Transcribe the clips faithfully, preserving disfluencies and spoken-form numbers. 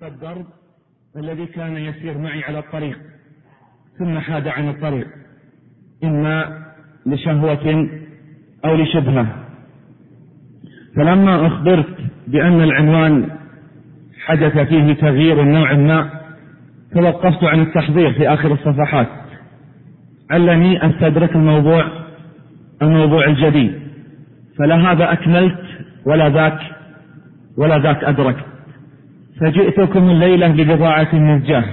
الدرب الذي كان يسير معي على الطريق ثم حاد عن الطريق إما لشهوة أو لشبهة، فلما أخبرت بأن العنوان حدث فيه تغيير نوع ما توقفت عن التحضير في آخر الصفحات علني أستدرك الموضوع الموضوع الجديد، فلا هذا أكملت ولا ذاك ولا ذاك أدركت، فجئتكم الليلة ببضاعة مزجاة،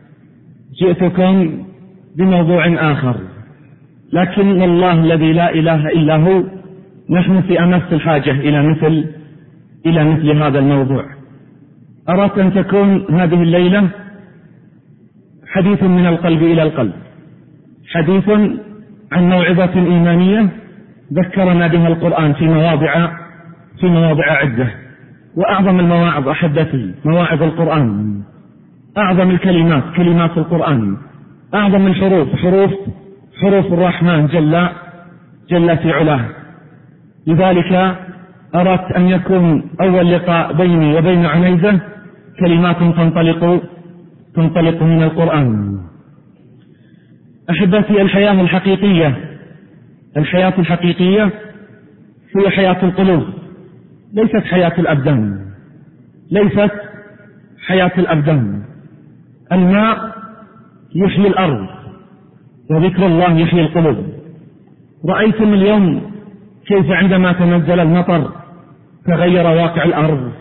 جئتكم بموضوع آخر، لكن الله الذي لا إله إلا هو نحن في أمس الحاجة إلى مثل إلى مثل هذا الموضوع. أردت أن تكون هذه الليلة حديث من القلب إلى القلب، حديث عن موعظة إيمانية ذكرنا بها القرآن في مواضع في مواضع عدة، وأعظم المواعظ أحبتي مواعظ القرآن، أعظم الكلمات كلمات القرآن، أعظم الحروف حروف حروف الرحمن جل جل في علاه. لذلك أردت أن يكون أول لقاء بيني وبين عنيزة كلمات تنطلق تنطلق من القرآن. أحبتي، الحياة الحقيقية الحياة الحقيقية هي حياة القلوب، ليست حياة الأبدان ليست حياة الأبدان. الماء يحيي الأرض وذكر الله يحيي القلوب. رأيتم اليوم كيف عندما تنزل المطر تغير واقع الأرض؟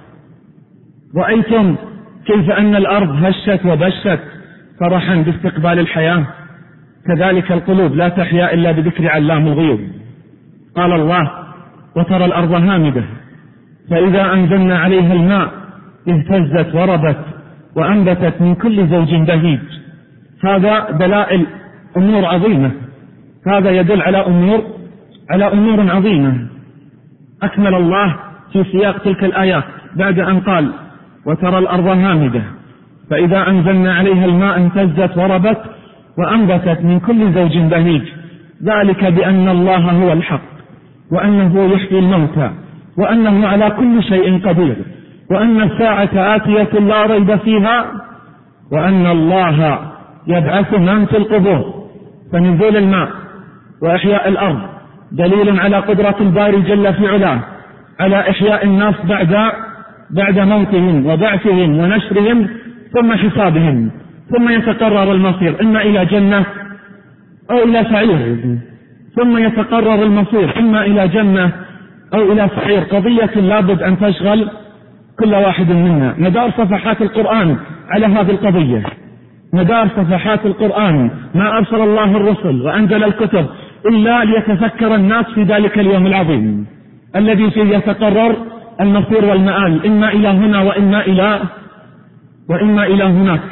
رأيتم كيف أن الأرض هشت وبشت فرحا باستقبال الحياة؟ كذلك القلوب لا تحيا إلا بذكر علام الغيوب. قال الله: وترى الأرض هامدة فإذا أنزلنا عليها الماء اهتزت وربت وأنبتت من كل زوج بهيج. هذا دلائل أمور عظيمة، هذا يدل على أمور على أمور عظيمة. أكمل الله في سياق تلك الآيات بعد أن قال: وترى الأرض هامدة فإذا أنزلنا عليها الماء اهتزت وربت وأنبتت من كل زوج بهيج، ذلك بأن الله هو الحق وأنه يحيي الموتى وأنه على كل شيء قدير وأن الساعة آتية لا ريب فيها وأن الله يبعث من في القبور. فنزول الماء وإحياء الأرض دليل على قدرة الباري جل في علاه على إحياء الناس بعد بعد موتهم وبعثهم ونشرهم ثم حسابهم، ثم يتقرر المصير إما إلى جنة أو إلى سعير، ثم يتقرر المصير إما إلى جنة أو إلى سعير. قضية لابد أن تشغل كل واحد منا. مدار صفحات القرآن على هذه القضية، مدار صفحات القرآن ما أرسل الله الرسل وأنزل الكتب إلا ليتفكر الناس في ذلك اليوم العظيم الذي فيه يتقرر المصير والمآل، إما إلى هنا وإما إلى وإما إلى هناك.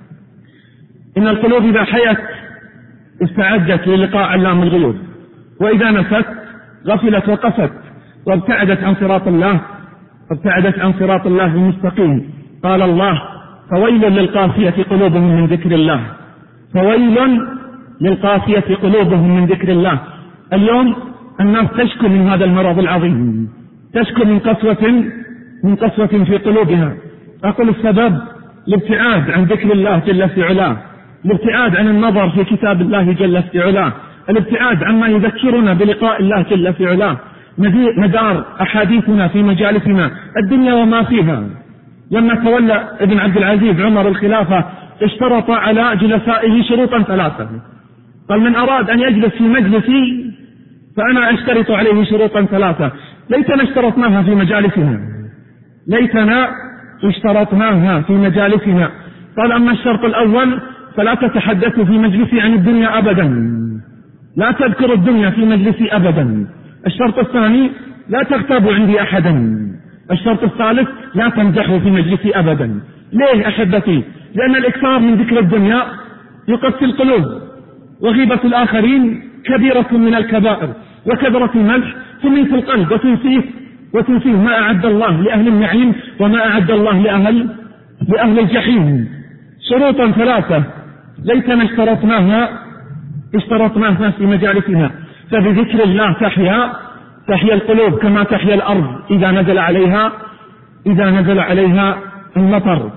إن القلوب إذا حيت استعدت للقاء علام الغيوب، وإذا نست غفلت وقست وابتعدت عن صراط الله وابتعدت عن صراط الله المستقيم. قال الله: فويل للقاسية قلوبهم من ذكر الله فويل للقاسية قلوبهم من ذكر الله. اليوم الناس تشكو من هذا المرض العظيم، تشكو من قسوة من قسوة في قلوبها. أقول السبب الابتعاد عن ذكر الله جل في علاه، الابتعاد عن النظر في كتاب الله جل في علاه، الابتعاد عما يذكرنا بلقاء الله جل في علاه. مدار أحاديثنا في مجالسنا الدنيا وما فيها. لما تولى ابن عبد العزيز عمر الخلافة اشترط على جلسائه شروطا ثلاثة، قال: من أراد أن يجلس في مجلسي فأنا أشترط عليه شروطا ثلاثة. ليتنا اشترطناها في مجالسنا ليتنا اشترطناها في مجالسنا. قال: أما الشرط الأول فلا تتحدثوا في مجلسي عن الدنيا أبدا، لا تذكروا الدنيا في مجلسي أبدا. الشرط الثاني: لا تغتابوا عندي أحدا. الشرط الثالث: لا تمزحوا في مجلسي أبدا. ليه أحبتي؟ لأن الإكثار من ذكر الدنيا يقسي القلوب، وغيبة الآخرين كبيرة من الكبائر، وكبرة الملح تميت القلب وتنسيه وتنسيه ما أعد الله لأهل النعيم وما أعد الله لأهل لأهل الجحيم. شروطا ثلاثة ليتنا اشترطناها اشترطناها في مجالسنا. فبذكر الله تحيا تحيا القلوب كما تحيا الأرض إذا نزل عليها إذا نزل عليها المطر.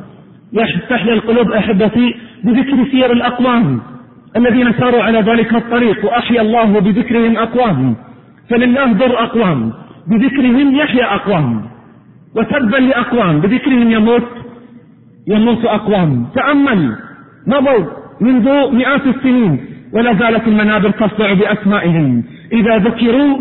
تحيا القلوب أحبتي بذكر سير الأقوام الذين ساروا على ذلك الطريق، وأحيا الله بذكرهم أقوام، فلله در أقوام بذكرهم يحيا أقوام، وتبا لأقوام بذكرهم يموت يموت أقوام. تأمل، مضوا منذ مئات السنين ولا زالت المنابر تصدع بأسمائهم. إذا ذكروا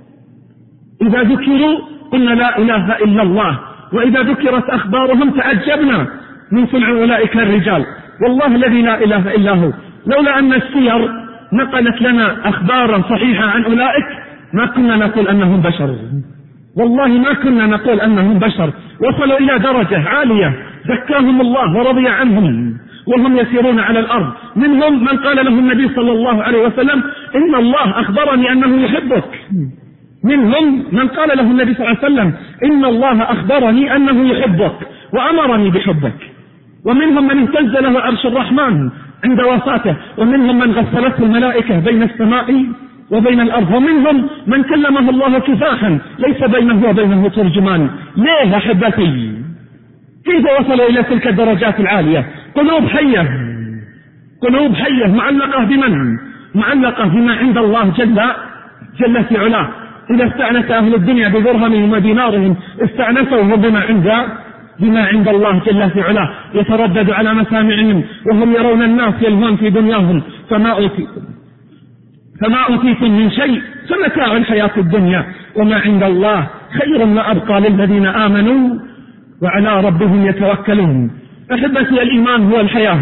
إذا ذكروا قلنا لا إله إلا الله، وإذا ذكرت أخبارهم تعجبنا من صنع أولئك الرجال. والله الذي لا إله إلا هو، لولا أن السير نقلت لنا أخبارا صحيحة عن أولئك ما كنا نقول أنهم بشر، والله ما كنا نقول أنهم بشر. وصلوا إلى درجة عالية زكاهم الله ورضي عنهم وهم يسيرون على الأرض. منهم من قال له النبي صلى الله عليه وسلم إن الله أخبرني أنه يحبك، منهم من قال له النبي صلى الله عليه وسلم إن الله أخبرني أنه يحبك وأمرني بحبك، ومنهم من اهتز له عرش الرحمن عند وفاته، ومنهم من غسلته الملائكة بين السماء وبين الأرض، ومنهم من كلمه الله كفاحا ليس بينه وبينه ترجمان. ليه أحبتي؟ كيف وصلوا إلى تلك الدرجات العالية؟ قلوب حية، قلوب حية معلقة بمن؟ معلقة بما عند الله جل جل في علاه. إذا استعنس أهل الدنيا بدرهمهم ودينارهم استعنسوا بما عند بما عند الله جل في علاه، يتردد على مسامعهم وهم يرون الناس يلهون في دنياهم. فما أوتيتم فما أوتيتم من شيء فمتاع الحياة الدنيا وما عند الله خير وأبقى للذين آمنوا وعلى ربهم يتوكلون. أحبتي، الإيمان هو الحياة،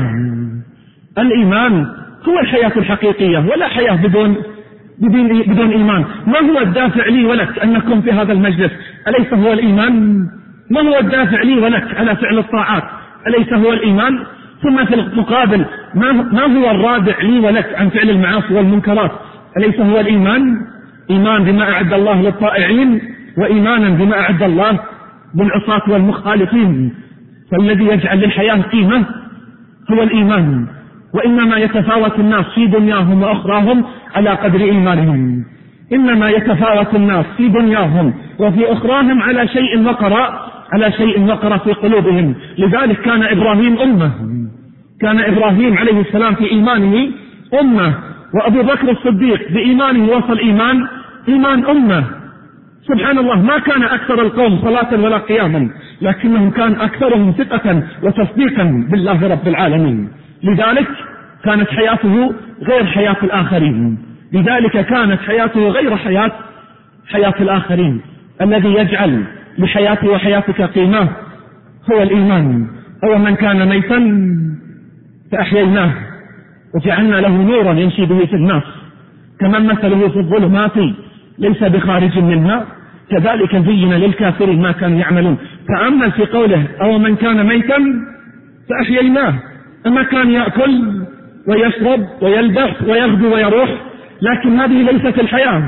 الإيمان هو الحياة الحقيقية، ولا حياة بدون بدون بدون إيمان. ما هو الدافع لي ولك أن نكون في هذا المجلس؟ أليس هو الإيمان؟ ما هو الدافع لي ولك على فعل الطاعات؟ أليس هو الإيمان؟ ثم في المقابل ما ما هو الرادع لي ولك عن فعل المعاصي والمنكرات؟ أليس هو الإيمان؟ إيمان بما أعد الله للطائعين، وإيمانا بما أعد الله للعصاة والمخالفين. فالذي يجعل للحياة قيمة هو الإيمان، وإنما يتفاوت الناس في دنياهم وأخراهم على قدر إيمانهم. إنما يتفاوت الناس في دنياهم وفي أخراهم على شيء وقر على شيء وقر في قلوبهم. لذلك كان إبراهيم أمة، كان إبراهيم عليه السلام في إيمانه أمة، وأبو بكر الصديق بإيمانه وصل إيمان إيمان أمة. سبحان الله، ما كان أكثر القوم صلاة ولا قياما، لكنهم كان أكثرهم ثقة وتصديقا بالله رب العالمين. لذلك كانت حياته غير حياة الآخرين، لذلك كانت حياته غير حياة حياة الآخرين. الذي يجعل لحياتي وحياتك قيمة هو الإيمان. أو من كان ميتا فأحييناه وجعلنا له نورا يمشي به في الناس كمن مثله في الظلمات ليس بخارج منها كذلك زين للكافرين ما كانوا يعملون. تأمل في قوله أو من كان ميتا فأحييناه، أما كان يأكل ويشرب ويلبس ويغدو ويروح، لكن هذه ليست الحياة،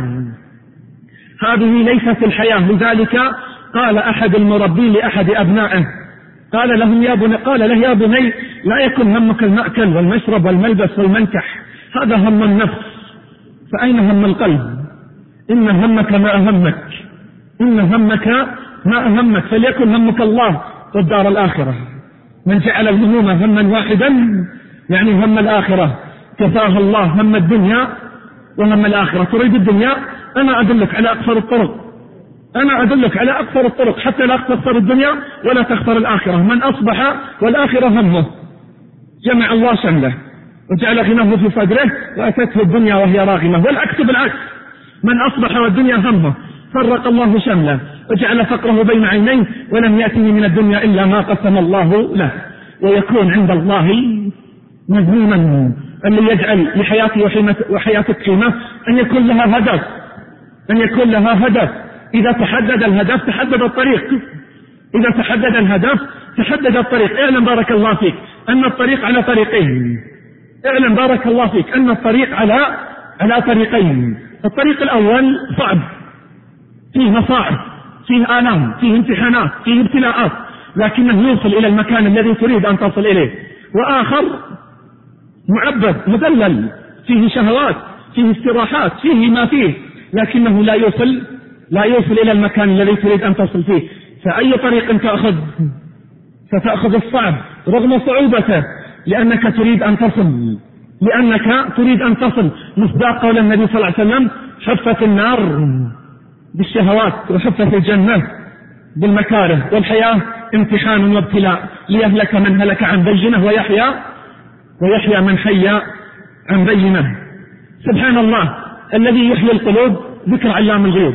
هذه ليست الحياة. لذلك قال أحد المربين لأحد أبنائه، قال لهم يا بني قال له يا بني لا يكن همك المأكل والمشرب والملبس والمنكح، هذا هم النفس، فأين هم القلب؟ إن همك ما أهمك، إن همك ما أهمك، فليكن همك الله والدار الآخرة. من جعل الهموم هما واحدا يعني هم الآخرة كفاه الله هم الدنيا وهم الآخرة. تريد الدنيا؟ أنا أدلك على أكثر الطرق، أنا أدلك على أكثر الطرق حتى لا تخسر الدنيا ولا تخسر الآخرة. من أصبح والآخرة همه جمع الله شمله وجعل غناه في صدره وأتته الدنيا وهي راغمة، والعكس بالعكس، من أصبح والدنيا همه فرق الله شمله وجعل فقره بين عينيه ولم يأته من الدنيا إلا ما قسم الله له، ويكون عند الله مذموما. اللي يجعل لحياتي وحياتك قيمة أن يكون لها هدف، أن يكون لها هدف. إذا تحدد الهدف تحدد الطريق، إذا تحدد الهدف تحدد الطريق. اعلم بارك الله فيك أن الطريق على طريقين، اعلم بارك الله فيك أن الطريق على على طريقين. الطريق الأول صعب، فيه مصاعب، فيه آلام، فيه امتحانات، فيه ابتلاءات، لكنه يوصل إلى المكان الذي تريد أن تصل إليه. وآخر معبد مذلل، فيه شهوات، فيه استراحات، فيه ما فيه، لكنه لا يوصل لا يوصل إلى المكان الذي تريد أن تصل فيه. فأي طريق تأخذ؟ ستأخذ الصعب رغم صعوبته لأنك تريد أن تصل لأنك تريد أن تصل مصداق قول النبي صلى الله عليه وسلم: حفت النار بالشهوات وحفت الجنة بالمكاره، والحياة امتحان وابتلاء، ليهلك من هلك عن بينه ويحيى ويحيى من حي عن بينه. سبحان الله، الذي يحيي القلوب ذكر علام الغيوب،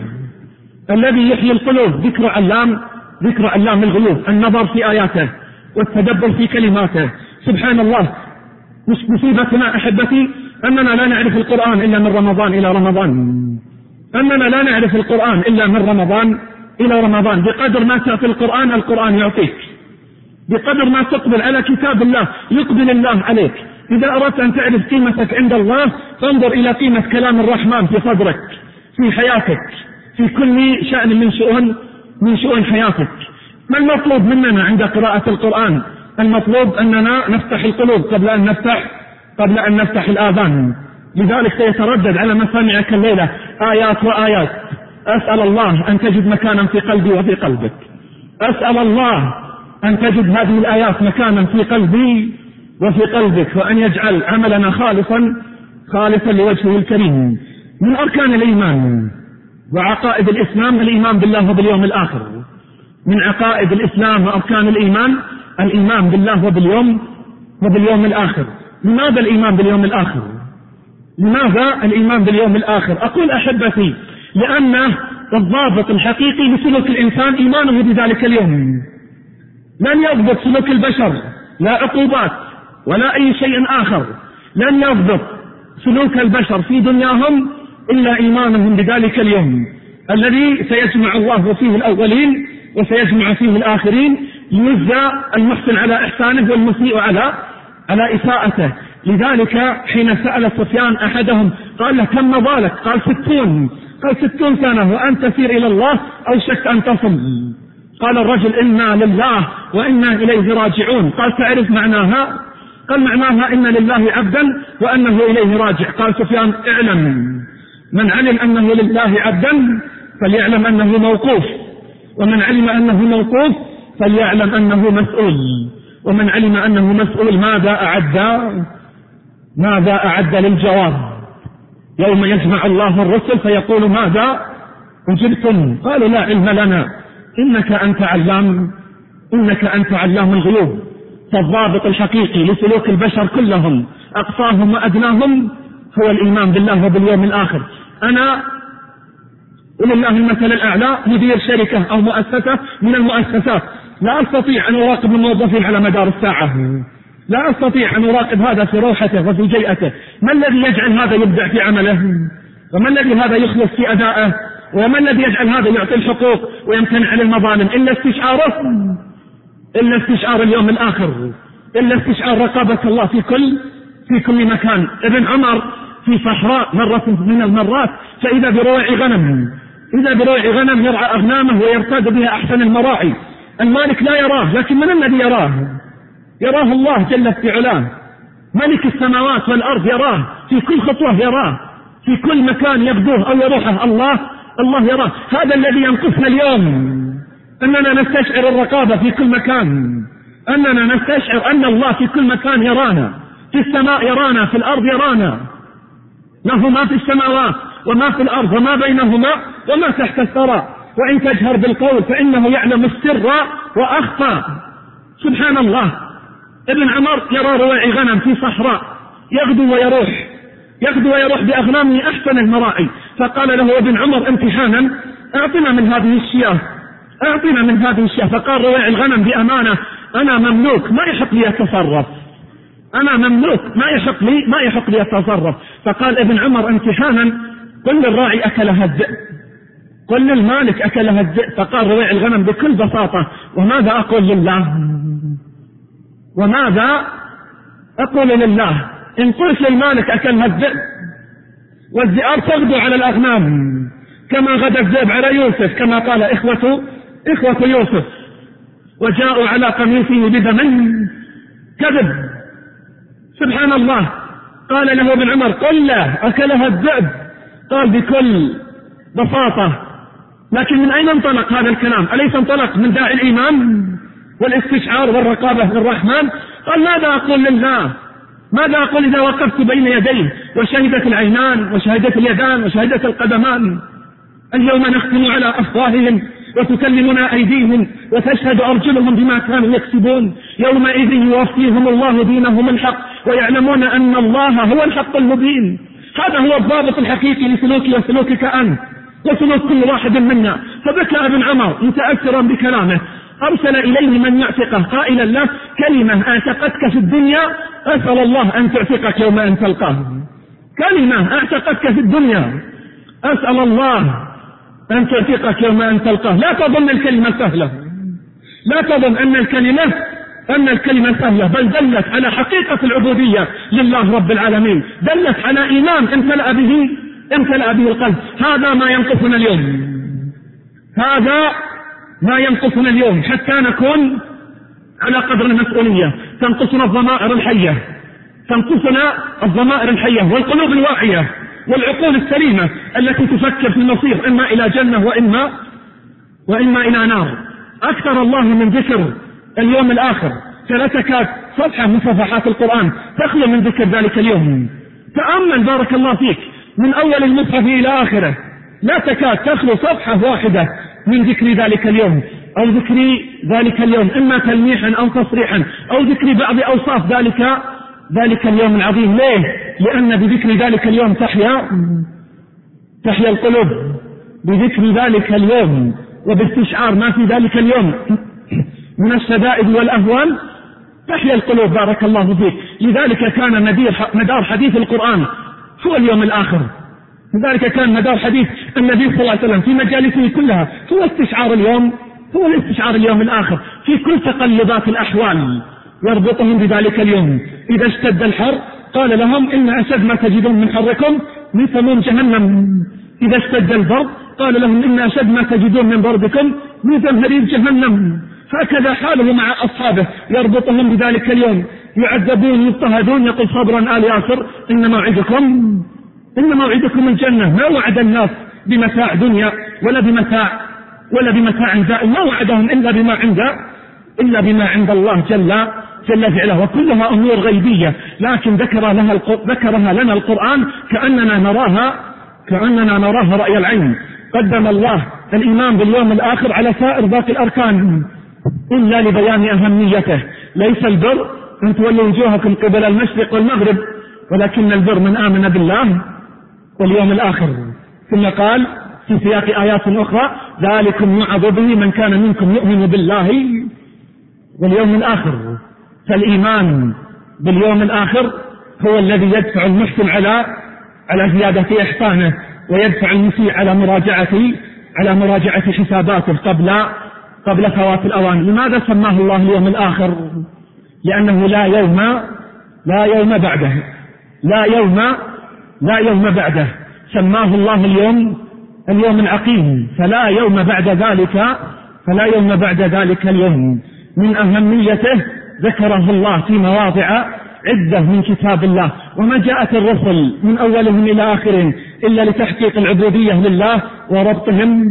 الذي يحيي القلوب ذكر علام ذكر علام الغيوب، النظر في آياته والتدبر في كلماته. سبحان الله، مش مصيبتنا أحبتي أننا لا نعرف القرآن إلا من رمضان إلى رمضان، أننا لا نعرف القرآن إلا من رمضان إلى رمضان. بقدر ما تأتي القرآن القرآن يعطيك، بقدر ما تقبل على كتاب الله يقبل الله عليك. إذا أردت أن تعرف قيمتك عند الله فانظر إلى قيمة كلام الرحمن في صدرك، في حياتك، في كل شأن من شؤون من شؤون حياتك. ما المطلوب مننا عند قراءة القرآن؟ المطلوب أننا نفتح القلوب قبل أن نفتح قبل أن نفتح الآذان. لذلك سيتردد على مسامعك الليلة آيات وآيات. أسأل الله أن تجد مكانا في قلبي وفي قلبك، أسأل الله أن تجد هذه الآيات مكانا في قلبي وفي قلبك، وأن يجعل عملنا خالصا خالصا لوجهه الكريم. من أركان الإيمان وعقائد الإسلام الإيمان بالله وباليوم الآخر. من عقائد الإسلام وأركان الإيمان الإيمان بالله وباليوم وباليوم الآخر. لماذا الإيمان باليوم الآخر؟ لماذا الإيمان باليوم الآخر؟ أقول أحبتي لأنه الضابط الحقيقي لسلوك الإنسان إيمانه بذلك اليوم. لن يضبط سلوك البشر لا عقوبات ولا أي شيء آخر، لن يضبط سلوك البشر في دنياهم إلا إيمانهم بذلك اليوم الذي سيجمع الله فيه الأولين وسيجمع فيه الآخرين، ليجزى المحسن على إحسانه والمسيء على على إساءته. لذلك حين سأل سفيان أحدهم قال له: كم مضالك؟ قال: ستون. قال: ستون سنة وأن تسير إلى الله أو شك أن تصل. قال الرجل: إنا لله وإنا إليه راجعون. قال: تعرف معناها؟ قال: معناها إن لله عبدا وأنه إليه راجع. قال سفيان: اعلم، من علم أنه لله عبدا فليعلم أنه موقوف، ومن علم أنه موقوف فليعلم أنه مسؤول، ومن علم أنه مسؤول ماذا أعد ماذا أعد للجواب يوم يجمع الله الرسل فيقول: ماذا أجبتم؟ قالوا: لا علم لنا إنك أنت علام إنك أنت علام الغيوب. فالضابط الحقيقي لسلوك البشر كلهم أقصاهم وأدناهم هو الإيمان بالله وباليوم الآخر. أنا ولله المثل الأعلى مدير شركة أو مؤسسة من المؤسسات، لا أستطيع أن أراقب الموظفين على مدار الساعة، لا أستطيع أن أراقب هذا في روحته وفي جيئته. ما الذي يجعل هذا يبدع في عمله؟ وما الذي هذا يخلص في أدائه؟ وما الذي يجعل هذا يعطي الحقوق ويمتنع عن المظالم؟ إلا استشعاره إلا استشعار اليوم الآخر، إلا استشعار رقابة الله في كل في كل مكان. ابن عمر في صحراء مرة من المرات فإذا بروع غنم إذا بروع غنم يرعى أغنامه ويرتاد بها أحسن المراعي. المالك لا يراه، لكن من الذي يراه؟ يراه الله جل في علاه، ملك السماوات والأرض يراه في كل خطوة، يراه في كل مكان يغدوه أو يروحه، الله الله يراه. هذا الذي ينقصنا اليوم، أننا نستشعر الرقابة في كل مكان، أننا نستشعر أن الله في كل مكان يرانا، في السماء يرانا، في الأرض يرانا، له ما في السماوات وما في الأرض وما بينهما وما تحت الثرى، وإن تجهر بالقول فإنه يعلم السر وأخفى. سبحان الله. ابن عمر يرى رواعي غنم في صحراء يغدو ويروح يغدو ويروح بأغنامه أحسن المراعي، فقال له ابن عمر امتحانا: أعطنا من هذه الشياه أعطنا من هذه الشياه. فقال رواعي الغنم بأمانة: أنا مملوك، ما يحق لي أتصرف أنا مملوك ما يحق لي ما يحق لي أتصرف. فقال ابن عمر امتحانا: قل للراعي أكلها الذئب، قل للمالك أكلها الذئب. فقال رواعي الغنم بكل بساطة: وماذا أقول لله وماذا أقول لله؟ إن قلت للمالك أكلها الذئب والذئاب تغدو على الأغنام كما غدا الذئب على يوسف، كما قال إخوة إخوة يوسف: وجاءوا على قميصه بدم كذب. سبحان الله. قال له ابن عمر: قل له أكلها الذئب. قال بكل بساطة. لكن من أين انطلق هذا الكلام؟ أليس انطلق من داعي الإيمان؟ والاستشعار والرقابة للرحمن. قال ماذا أقول لله؟ ماذا أقول إذا وقفت بين يديه وشهدت العينان وشهدت اليدان وشهدت القدمان؟ اليوم نختم على أفواههم وتكلمنا أيديهم وتشهد أرجلهم بما كانوا يكسبون. يومئذ يوفيهم الله دينهم الحق ويعلمون أن الله هو الحق المبين. هذا هو الضابط الحقيقي لسلوكي وسلوكك أنت وسلوك كل واحد منا. فبكى ابن عمر متأثرا بكلامه، أرسل إليه من يعتقه قائلا له كلمة اعتقدك في الدنيا أسأل الله أن تعتقك يوم أن تلقاه. كلمة اعتقدك في الدنيا أسأل الله أن تعتقك يوم أن تلقاه. لا تظن الكلمة سهلة، لا تظن أن الكلمة أن الكلمة سهلة، بل دلت على حقيقة العبودية لله رب العالمين، دلت على إيمان امتلأ به امتلأ به القلب. هذا ما ينقصنا اليوم، هذا ما ينقصنا اليوم حتى نكون على قدر المسؤولية. تنقصنا الضمائر الحية، تنقصنا الضمائر الحية والقلوب الواعية والعقول السليمة التي تفكر في المصير إما إلى جنة وإما وإما إلى نار. أكثر الله من ذكر اليوم الآخر، فلا تكاد صفحة من صفحات القرآن تخلو من ذكر ذلك اليوم. تأمل بارك الله فيك من أول المصحف إلى آخره لا تكاد تخلو صفحة واحدة من ذكر ذلك اليوم أو ذكر ذلك اليوم، إما تلميحا أو تصريحا أو ذكر بعض أوصاف ذلك ذلك اليوم العظيم. ليه؟ لأن بذكر ذلك اليوم تحيا تحيا القلوب، بذكر ذلك اليوم وباستشعار ما في ذلك اليوم من الشدائد والأهوال تحيا القلوب بارك الله فيك. لذلك كان مدار حديث القرآن هو اليوم الآخر، لذلك كان مدار حديث النبي صلى الله عليه وسلم في مجالسه كلها هو استشعار اليوم هو الاستشعار اليوم الآخر في كل تقلبات الأحوال، يربطهم بذلك اليوم. إذا اشتد الحر قال لهم إن أشد ما تجدون من حركم من سموم جهنم، إذا اشتد البرد قال لهم إن أشد ما تجدون من بردكم من زمهرير جهنم. هكذا حاله مع أصحابه، يربطهم بذلك اليوم، يعذبون يضطهدون، يقول صبرا آل ياسر إن موعدكم إن موعدكم الجنة. ما وعد الناس بمتاع دنيا ولا بمتاع ولا بمتاع زائل، ما وعدهم إلا بما عند إلا بما عند الله جل جل فعله، وكلها أمور غيبية لكن ذكر لها ذكرها لنا القرآن كأننا نراها كأننا نراها رأي العين. قدم الله الإيمان باليوم الآخر على سائر باقي الأركان إلا لبيان أهميته. ليس البر أن تولوا وجوهكم قبل المشرق والمغرب، ولكن البر من آمن بالله واليوم الآخر. ثم قال في سياق آيات أخرى ذلكم يوعظ به من كان منكم يؤمن بالله واليوم الآخر. فالإيمان باليوم الآخر هو الذي يدفع المحسن على على زيادة إحسانه، ويدفع المسيء على مراجعة على مراجعة حساباته قبل قبل فوات الأوان. لماذا سماه الله اليوم الآخر؟ لأنه لا يوم لا يوم بعده لا يوم لا يوم بعده سماه الله اليوم اليوم العقيم، فلا يوم بعد ذلك فلا يوم بعد ذلك اليوم. من أهميته ذكره الله في مواضع عدة من كتاب الله، وما جاءت الرسل من أولهم إلى آخرهم إلا لتحقيق العبودية لله وربطهم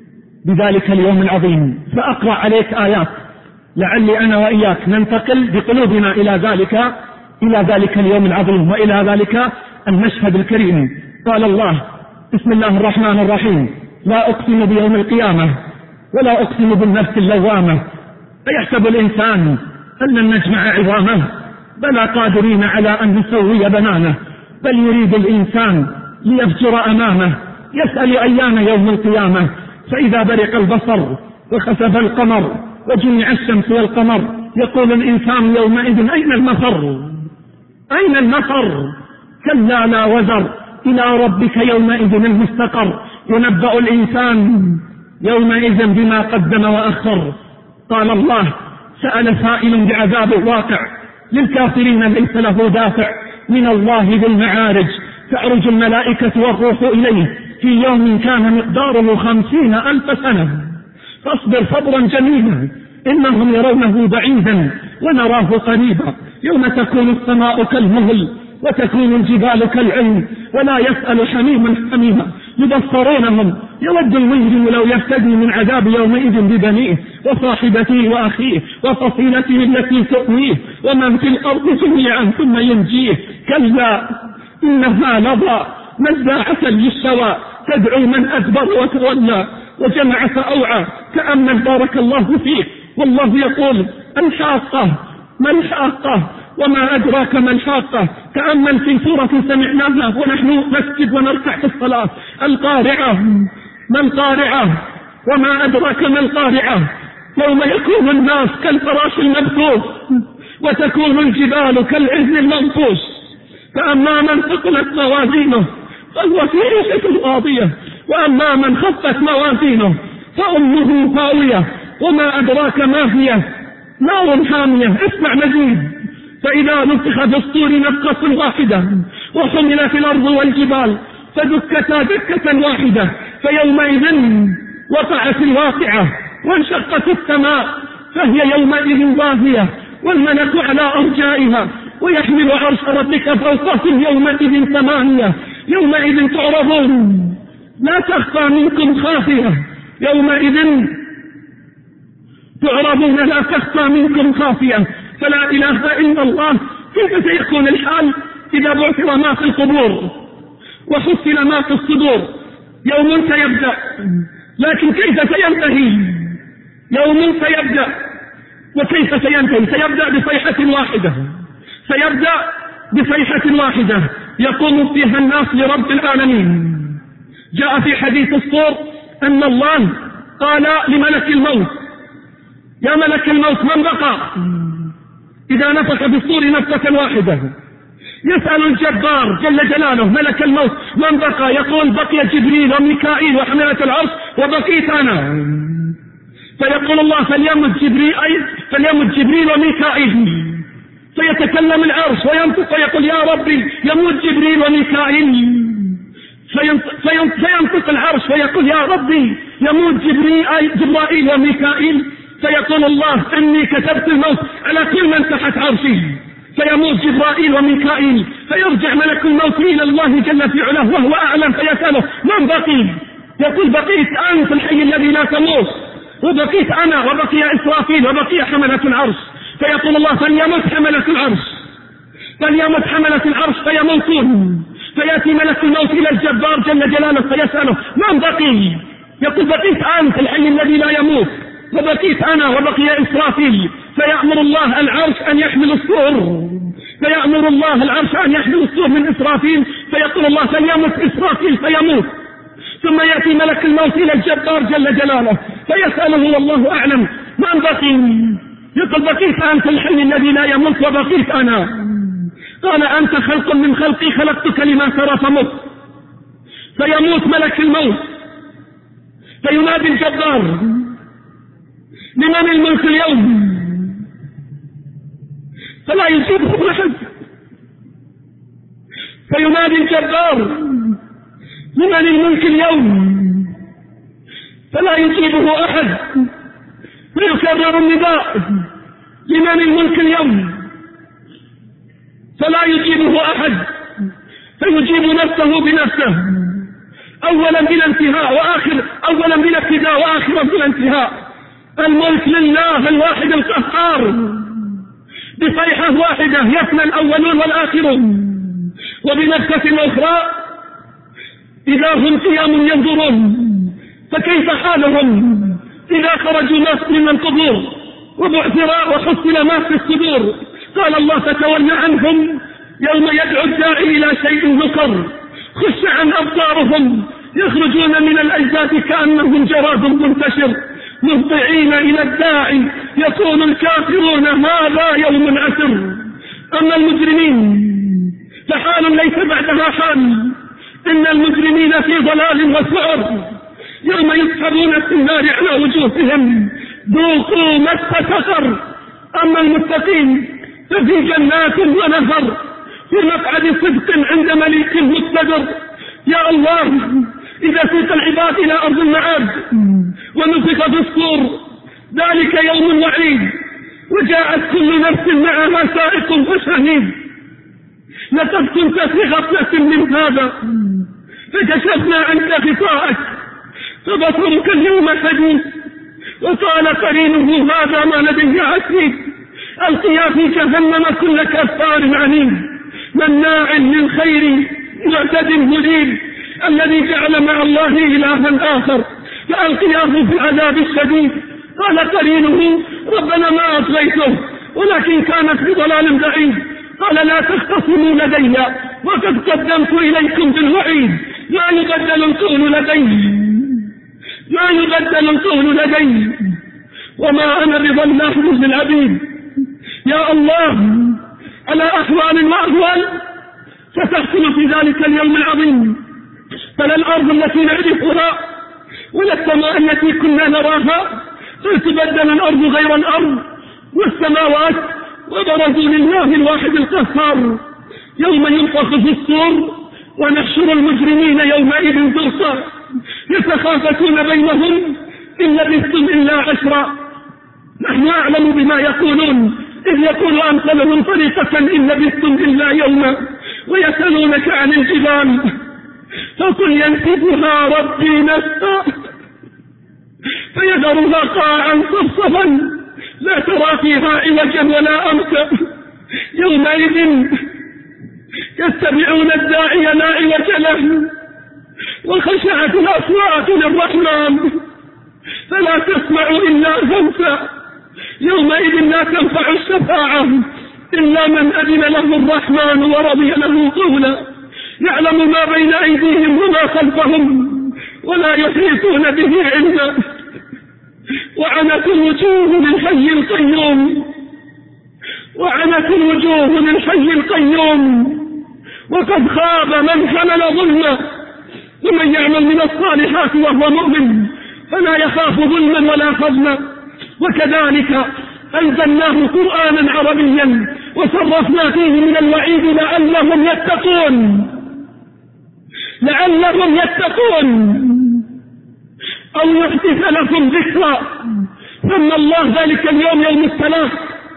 بذلك اليوم العظيم. فأقرأ عليك آيات لعلي أنا وإياك ننتقل بقلوبنا إلى ذلك إلى ذلك اليوم العظيم وإلى ذلك المشهد الكريم. قال الله بسم الله الرحمن الرحيم لا أقسم بيوم القيامة ولا أقسم بالنفس اللوامة أيحسب الإنسان أن نجمع عظامه بلى قادرين على أن نسوي بنانه بل يريد الإنسان ليفجر أمامه يسأل أيان يوم القيامة فإذا برق البصر وخسف القمر وجمع الشمس والقمر يقول الإنسان يومئذ أين المفر أين المفر كلا لا وزر إلى ربك يومئذ المستقر ينبأ الإنسان يومئذ بما قدم وأخر. قال الله سأل سائل بعذاب واقع للكافرين ليس له دافع من الله ذي المعارج تعرج الملائكة والروح إليه في يوم كان مقداره خمسين ألف سنة فاصبر صبرا جميلا إنهم يرونه بعيدا ونراه قريبا يوم تكون السماء كالمهل وتكون الجبال كالعلم ولا يسأل حميما حميما. يبصرونهم يود المجرم لو يفتدي من عذاب يومئذ ببنيه وصاحبته وأخيه وفصيلته التي تؤويه ومن في الأرض جميعا ثم ينجيه. كلا إنها لظى نزاعة للشوى تدعو من أدبر وتولى وجمع فأوعى. كأن بارك الله فيك والله يقول الحاقة ما الحاقة وما أدراك ما الحاقة. كأن في سورة سمعناها ونحن نسجد ونركع في الصلاة. القارعة ما القارعة وما أدراك ما القارعة. يوم يكون الناس كالفراش المبثوث وتكون الجبال كالعهن المنفوش. فأما من ثقلت موازينه فهو في عيشة راضية وأما من خفت موازينه فأمه هاوية. وما أدراك ما هي نار حامية. اسمع مزيد. فإذا نفخ في الصور نفخة واحدة وحملت الأرض والجبال فدكتا دكة واحدة فيومئذ وقعت الواقعة وانشقت السماء فهي يومئذ واهية والملك على أرجائها ويحمل عرش ربك فوقهم يومئذ ثمانية. يومئذ تعرضون لا تخفى منكم خافية. يومئذ تعرضون لا تخفى منكم خافية. فلا إله إلا الله. كيف سيكون الحال إذا بعثر ما في القبور وحصل ما في الصدور؟ يوم سيبدأ لكن كيف سينتهي؟ يوم سيبدأ وكيف سينتهي؟ سيبدأ بصيحة واحدة سيبدأ بصيحة واحدة يقوم فيها الناس لرب العالمين. جاء في حديث الصور أن الله قال لملك الموت يا ملك الموت من بقى؟ إذا نفخ بالصور نفخة واحدة يسأل الجبار جل جلاله ملك الموت من بقى؟ يقول بقي جبريل وميكائيل وحملة العرش وبقيت أنا. فيقول الله فليمت جبريل أي فليمت جبريل وميكائيل. فيتكلم العرش وينطق ويقول يا ربي يموت جبريل وميكائيل. فينطق العرش ويقول يا ربي يموت جبريل جبرائيل وميكائيل. فيقول الله إني كتبت الموت على كل من تحت عرشي. فيموت جبرائيل وميكائيل. فيرجع ملك الموت إلى الله جل في علاه وهو أعلم فيسأله من بقي؟ يقول بقيت أنت الحي الذي لا تموت وبقيت أنا وبقي إسرافيل وبقي حملة العرش. فيقول الله فليمت حملة العرش فليمت حملة العرش فيموتون. فيأتي ملك الموت إلى الجبار جل جلاله فيسأله من بقي؟ يقول بقيت أنت الحي الذي لا يموت وبقيت أنا وبقي إسرافيل. فيأمر الله العرش أن يحمل الصور فيأمر الله العرش أن يحمل الصور من إسرافيل. فيقول الله فليمت إسرافيل فيموت. ثم يأتي ملك الموت إلى الجبار جل جلاله فيسأله والله أعلم من بقي؟ يقول بقيت أنت الحي الذي لا يموت وبقيت أنا. قال أنت خلق من خلقي خلقتك لما ترى فمت. فيموت ملك الموت فينادي الجبار لمن الملك اليوم؟ فلا يجيبه أحد. فينادي الجبار لمن الملك اليوم؟ فلا يجيبه أحد. فيكرر النداء لمن الملك اليوم؟ فلا يجيبه أحد. فيجيب نفسه بنفسه أولا بلا انتهاء وآخر أولا بلا ابتداء وآخرا بلا انتهاء. الملك لله الواحد القهار. بصيحة واحدة يفنى الأولون والآخرون. وبنفسة أخرى إذا هم قيام ينظرون. فكيف حالهم إذا خرجوا ناس من القبور وبعثر وحصل ما في الصدور؟ قال الله فتولى عنهم يوم يدعو الداعي إلى شيء نكر خش عن أبصارهم يخرجون من الأجداث كأنهم جراد منتشر مهطعين إلى الداعي يقول الكافرون هذا يوم عسر. أما المجرمين فحال ليس بعدها حال. إن المجرمين في ضلال وسعر يوم يسحبون في النار على وجوههم ذوقوا مس سقر. أما المتقين ففي جنات ونهر في مقعد صدق عند مليك مقتدر. يا الله إذا سيق العباد إلى أرض المعاد ونفخ في الصور ذلك يوم وعيد وجاءت كل نفس معها سائق وشهيد. لقد كنت في غفلة من هذا فكشفنا عنك غطاءك فبصرك اليوم حديث. وقال قرينه هذا ما لدي عتيد القيا في جهنم كل كفار عنيد مناع للخير معتد مريب الذي جعل مع الله إلها آخر فألقياه في العذاب الشديد. قال قرينه ربنا ما أطغيته ولكن كانت بضلال بعيد. قال لا تختصموا لدي وقد قدمت إليكم بالوعيد ما يبدل القول لدي ما يبدل القول لدي وما أنا بظلام للعبيد. يا الله على أحوال وأهوال ستحصل في ذلك اليوم العظيم. فلا الأرض التي نعرفها ولا السماء التي كنا نراها بل تبدل الأرض غير الأرض والسماوات وبرزوا لله الواحد القهار. يوم ينفخ في الصور ونحشر المجرمين يومئذ زرقا يتخافتون بينهم إن لبثتم إلا عشرا نحن أعلم بما يقولون إذ يقول أمثلهم طريقة إن لبثتم إلا يوما ويسألونك عن الجبال فقل ينسفها ربي نسفا فيذرها قاعا صفصفا لا ترى فيها عوجا ولا أمتا يومئذ يتبعون الداعي لا عوج له وخشعت الأصوات للرحمن فلا تسمع إلا همسا يومئذ لا تنفع الشفاعة إلا من أذن له الرحمن ورضي له قولا يعلم ما بين أيديهم وما خلفهم ولا يحيطون به علما وعنت الوجوه للحي القيوم وعنت الوجوه للحي القيوم وقد خاب من حمل ظلما ومن يعمل من الصالحات وهو مؤمن فلا يخاف ظلما ولا فضلا. وكذلك أنزلناه قرآنا عربيا وصرفنا فيه من الوعيد لعلهم يتقون لعلهم يتقون أو يحدث لكم ذكرى. سمى الله ذلك اليوم يوم الثلاث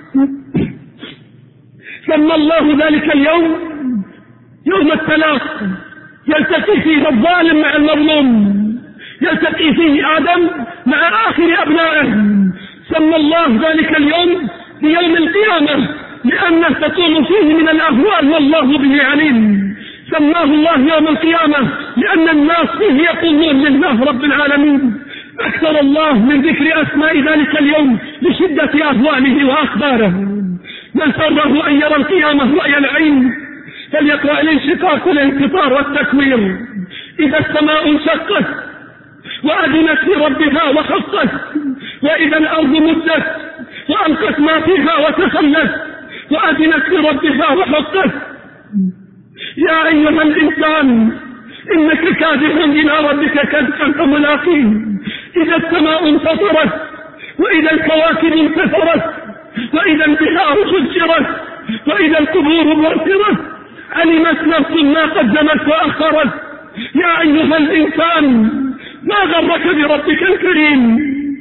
سمى الله ذلك اليوم يوم الثلاث يلتقي فيه الظالم مع المظلوم يلتقي فيه آدم مع آخر أبنائه. سمى الله ذلك اليوم بيوم القيامة لأنه تقوم فيه من الأهوال والله به عليم. سماه الله يوم القيامة لأن الناس فيه يقومون لله رب العالمين. أكثر الله من ذكر أسماء ذلك اليوم لشدة أهواله وأخباره. من سره أن يرى القيامة رأي العين فليقرأ الانشقاق والانفطار والتكوير. إذا السماء انشقت وأذنت لربها وخفت وإذا الأرض مدت وألقت ما فيها وتخلت وأذنت لربها وحقت. يا أيها الإنسان إنك كادح إلى ربك كدحا فملاقيه. إذا السماء انفطرت وإذا الكواكب انكسرت وإذا البحار فجرت وإذا القبور بعثرت علمت نفس ما قدمت وأخرت. يا أيها الإنسان ما غرك بربك الكريم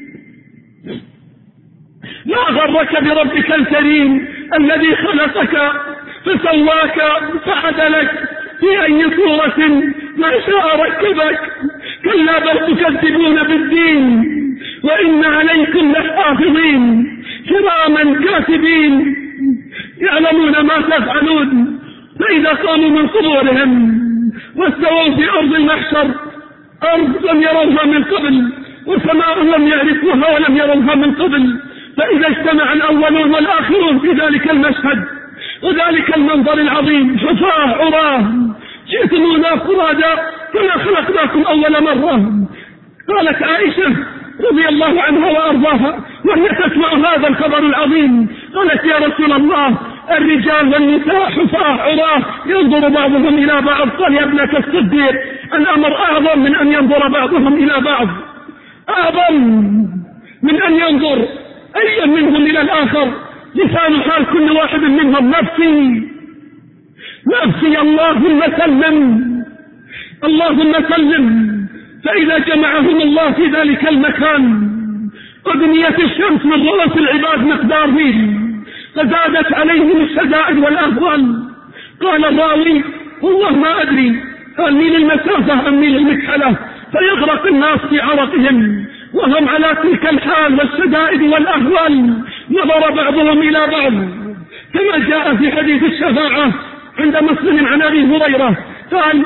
ما غرك بربك الكريم الذي خلقك فسواك فعدلك في أي صورة ما شاء ركبك. كلا بل تكذبون بالدين وإن عليكم لحافظين كراما كاتبين يعلمون ما تفعلون. فإذا قاموا من قبورهم واستووا في أرض المحشر أرض لم يروها من قبل وسماء لم يعرفوها ولم يروها من قبل. فإذا اجتمع الأولون والآخرون في ذلك المشهد وذلك المنظر العظيم حفاة عراه جئتمونا فرادا كما خلقناكم أول مرة. قالت عائشة رضي الله عنها وأرضاها وهي تسمع هذا الخبر العظيم قالت يا رسول الله الرجال والنساء حفاة عراه ينظر بعضهم إلى بعض. قال يا ابنة الصديق الأمر أعظم من أن ينظر بعضهم إلى بعض أعظم من أن ينظر أي منهم إلى الآخر. لسان حال كل واحد منهم نفسي نفسي اللهم سلم اللهم سلم. فإذا جمعهم الله في ذلك المكان أدنيت الشمس من رؤوس العباد مقدار ميل فزادت عليهم الشدائد والأهوال قال الراوي والله ما أدري هل ميل المسافة أم ميل المكحلة، فيغرق الناس في عرقهم وهم على تلك الحال والشدائد والأهوال. نظر بعضهم إلى بعض كما جاء في حديث الشفاعة عند مسلم عن أبي هريرة قال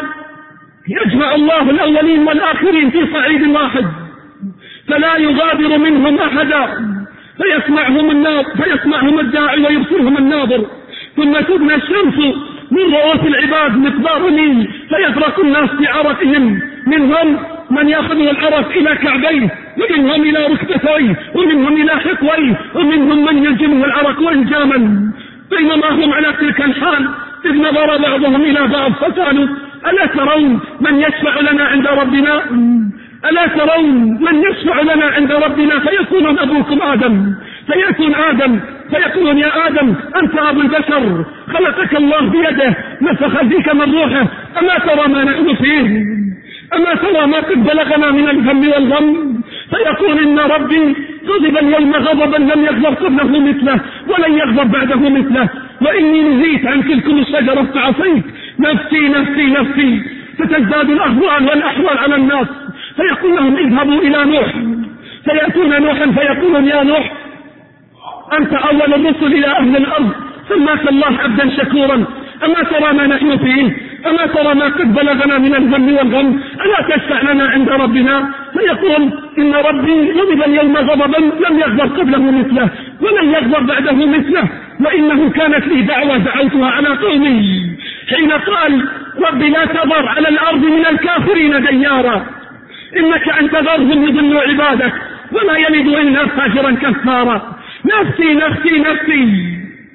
يجمع الله الأولين والآخرين في صعيد واحد فلا يغادر منهم أحدا، فيسمعهم الناظر فيسمعهم الداعي ويبصرهم الناظر، ثم تدنى الشمس من رؤوس العباد مقدار ميل فيغرق الناس بعرقهم، منهم من يأخذ العرق إلى كعبيه، ومنهم إلى ركبتيه، ومنهم إلى حقويه، ومنهم من يلجمه العرق وإلجاما. بينما هم على تلك الحال إذ نظر بعضهم إلى بعض فقالوا ألا ترون من يشفع لنا عند ربنا؟ ألا ترون من يشفع لنا عند ربنا؟ فيكون أبوكم آدم، فيأتون آدم فيقولون يا آدم أنت أبو البشر، خلقك الله بيده، نفخ فيك من روحه، أما ترى ما نحن فيه؟ أما ترى ما قد بلغنا من الهم والغم؟ فيقول إن ربي غضب اليوم غضبا لم يغضب قبله مثله ولن يغضب بعده مثله، وإني نهيت عن تلكم الشجرة فعصيت، نفسي نفسي نفسي. فتزداد الأهوال والأحوال على الناس، فيقول لهم اذهبوا إلى نوح، فيأتون نوحا فيقولون يا نوح أنت أول الرسل إلى أهل الأرض، سماك الله عبدا شكورا، أما ترى ما نحن فيه؟ أما ترى ما قد بلغنا من الهم والغم؟ ألا تشفع لنا عند ربنا؟ فيقول إن ربي غضب اليوم غضبا لم يغضب قبله مثله ولن يغضب بعده مثله، وإنه كانت لي دعوة دعوتها على قومي حين قال ربي لا تذر على الأرض من الكافرين ديارا، إنك أن تذرهم يضلوا عبادك ولا يلد إلا فاجرا كفارا. نفسي نفسي نفسي.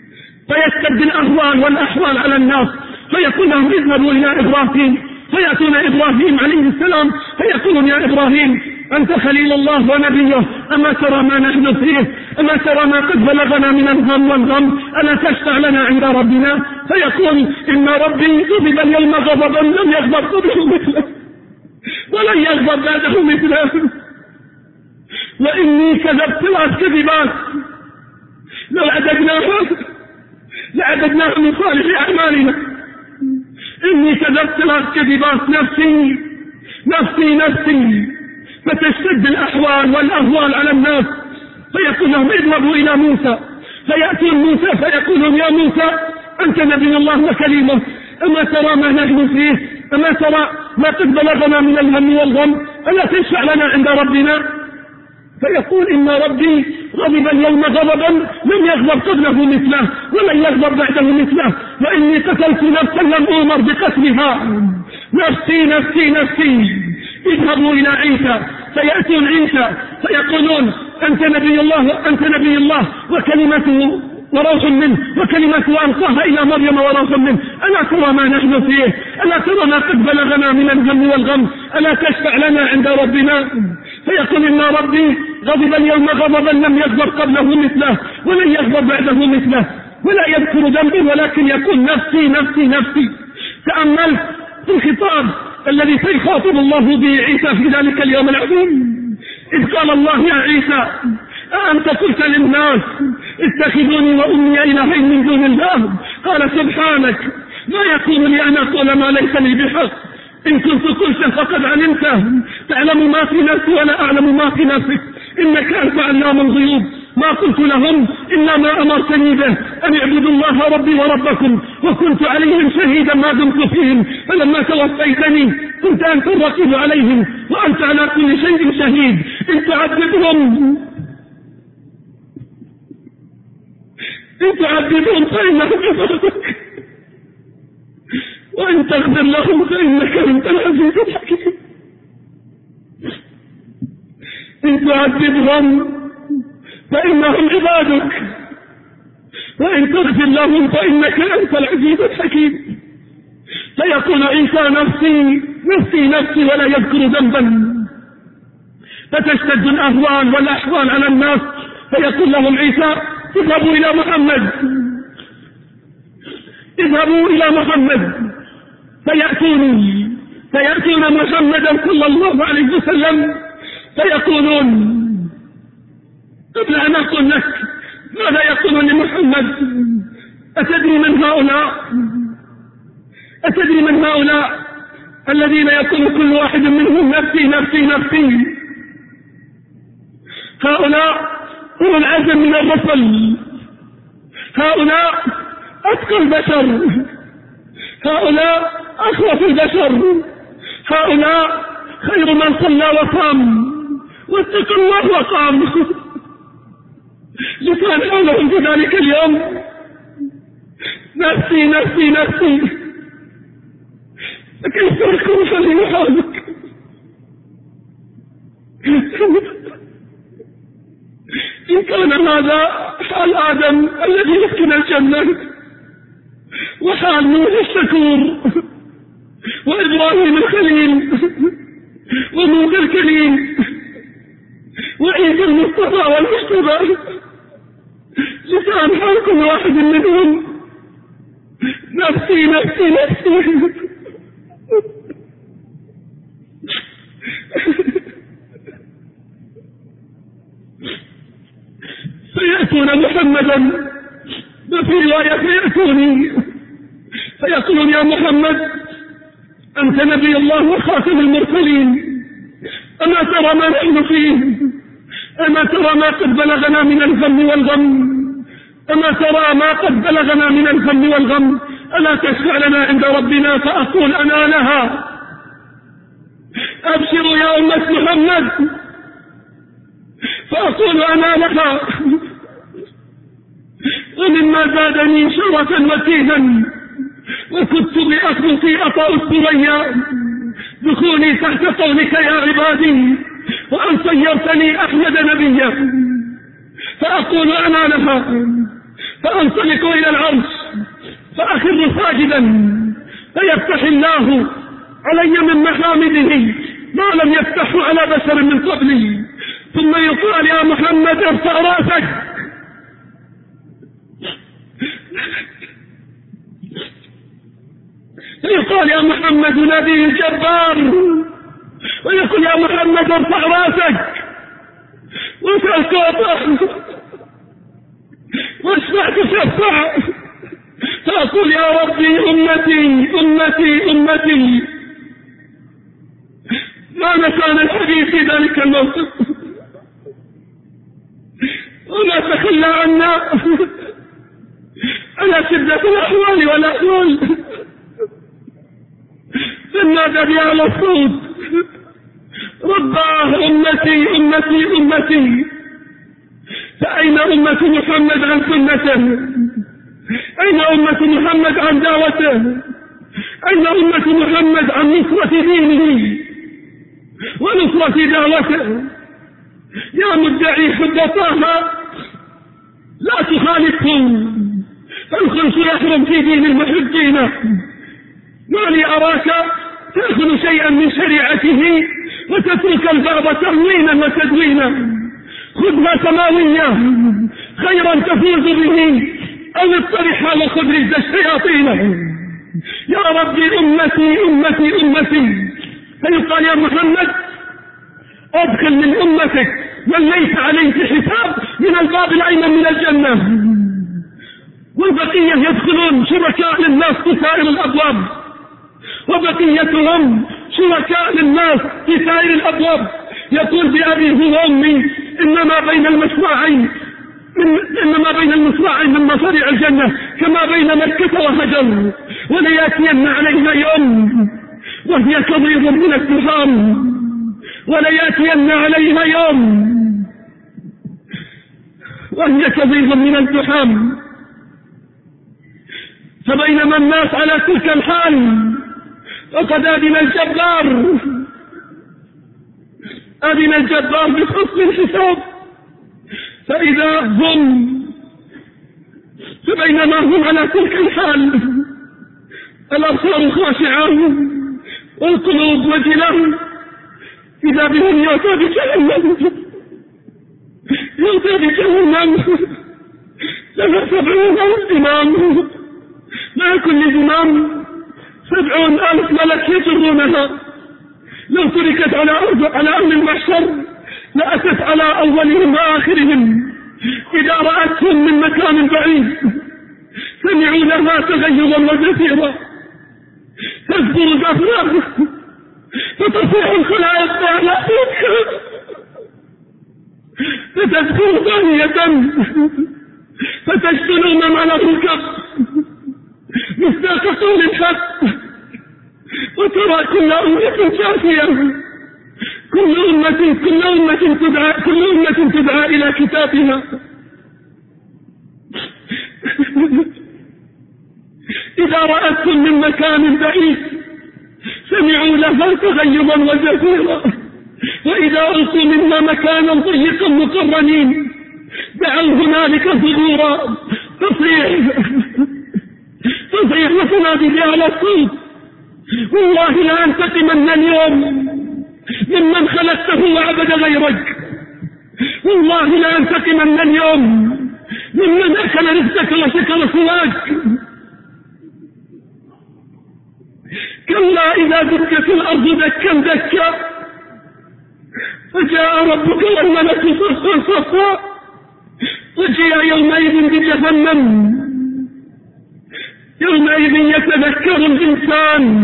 فيشتد الأهوال والأحوال على الناس، فيقول لهم اذهبوا إلى إبراهيم، فيأتون إبراهيم عليه السلام فيقولون يا إبراهيم أنت خليل الله ونبيه، أما ترى ما نحن فيه؟ أما ترى ما قد بلغنا من الهم والغم؟ ألا تشفع لنا عند ربنا؟ فيقول إن ربي غضب اليوم غضبا لم يغضب قبله مثله ولن يغضب بعده مثله، وإني كذبت كذبات لو عددناها لعددناها من صالح أعمالنا، إني كذبت كذبات نفسي نفسي نفسي. فتشتد الأحوال والأهوال على الناس، فيقول لهم اذهبوا إلى موسى، فيأتون موسى فيقولون يا موسى أنت نبي الله وكليمه، أما ترى ما نحن فيه؟ أما ترى ما قد بلغنا من الهم والغم؟ ألا تشفع لنا عند ربنا؟ فيقول إن ربي غضب اليوم غضبا لم يغضب قبله مثله ولن يغضب بعده مثله، وإني قتلت نفسا لم أؤمر بقتلها، نفسي نفسي نفسي. اذهبوا إلى عيسى، فيأتون عيسى فيقولون أنت نبي الله أنت نبي الله وكلمته وروح منه، وكلمته ألقاها إلى مريم وروح منه، ألا ترى ما نحن فيه؟ ألا ترى ما قد بلغنا من الهم والغم؟ ألا تشفع لنا عند ربنا؟ فيقول إن ربي غضب اليوم غضبا لم يغضب قبله مثله ولن يغضب بعده مثله، ولا يذكر ذنبا ولكن يقول نفسي نفسي نفسي. تأملت في الخطاب الذي سيخاطب الله به عيسى في ذلك اليوم العظيم، إذ قال الله يا عيسى أأنت قلت للناس اتخذوني وأمي إلهين من دون الله؟ قال سبحانك ما يكون لي أن أقول ما ليس لي بحق، إن كنت قلته فقد علمته، تعلم ما في نفسي ولا أعلم ما في نفسك، إنك أنت علام الغيوب. ما قلت لهم إلا ما أمرتني به أن اعبدوا الله ربي وربكم، وكنت عليهم شهيدا ما دمت فيهم، فلما توفيتني كنت أنت الرقيب عليهم وأنت على كل شيء شهيد. إن تعذبهم إن تعذبهم فإنهم عبادك، وإن تغفر لهم فإنك أنت العزيز الحكيم. إن تعذبهم فإنهم عبادك، وإن تغفر لهم فإنك أنت العزيز الحكيم. فيقول عيسى نفسي نفسي نفسي ولا يذكر ذنبا، فتشتد الأهوال والأحوال على الناس، فيقول لهم عيسى اذهبوا إلى محمد اذهبوا إلى محمد فيأتوني فيأتون محمدا صلى الله عليه وسلم فيقولون قبل أن أقول لك ماذا يقولون لمحمد؟ أتدري من هؤلاء؟ أتدري من هؤلاء الذين يقول كل واحد منهم نفسي نفسي نفسي؟ هؤلاء هم العزم من الرسل، هؤلاء أتقى البشر، هؤلاء أخوف البشر، هؤلاء خير من صلى وصام واتقى الله وقام. لكان حولهم في ذلك اليوم نفسي نفسي نفسي. كيف تركوا خلي حالك؟ إن كان هذا حال آدم الذي يسكن الجنة وحال نوح الشكور وإبراهيم الخليل وموسى الكريم وعيسى المصطفى والمجتبى، لسان حال كل واحد منهم نفسي نفسي نفسي. فيأتون محمدا وفي رواية فيأتوني فيقولون يا محمد أنت نبي الله وخاتم المرسلين، أما ترى ما نحن فيه؟ أما ترى ما قد بلغنا من الهم والغم؟ أما ترى ما قد بلغنا من الهم والغم؟ ألا تشفع لنا عند ربنا؟ فأقول أنا لها. أبشروا يا أمة محمد، فأقول أنا لها. ومما زادني شرفا وتيها وكنت بأخلقي أطأ الثريا دخولي تحت قولك يا عبادي وأن صيرتني أحمد نبيا. فأقول أنا لها، فأنطلق إلى العرش فأخر ساجدا فيفتح الله علي من محامده ما لم يفتحه على بشر من قبلي، ثم يقال يا محمد ارفع رأسك. فيقال يا محمد نبي الجبار، ويقول يا محمد ارفع رأسك واسأل تعطى واشفع تشفع. فأقول يا ربي أمتي أمتي أمتي. ما مكان الحديث في ذلك الموقف وما تخلى عنا على شدة الأحوال والأحوال. فنادى بها على الصوت رباه أمتي أمتي أمتي. فأين أمة محمد عن سنته؟ أين أمة محمد عن دعوته؟ أين أمة محمد عن نصرة دينه ونصرة دعوته؟ يا مدعي حب طه لا تخالفهم، فالخلف يحرم في دين المحبين. ما لي أراك تأخذ شيئا من شريعته وتترك البعض تهوينا وتدوينا. خذها سماوية خيرا تفوز به أو اطرحها وخذ رجز الشياطين. يا ربي أمتي أمتي أمتي. فيقال يا محمد أدخل من أمتك من ليس عليه حساب من الباب الأيمن من الجنة، والبقية يدخلون شركاء للناس في سائر الأبواب، وبقيتهم شركاء للناس في سائر الأبواب. يقول بأبيه وأمي إنما بين المصراعين من إنما بين المصراعين من مصارع الجنة كما بين مكة وهجر، وليأتين علينا يوم وهي كضيض من الدخان، وليأتين عليها يوم وهي كضيض من الدخان. فبينما الناس على تلك الحال وقد أذن الجبار أذن الجبار بحسن الحساب، فإذا هم فبينما هم على تلك الحال الأبصار خاشعة والقلوب وجلة، إذا بهم يؤتى بجهنم يؤتى بجهنم لها سبعون إمام، مع كل إمام سبعون ألف ملك يجرونها. لو تركت على على أهل المحشر لأتت على أولهم وآخرهم، إذا رأتهم من مكان بعيد سمعوا لها تغيظا وزفيرا، تذكر الأفلام فتصيح الخلائق بأعلامك، فتذكر ثانية فتشتل الأمم على الركب مصداق قول الحق، وترى كل أمة شافية، كل أمة كل أمة تدعى كل أمة تدعى إلى كتابها. إذا رأتهم من مكان بعيد سمعوا لها تغيظا وزفيرا، وإذا ألقوا منا مكانا ضيقا مقرنين دعوا هنالك ثبورا، تصيح تصيح وتنادي بأعلى الصوت: والله لا أنتقمن اليوم ممن خلقته وعبد غيرك، والله لا أنتقمن اليوم ممن أكل رزقك وشكر سواك. كلا إذا دكت الأرض دكا دكا فجاء ربك والملك صفا صفا وجيء يومئذ بجهنم، يومئذ يتذكر الإنسان،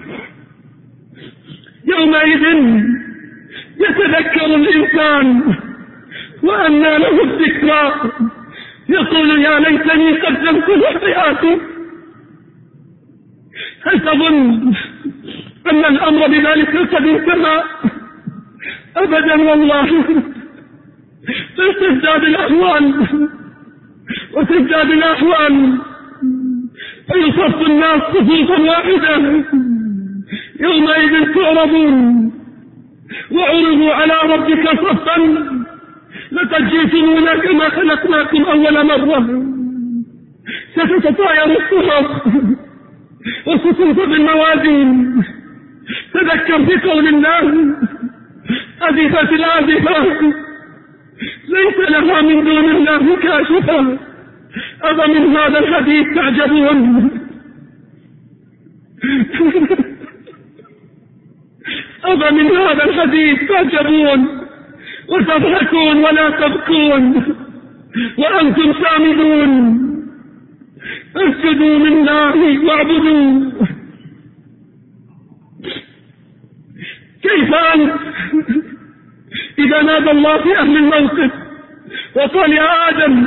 يومئذ يتذكر الإنسان وأنى له الذكرى، يقول يا ليتني قدمت لحياتي. هل تظن أن الأمر بذلك قد انتهى؟ أبدا والله، فتزداد الأحوال وتزداد الأحوال فيصف الناس صفوفا واحدة، يومئذ تعرضون وعرضوا على ربك صفا لقد جئتمونا كما خلقناكم أول مرة. ستتطاير الصحف وتصف بالموازين. تذكر في قول الله: أزفت الآزفة ليس لها من دون الله كاشفة. أفمن هذا الحديث تعجبون؟ أفمن هذا الحديث تعجبون وتضحكون ولا تبكون وأنتم سامدون؟ اسجدوا لله واعبدوا. كيف أنت إذا نادى الله في أهل الموقف وقال يا آدم،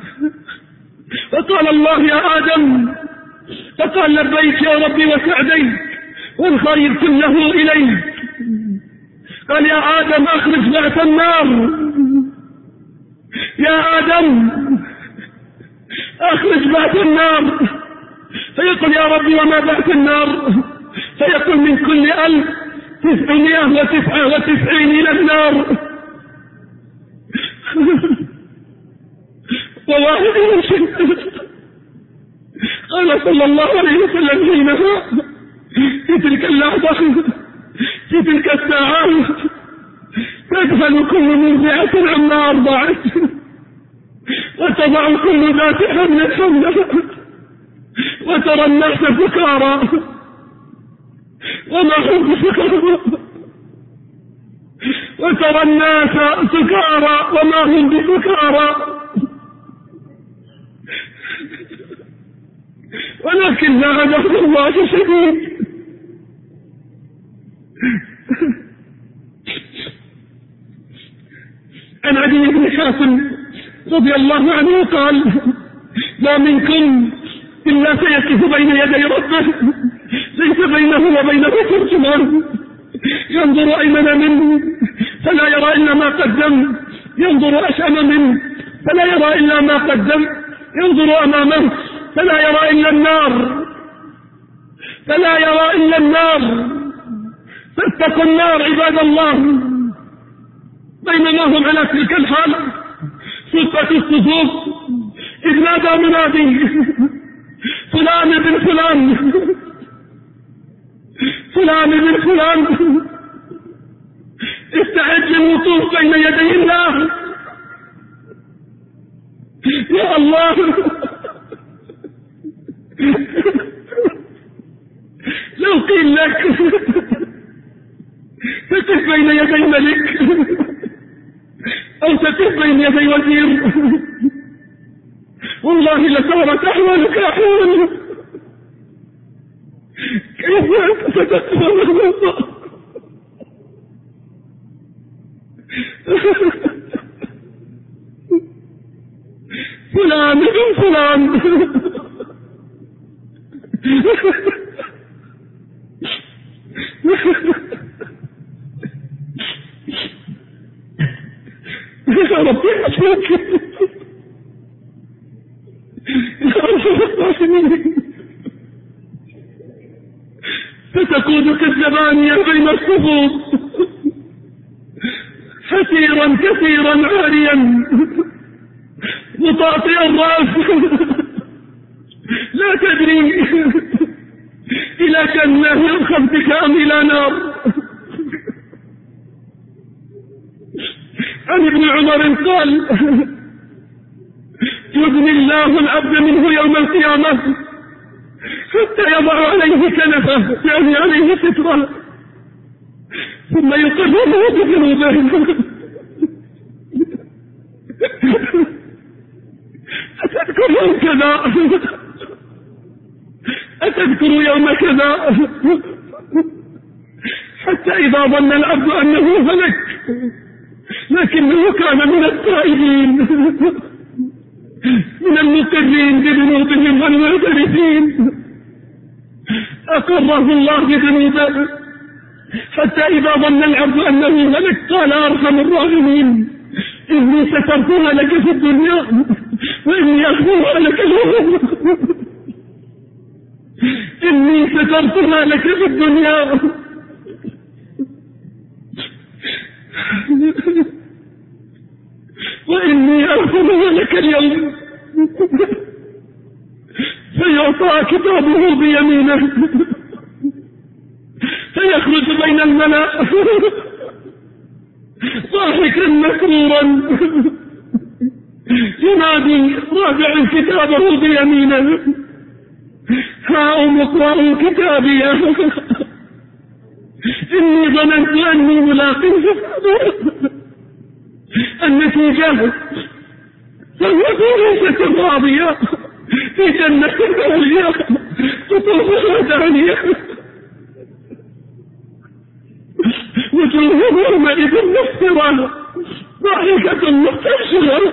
وقال الله يا آدم، فقال لبيك يا ربي وسعديك والخير كله إليك. قال يا آدم أخرج بعث النار، يا آدم أخرج بعث النار. فيقول يا ربي وما بعث النار؟ فيقول من كل ألف تسعمائة وتسعة وتسعين إلى النار وواحد يمشي. قال صلى الله عليه وسلم حينها في تلك اللحظة في تلك الساعات تدخل كل مرضعة عما أرضعت وتضع كل ذات حمل حملها وترى الناس سكارى وما هم بسكارى وترى الناس سكارى وما هم بسكارى ولكن عذاب الله شديد. عن عدي بن حاتم رضي الله عنه قال: ما منكم إلا سيقف بين يدي ربه ليس بينه وبينه ترجمان، ينظر أيمن منه فلا يرى إلا ما قدم، ينظر أشأم منه فلا يرى إلا ما قدم، ينظر أمامه فلا يرى إلا النار فلا يرى إلا النار. فاتقوا النار عباد الله. بينما هم على تلك الحال صفت الصفوف إذ نادى منادي: فلان بن فلان فلان بن فلان استعد للوقوف بين يدي الله. يا الله، لو قيل لك تقف بين يدي ملك أو تقف بين يدي وزير والله لصارت أحوالك أحوال. تتقبل. فلان ابن فلان يا ربي عشانك يا أرحم الراحمين. فتقودك الزبانية بين الصفوف حسيرا كثيرا عاريا مطاطئ الرأس لا تدري إلى جنة يرخب بك أم إلى نار. عن ابن عمر قال يبني الله العبد منه يوم القيامة حتى يضع عليه كنفه يعني عليه سترة ثم يقرره بذنوبه. أتذكر يوم كذا أتذكر يوم كذا حتى إذا ظن العبد أنه هلك لكنه كان من التائبين من المقرين بذنوبهم والمعترفين أقره الله بذنوبه حتى إذا ظن العبد أنه هلك قال أرحم الراحمين إني سترتها لك في الدنيا وإني أخفوها لك اليوم. إني سترتها لك في الدنيا وإني أخفوها لك اليوم. فيعطى كتابه بيمينه فيخرج بين الملأ ضاحكا مسرورا ينادي رافعا كتابه بيمينه هاؤم اقرأوا كتابي إني ظننت أني ملاق حسابي. النتيجة فهو ليست راضية في جنة عالية قطوفها دانية وجوههم يومئذ مسفرة ضاحكة مستبشرة.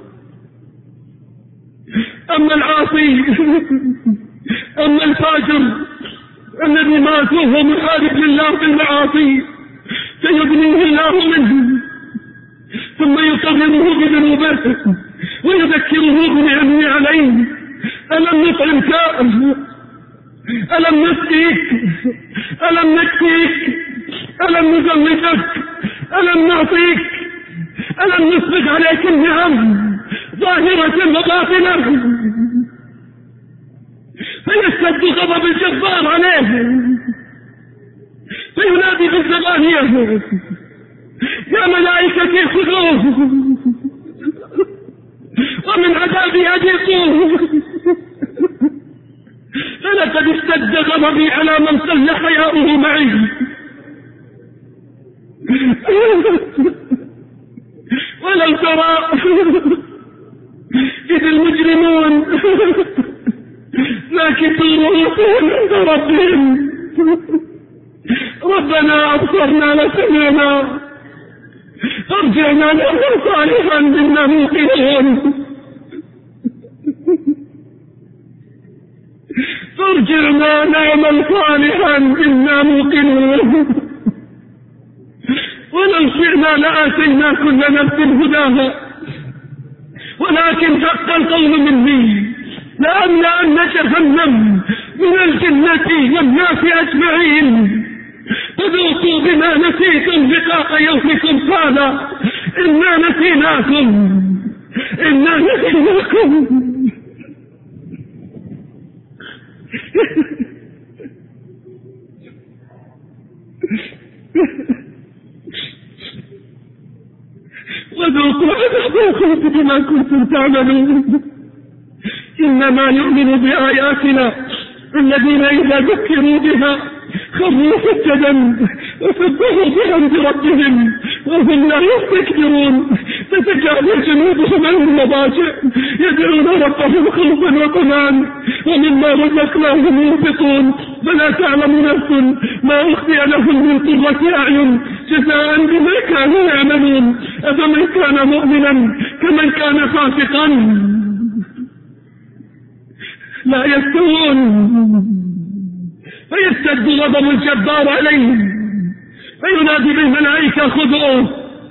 أما العاصي أما الفاجر الذي مات وهو محارب لله بالمعاصي فيبنيه الله منه ثم يقرره بذنوبه ويذكره بنعمه عليه. ألم نطعمك ألم نسقيك ألم نكفيك ألم نزوجك ألم نعطيك ألم نسبق عليك النعم ظاهرة وباطنة. فيشتد غضب الجبار عليه فينادي بالزبانية يا ملائكتي خذوه ومن عذابي أجيقوه فلقد اشتد غضبي على من صلى حياؤه معي. ولو ترى إذ المجرمون ناكسوا رؤوسهم عند ربهم ربنا أبصرنا وسمعنا فارجعنا نعمل صالحا إنا موقنون. فارجعنا نعمل صالحا إنا موقنون. ولو شئنا لآتينا كل نفس هداها ولكن حق القول مني لأملأن جهنم من الجنة والناس أجمعين. فذوقوا بما نسيتم لقاء يومكم هذا إنا نسيناكم إنا نسيناكم. وذوقوا عذابكم بما كنتم تعملون. إنما يؤمن بآياتنا الذين إذا ذكروا بها خروا سجدا وسبحوا بحمد ربهم وهم لا يستكبرون تتجافى جنوبهم عن المضاجع يدعون ربهم خوفا وطمعا ومما رزقناهم ينفقون فلا تعلم نفس ما أخفي لهم من قرة أعين جزاء بما كانوا يعملون أفمن كان مؤمنا كمن كان فاسقا لا يستوون فيشتد غضب الجبار عليهم فينادي بالملائكة خذوه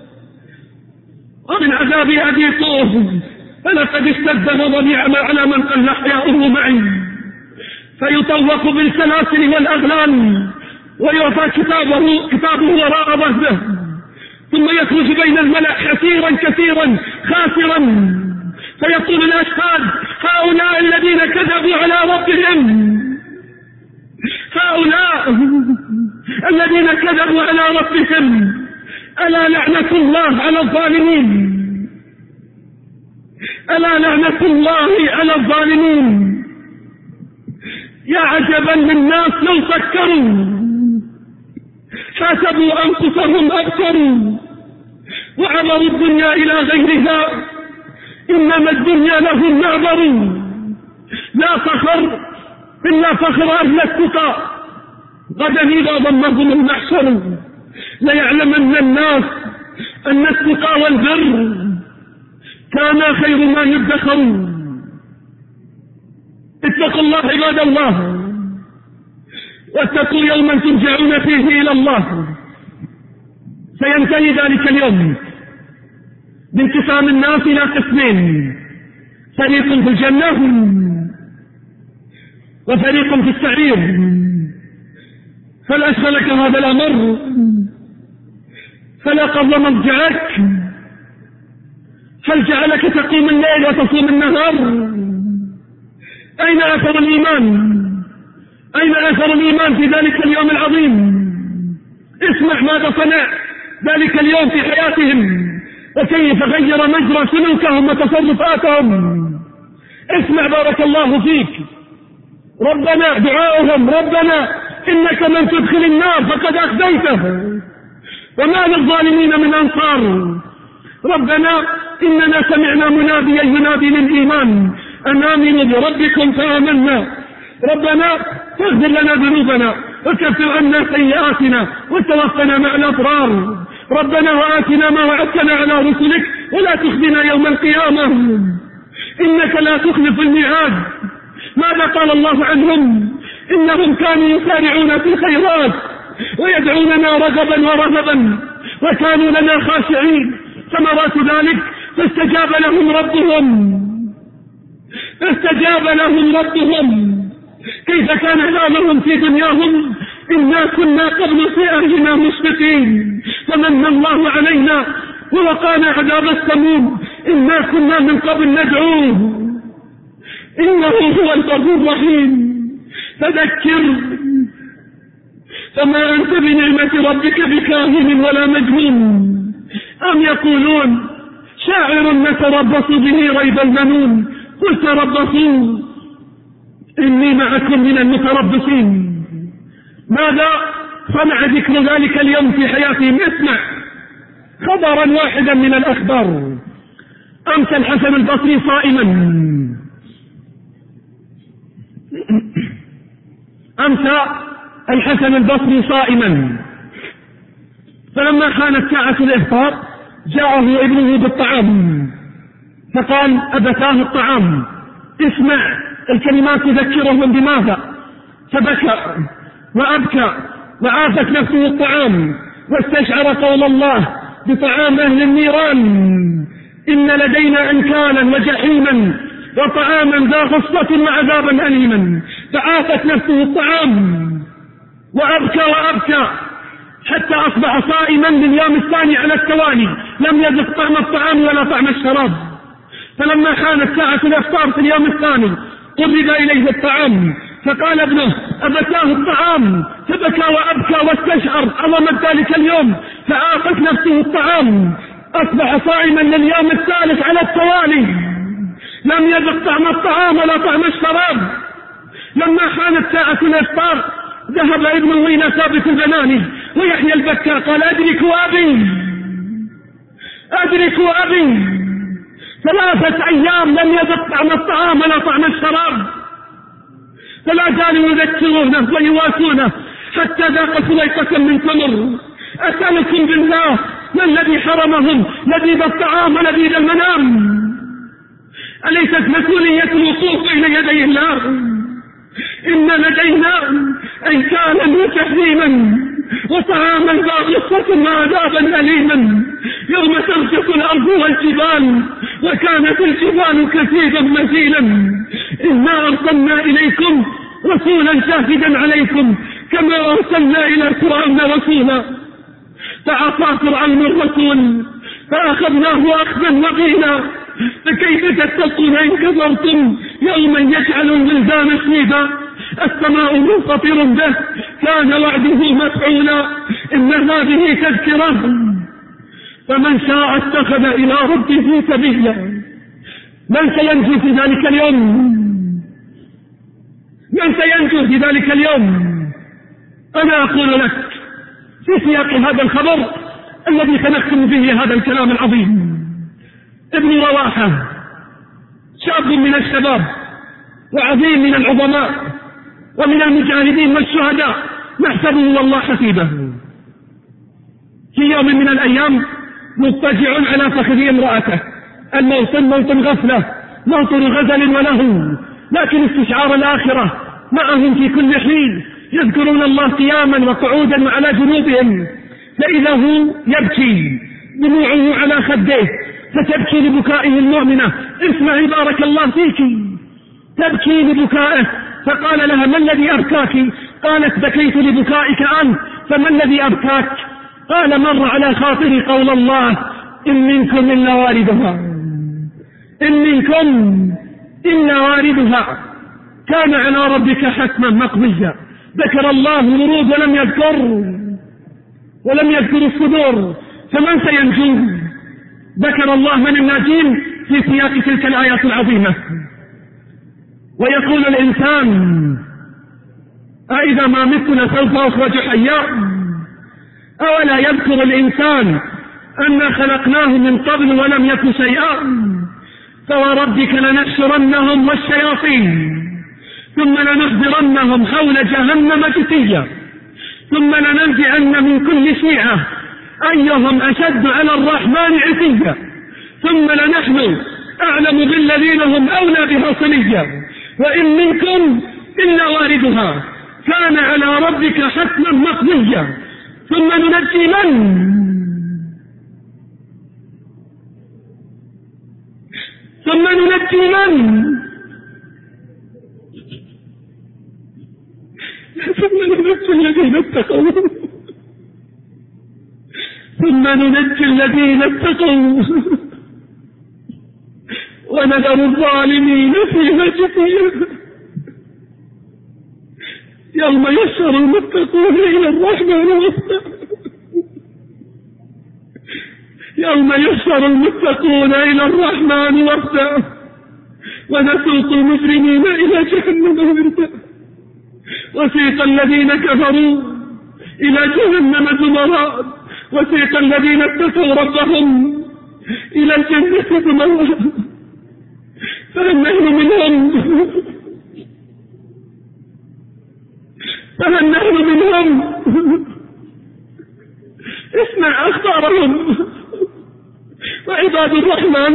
ومن عذابي أذيقوه فلقد اشتد غضبي على من قل أحياؤه معي فيطوق بالسلاسل والأغلال ويعطى كتابه, كتابه وراء ظهره ثم يخرج بين الملأ حسيرا كثيرا خاسرا فيقول الأشهاد هؤلاء الذين كذبوا على ربهم هؤلاء الذين كذبوا على ربهم ألا لعنة الله على الظالمين ألا لعنة الله على الظالمين يا عجبا للناس لو فكروا حسبوا أنفسهم أبصروا وعبروا الدنيا إلى غيرها إنما الدنيا لهم معبر لا فخر إلا فخر أهل التقى غدا إذا ضمهم المحشر ليعلمن الناس أن التقى والبر كان خير ما يدخر. اتقوا الله عباد الله واتقوا يوما ترجعون فيه إلى الله. سينتهي ذلك اليوم بانقسام الناس إلى قسمين فريق في الجنة وفريق في السعير. فلا أشغلك هذا الأمر فلا قبل مرجعك هل جعلك تقوم الليل وتصوم النهار؟ أين أثر الإيمان؟ أين أثر الإيمان في ذلك اليوم العظيم؟ اسمع ماذا صنع ذلك اليوم في حياتهم وكيف غير مجرى سلوكهم وتصرفاتهم. اسمع بارك الله فيك ربنا دعاؤهم ربنا إنك من تدخل النار فقد أخزيته وما للظالمين من أنصار. ربنا إننا سمعنا مناديا ينادي للإيمان أن آمنوا بربكم فآمنا. ربنا فاغفر لنا ذنوبنا وكفر عنا سيئاتنا وتوفنا مع الأبرار. ربنا وآتنا ما وعدتنا على رسلك ولا تخزنا يوم القيامة إنك لا تخلف الميعاد. ماذا قال الله عنهم؟ إنهم كانوا يسارعون في الخيرات ويدعوننا رغبا ورهبا وكانوا لنا خاشعين. ثمرات ذلك فاستجاب لهم ربهم فاستجاب لهم ربهم كيف كان حالهم في دنياهم؟ إنا كنا قبل في أهلنا مشفقين فمن الله علينا ووقانا عذاب السموم إنا كنا من قبل ندعوه إنه هو البر الرحيم. فذكر فما أنت بنعمة ربك بكاهن ولا مجنون أم يقولون شاعر نتربص به ريب المنون قل تربصوا إني معكم من المتربصين. ماذا صنع ذكر ذلك اليوم في حياتهم؟ اسمع خبرا واحدا من الأخبار. أمس الحسن البصري صائما أمس الحسن البصري صائما فلما كانت ساعة الإفطار جاءه ابنه بالطعام فقال أبتاه الطعام. اسمع الكلمات تذكرهم بماذا؟ فبكى وأبكى وعافت نفسه الطعام واستشعر قول الله بطعام أهل النيران إن لدينا أنكالا وجحيما وطعاما ذا غصة وعذابا أليما. فعافت نفسه الطعام وأبكى وأبكى حتى أصبح صائما لليوم الثاني على التوالي لم يذق طعم الطعام ولا طعم الشراب. فلما كانت ساعة الإفطار في اليوم الثاني قرب إليه الطعام فقال ابنه أبكاه الطعام فبكى وأبكى واستشعر عظمة ذلك اليوم فعافت نفسه الطعام أصبح صائما لليوم الثالث على التوالي لم يذق طعم الطعام ولا طعم الشراب. لما كانت ساعة الإفطار ذهب ابنه إلى ثابت البناني ويحيى البكاء قال أدرك أبي أدركوا أبي ثلاثة أيام لم يذق طعم الطعام ولا طعم الشراب، فلا زالوا يذكرونه ويواسونه حتى ذاق سليقة من تمر. أسألكم بالله ما الذي حرمهم لذيذ الطعام ولذيذ المنام؟ أليست مسؤولية الوقوف بين يدي الله؟ إن لدينا أنكالا وتحريما وطعاما ذا غصة وعذابا أليما يوم ترجف الأرض والجبال وكانت الجبال كثيبا مثيلا. إنا أرسلنا إليكم رسولا شاهدا عليكم كما أرسلنا إلى فرعون رسولا فعصى فرعون الرسول فأخذناه أخذا وبيلا. فكيف تتقون إن كفرتم يوما يجعل الولدان شيبا السماء منفطر به كان وعده مفعولا. إن هذه تذكرة فمن شاء اتخذ إلى ربه سبيلا. من سينجو في ذلك اليوم؟ من سينجو في ذلك اليوم؟ أنا أقول لك في سياق هذا الخبر الذي سنختم به هذا الكلام العظيم: ابن رواحة شاب من الشباب وعظيم من العظماء ومن المجاهدين والشهداء نحسبه والله حسيبه. في يوم من الأيام مضطجع على فخذ امرأته. الموت موت غفلة، موت غزل وله، لكن استشعار الآخرة معهم في كل حين، يذكرون الله قياما وقعودا وعلى جنوبهم. فإذا هو يبكي دموعه على خديه فتبكي لبكائه المؤمنة: اسمعي بارك الله فيك. تبكي لبكائه فقال لها: ما الذي أبكاك؟ قالت: بكيت لبكائك أنت، فما الذي أبكاك؟ قال: مر على خاطري قول الله: إن منكم إلا واردها، إن منكم إلا واردها كان على ربك حتما مقضيا. ذكر الله الورود ولم يذكر ولم يذكر الصدور، فمن سينجو؟ ذكر الله من الناجين في سياق تلك الآيات العظيمة. ويقول الإنسان: أإذا ما مت لسوف أخرج حيا؟ أولا يذكر الإنسان أن خلقناه من قبل ولم يك شيئا؟ فوربك لنحشرنهم والشياطين ثم لنحضرنهم حول جهنم جثيا ثم لننزعن من كل شيعة أيهم أشد على الرحمن عتيا ثم لنحن أعلم بالذين هم أولى بها صليا وإن منكم إلا واردها كان على ربك حتما مقضيا ثم ننجي من ثم ننجي من ثم ننجي الذين اتقوا ثم ننجي الذين اتقوا ونذر الظالمين فيها جثيا يوم يحشر المتقون إلى الرحمن وفدا يوم يحشر المتقون إلى الرحمن وفدا ونسوق المجرمين إلى جهنم وردا وسيق الذين كفروا إلى جهنم زمرا وسيق الذين اتقوا ربهم إلى الجنة زمرا فهل نحن منهم فهل نحن منهم اسمع أخبارهم وعباد الرحمن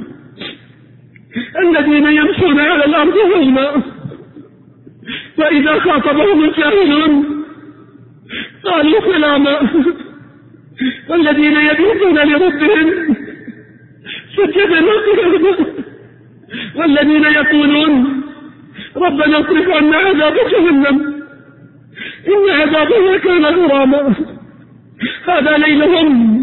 الذين يمشون على الأرض هونا وإذا خاطبهم الجاهلون قالوا سلاما والذين يبيتون لربهم سجدا وقياما والذين يقولون ربنا اصرف عنا عذاب جهنم إن عذابها كان غراما هذا ليلهم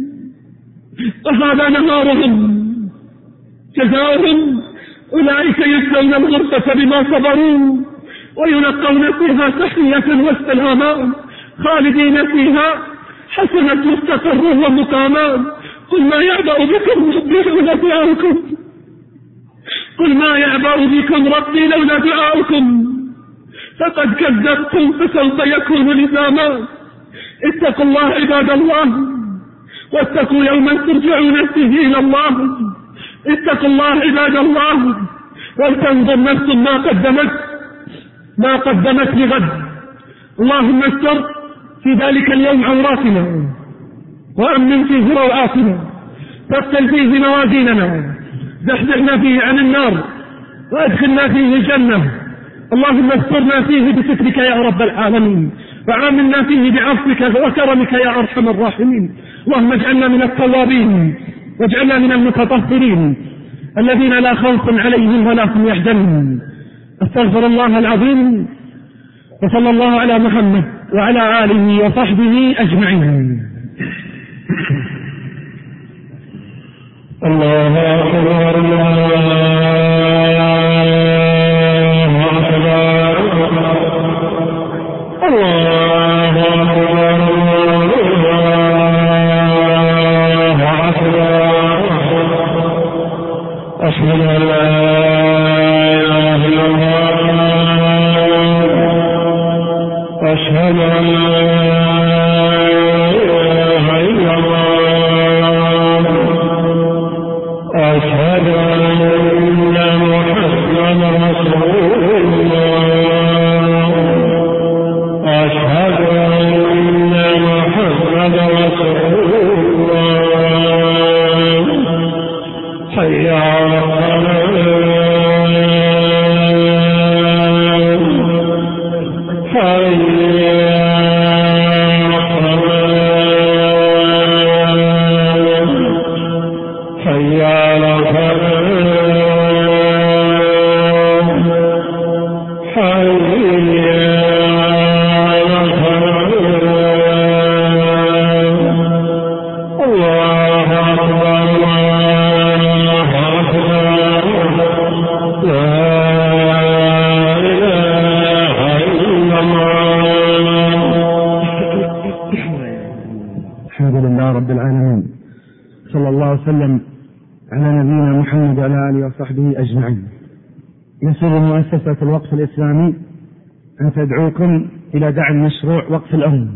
وهذا نهارهم جزاؤهم أولئك يجزون الغرفة بما صبروا ويلقون فيها تحية وسلاما خالدين فيها حسنت مستقرا ومقاما قل ما يعبأ بكم ربي لولا دعاؤكم قل ما يعبأ بكم ربي لولا دعاؤكم فقد كذبتم فسوف يكون لزاما اتقوا الله عباد الله واتقوا يوما ترجعون فيه إلى الله. اتقوا الله عباد الله، ولتنظر نفس ما قدمت ما قدمت لغد. اللهم استر في ذلك اليوم عوراتنا، وأمن فيه روعاتنا، ثقل فيه موازيننا، زحزحنا فيه عن النار، وأدخلنا فيه الجنة. اللهم استرنا فيه بسترك يا رب العالمين، وعاملنا فيه بعفوك وكرمك يا أرحم الراحمين. اللهم اجعلنا من التوابين، واجعلنا من المتطهرين الذين لا خوف عليهم ولا هم يحزنون. استغفر الله العظيم، وصلى الله على محمد وعلى آله وصحبه أجمعين. الله أكبر الله أكبر الله أكبر الله أكبر. أشهد أن لا إله إلا الله، أشهد أن لا إله إلا الله، أشهد أن محمدا رسول الله، أشهد أن محمدا رسول الله. حي على الصلاة، حي حي على الفلاح، حي على الفلاح. الله أكبر الله أكبر، لا إله إلا الله. الحمد لله رب العالمين، صلى الله وسلم على نبينا محمد وعلى آله وصحبه أجمعين. يسر مؤسسة الوقف الإسلامي أن تدعوكم إلى دعم مشروع وقف الأم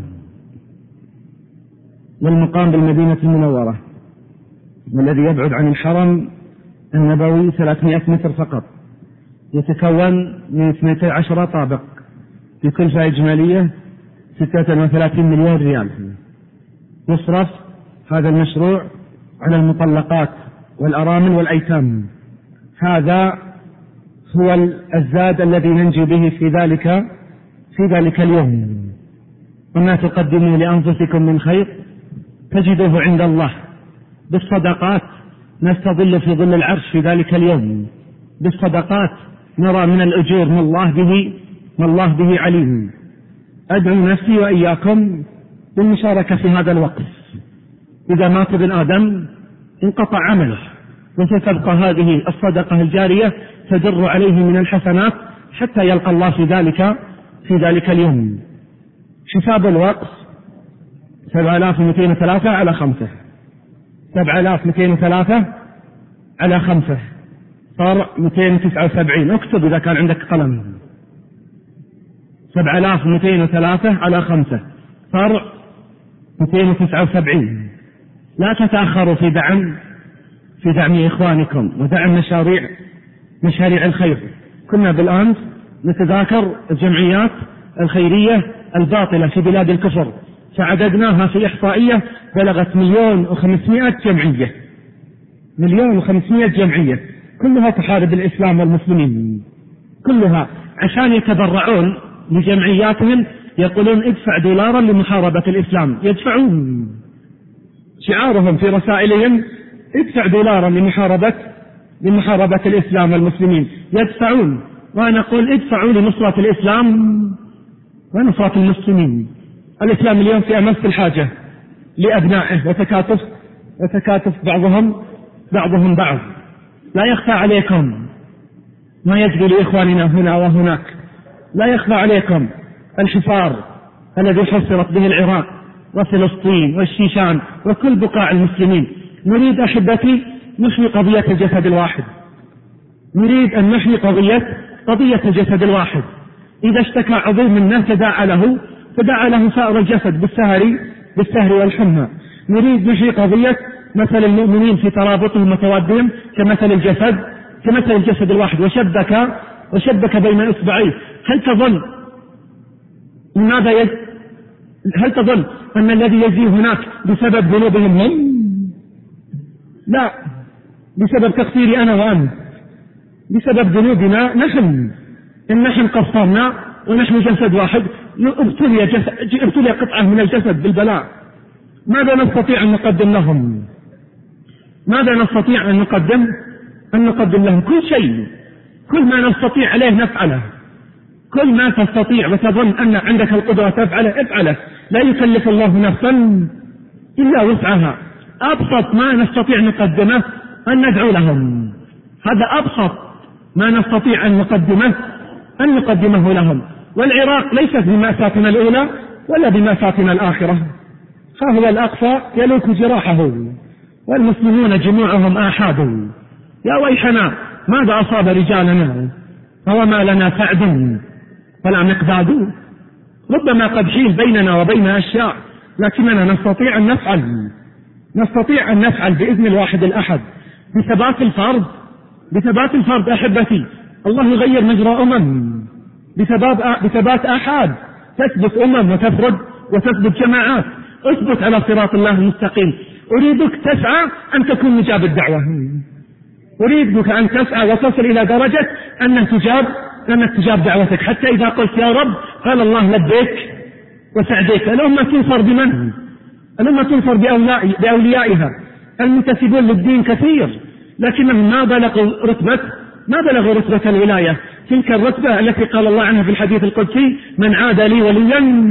والمقام بالمدينة المنورة، والذي يبعد عن الحرم النبوي ثلاثمائة متر فقط، يتكون من اثنتي عشرة طابق بكلفة إجمالية ستة وثلاثين مليون ريال. يصرف هذا المشروع على المطلقات والأرامل والأيتام. هذا هو الزاد الذي ننجي به في ذلك في ذلك اليوم. وما تقدموا لأنفسكم من خير تجدوه عند الله. بالصدقات نستظل في ظل العرش في ذلك اليوم، بالصدقات نرى من الأجور ما الله به ما الله به عليم. أدعو نفسي وإياكم بالمشاركة في هذا الوقف. إذا مات ابن آدم انقطع عمله، وستبقى هذه الصدقة الجارية تدر عليه من الحسنات حتى يلقى الله في ذلك في ذلك اليوم. حساب الوقف سبعة آلاف ومئتين وثلاثة على خمسة، سبعة آلاف ومئتين وثلاثة على خمسة صار مئتين وتسعة وسبعين. اكتب إذا كان عندك قلم. سبعة آلاف ومئتين وثلاثة على خمسة صار مئتين وتسعة وسبعين. لا تتأخروا في دعم في دعم إخوانكم ودعم مشاريع مشاريع الخير. كنا بالأمس نتذاكر الجمعيات الخيرية الباطلة في بلاد الكفر، فعددناها في إحصائية بلغت مليون وخمسمائة جمعية، مليون وخمسمائة جمعية كلها تحارب الإسلام والمسلمين، كلها عشان يتبرعون لجمعياتهم. يقولون ادفع دولارا لمحاربة الإسلام، يدفعون. شعارهم في رسائلهم ادفع دولارا لمحاربة لمحاربة الإسلام والمسلمين، يدفعون. وأنا أقول ادفعوا لنصرة الإسلام ونصرة المسلمين. الإسلام اليوم في أمس الحاجة لأبنائه، وتكاتف وتكاتف بعضهم بعضهم بعض. لا يخفى عليكم ما يجري لإخواننا هنا وهناك، لا يخفى عليكم الحصار الذي حصرت به العراق وفلسطين والشيشان وكل بقاع المسلمين. نريد أحبتي نحيي قضية الجسد الواحد، نريد أن نحيي قضية قضية الجسد الواحد. إذا اشتكى عضو منا تداعى له تداعى له سائر الجسد بالسهر بالسهر والحمى. نريد نحيي قضية مثل المؤمنين في ترابطهم وتوادهم كمثل الجسد كمثل الجسد الواحد وشبك وشبك بين إصبعيه. هل تظن ماذا يز... هل تظن أن الذي يزي هناك بسبب ذنوبهم هم؟ لا، بسبب تقصيري أنا وأنت، بسبب ذنوبنا نحن. إن نحن قصرنا ونحن جسد واحد، ابتلي, جسد... ابتلي قطعة من الجسد بالبلاء. ماذا نستطيع أن نقدم لهم؟ ماذا نستطيع أن نقدم أن نقدم لهم؟ كل شيء، كل ما نستطيع عليه نفعله، كل ما تستطيع وتظن أن عندك القدرة تفعله افعله. لا يكلف الله نفسا إلا وسعها. أبسط ما نستطيع نقدمه أن ندعو لهم، هذا أبسط ما نستطيع أن نقدمه أن نقدمه لهم. والعراق ليست بمأساتنا الأولى ولا بمأساتنا الآخرة، فهو الأقصى يلوك جراحه والمسلمون جموعهم آحاد. يا ويحنا ماذا أصاب رجالنا وما لنا سعد ولا مقداد. ربما قد حيل بيننا وبين أشياء، لكننا نستطيع أن نفعل نستطيع أن نفعل بإذن الواحد الأحد، بثبات الفرد بثبات الفرد أحبتي. الله يغير مجرى أمم بثبات بثبات أحد، تثبت أمم وتفرد وتثبت جماعات. اثبت على صراط الله المستقيم. أريدك تسعى أن تكون مجاب الدعوة، أريدك أن تسعى وتصل إلى درجة أن تجاب أنك تجاب دعوتك، حتى إذا قلت يا رب قال الله لبيك وسعديك. الأمة تنصر بمن؟ الأمة تنصر بأوليائها المنتسبون للدين كثير، لكنهم ما بلغوا رتبة ما بلغوا رتبة الولاية، تلك الرتبة التي قال الله عنها في الحديث القدسي: من عاد لي وليا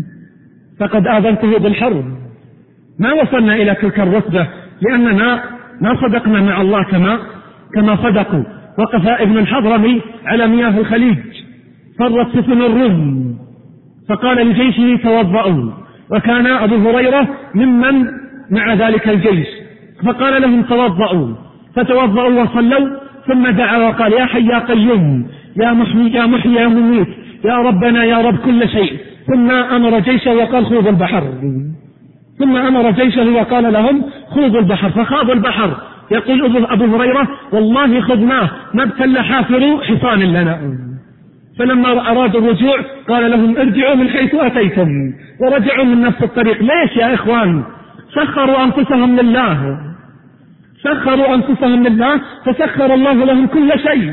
فقد آذنته بالحرب. ما وصلنا إلى تلك الرتبة لأننا ما صدقنا مع الله كما كما صدقوا. وقف ابن الحضرمي على مياه الخليج، فرت سفن الروم فقال لجيشه توضأوا، وكان أبو هريرة ممن مع ذلك الجيش، فقال لهم توضأوا فتوضأوا وصلوا، ثم دعا وقال: يا حي يا قيوم يا محيي يا محيي يا مميت يا ربنا يا رب كل شيء. ثم أمر جيشه وقال: خوضوا البحر. ثم أمر جيشه وقال لهم: خوضوا البحر، فخاضوا البحر. يقول أبو هريرة: والله خذناه ما ابتل حافر حصان لنا. فلما أرادوا الرجوع قال لهم: ارجعوا من حيث أتيتم، ورجعوا من نفس الطريق. ليش يا إخوان؟ سخروا أنفسهم لله، سخروا أنفسهم لله فسخر الله لهم كل شيء.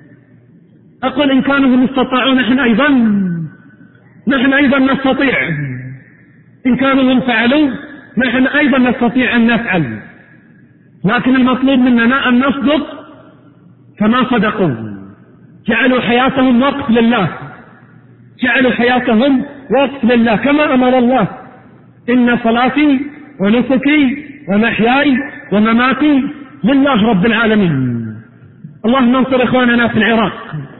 أقول إن كانوا هم استطاعوا نحن أيضا نحن أيضا نستطيع، إن كانوا هم فعلوا نحن أيضا نستطيع أن نفعل، لكن المطلوب مننا أن نصدق كما صدقوا. جعلوا حياتهم وقف لله، جعلوا حياتهم وقف لله كما أمر الله: إن صلاتي ونسكي ومحياي ومماتي لله رب العالمين. اللهم انصر إخواننا في العراق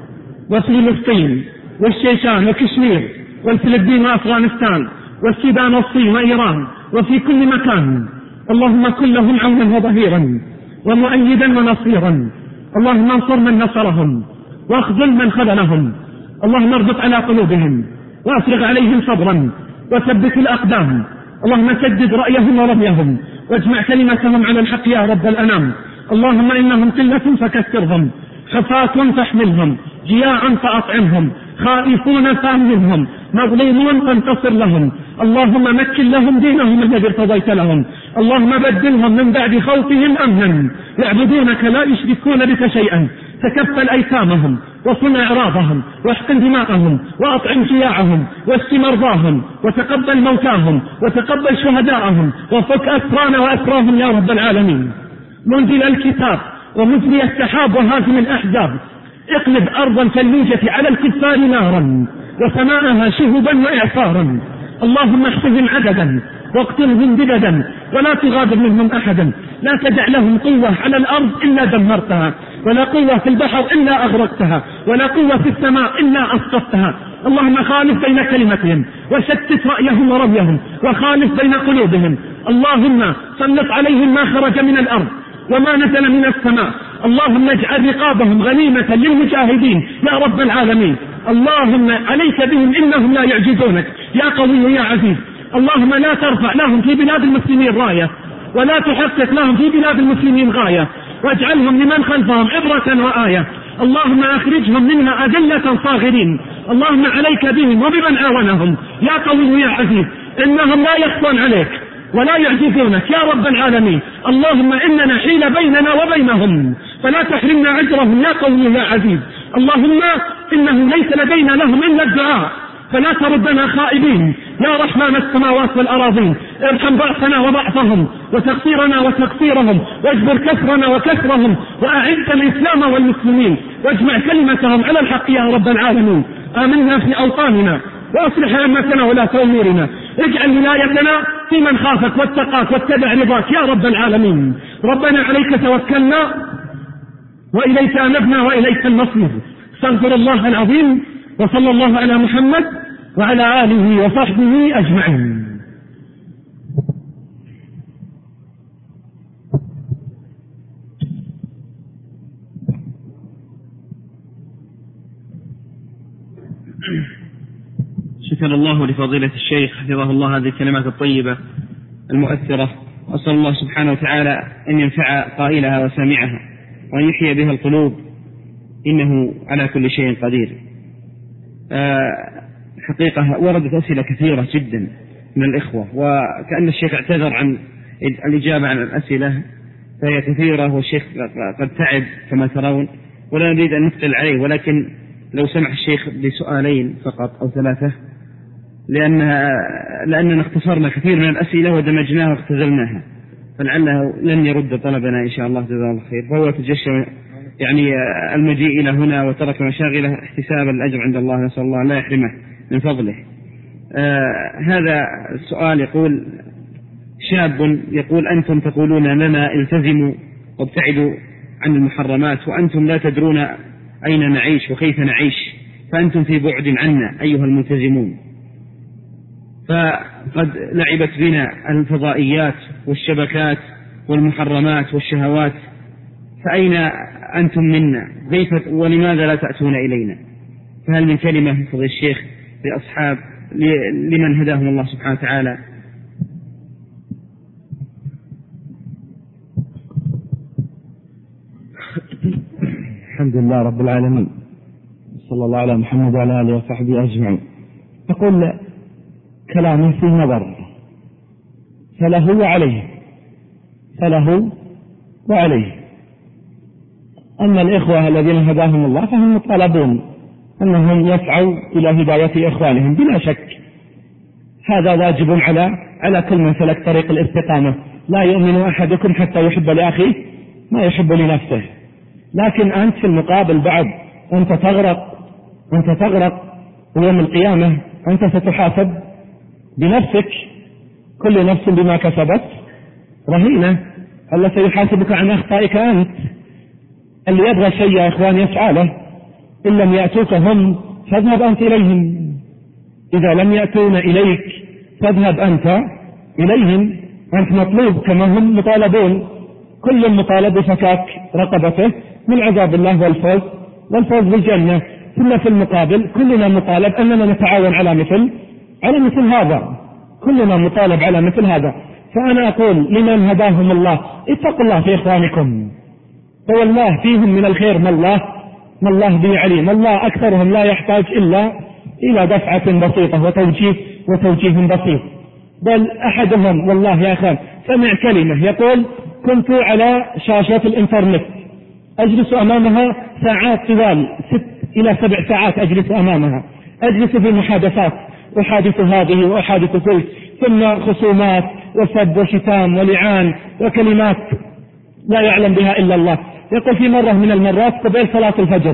وفي فلسطين والشيشان وكشمير والفلبين وأفغانستان والسودان والصين وإيران وفي كل مكان. اللهم كن لهم عونا وظهيرا ومؤيدا ونصيرا. اللهم انصر من نصرهم واخذل من خذلهم. اللهم اربط على قلوبهم وافرغ عليهم صبرا وثبت الأقدام. اللهم سدد رأيهم ورميهم واجمع كلمتهم على الحق يا رب الأنام. اللهم إنهم قلة فكثرهم، حفاة فاحملهم، جياع فأطعمهم، خائفون فأمنهم، مظلومون فانتصر لهم. اللهم مكن لهم دينهم الذي ارتضيت لهم. اللهم بدلهم من بعد خوفهم أمنا يعبدونك لا يشركون بك شيئا. تكفل أيتامهم وصن إعراضهم واحقن دماءهم وأطعم جياعهم واشف مرضاهم وتقبل موتاهم وتقبل شهداءهم وفك أسرانا وأسراهم يا رب العالمين. منزل الكتاب ومجري السحاب وهازم الأحزاب، اقلب أرضا كالموجة على الكفار نارا وسماءها شهبا وإعصارا. اللهم احصهم عددا واقتلهم بددا ولا تغادر منهم أحدا. لا تدع لهم قوة على الأرض إلا دمرتها، ولا قوة في البحر إلا أغرقتها، ولا قوة في السماء إلا أسقطتها. اللهم خالف بين كلمتهم وشتت رأيهم ورميهم وخالف بين قلوبهم. اللهم سلط عليهم ما خرج من الأرض وما نزل من السماء. اللهم اجعل رقابهم غنيمة للمجاهدين يا رب العالمين. اللهم عليك بهم إنهم لا يعجزونك يا قوي يا عزيز. اللهم لا ترفع لهم في بلاد المسلمين راية، ولا تحقق لهم في بلاد المسلمين غاية، واجعلهم لمن خلفهم عبرة وآية. اللهم أخرجهم منها أذلة صاغرين. اللهم عليك بهم وبمن آونهم يا قوي يا عزيز، إنهم لا يخفون عليك ولا يعجزونك يا رب العالمين. اللهم إننا حيل بيننا وبينهم فلا تحرمنا أجرهم يا قوي يا عزيز. اللهم إنه ليس لدينا لهم إلا الدعاء، فلا تردنا خائبين يا رحمن السماوات والأراضين. ارحم ضعفنا وضعفهم، وتقصيرنا وتقصيرهم، واجبر كسرنا وكسرهم، وأعز الإسلام والمسلمين، واجمع كلمتهم على الحق يا رب العالمين. آمنا في أوطاننا، وأصلح أئمتنا ولاة أمورنا. اجعل ولايتنا في من خافك واتقاك واتبع رضاك يا رب العالمين. ربنا عليك توكلنا وإليك أنبنا وإليك المصير. استغفر الله العظيم، وصلى الله على محمد وعلى آله وصحبه أجمعين. شكر الله لفضيلة الشيخ حفظه الله هذه الكلمات الطيبة المؤثرة، وأسأل الله سبحانه وتعالى أن ينفع قائلها وسامعها وأن يحيي بها القلوب، إنه على كل شيء قدير. أه حقيقة وردت أسئلة كثيرة جدا من الإخوة، وكأن الشيخ اعتذر عن الإجابة عن الأسئلة، فهي كثيرة والشيخ قد تعب كما ترون، ولا نريد أن نثقل عليه، ولكن لو سمح الشيخ بسؤالين فقط أو ثلاثة، لأن لأننا اختصرنا كثير من الأسئلة ودمجناها واختزلناها، فلعله لن يرد طلبنا إن شاء الله جزاه الله خير. فهو تجشم يعني المجيء إلى هنا وترك مشاغله احتسابا الأجر عند الله، نسأل الله لا يحرمه من فضله. آه هذا السؤال يقول: شاب يقول: أنتم تقولون لنا التزموا وابتعدوا عن المحرمات، وأنتم لا تدرون أين نعيش وكيف نعيش، فأنتم في بعد عنا أيها الملتزمون، فقد لعبت بنا الفضائيات والشبكات والمحرمات والشهوات، فأين أنتم منا؟ كيف ولماذا لا تأتون إلينا؟ فهل من كلمة فضل الشيخ لأصحاب لمن هداهم الله سبحانه وتعالى؟ الحمد لله رب العالمين، صلى الله على محمد وعلى آله وصحبه أجمعين. يقول كلامه في نظر، فله وعليه، فله وعليه. أما الإخوة الذين هداهم الله فهم مطالبون أنهم يسعوا إلى هداية إخوانهم بلا شك، هذا واجب على على كل من سلك طريق الاستقامة. لا يؤمن أحدكم حتى يحب لأخيه ما يحب لنفسه. لكن أنت في المقابل بعد أنت تغرق، أنت تغرق ويوم القيامة أنت ستحاسب بنفسك، كل نفس بما كسبت رهينة. الله سيحاسبك عن أخطائك أنت. اللي يبغى شيء يا إخوان يسعى له، إن لم يأتوك هم فاذهب أنت إليهم، إذا لم يأتون إليك فاذهب أنت إليهم. أنت مطلوب كما هم مطالبون، كل مطالب بفكاك رقبته من عذاب الله والفوز والفوز بالجنة. ثم في المقابل كلنا مطالب أننا نتعاون على مثل على مثل هذا، كلنا مطالب على مثل هذا. فأنا أقول لمن هداهم الله: اتقوا الله في إخوانكم، فوالله فيهم من الخير ما الله ما الله به عليم. الله أكثرهم لا يحتاج إلا إلى دفعة بسيطة وتوجيه وتوجيه بسيط. بل أحدهم والله يا أخوان سمع كلمة يقول: كنت على شاشة الإنترنت أجلس أمامها ساعات طوال، ست إلى سبع ساعات أجلس أمامها، أجلس في محادثات، أحادث هذه وأحادث تلك، ثم خصومات وسب وشتام ولعان وكلمات لا يعلم بها إلا الله. يقول في مرة من المرات قبل صلاة الفجر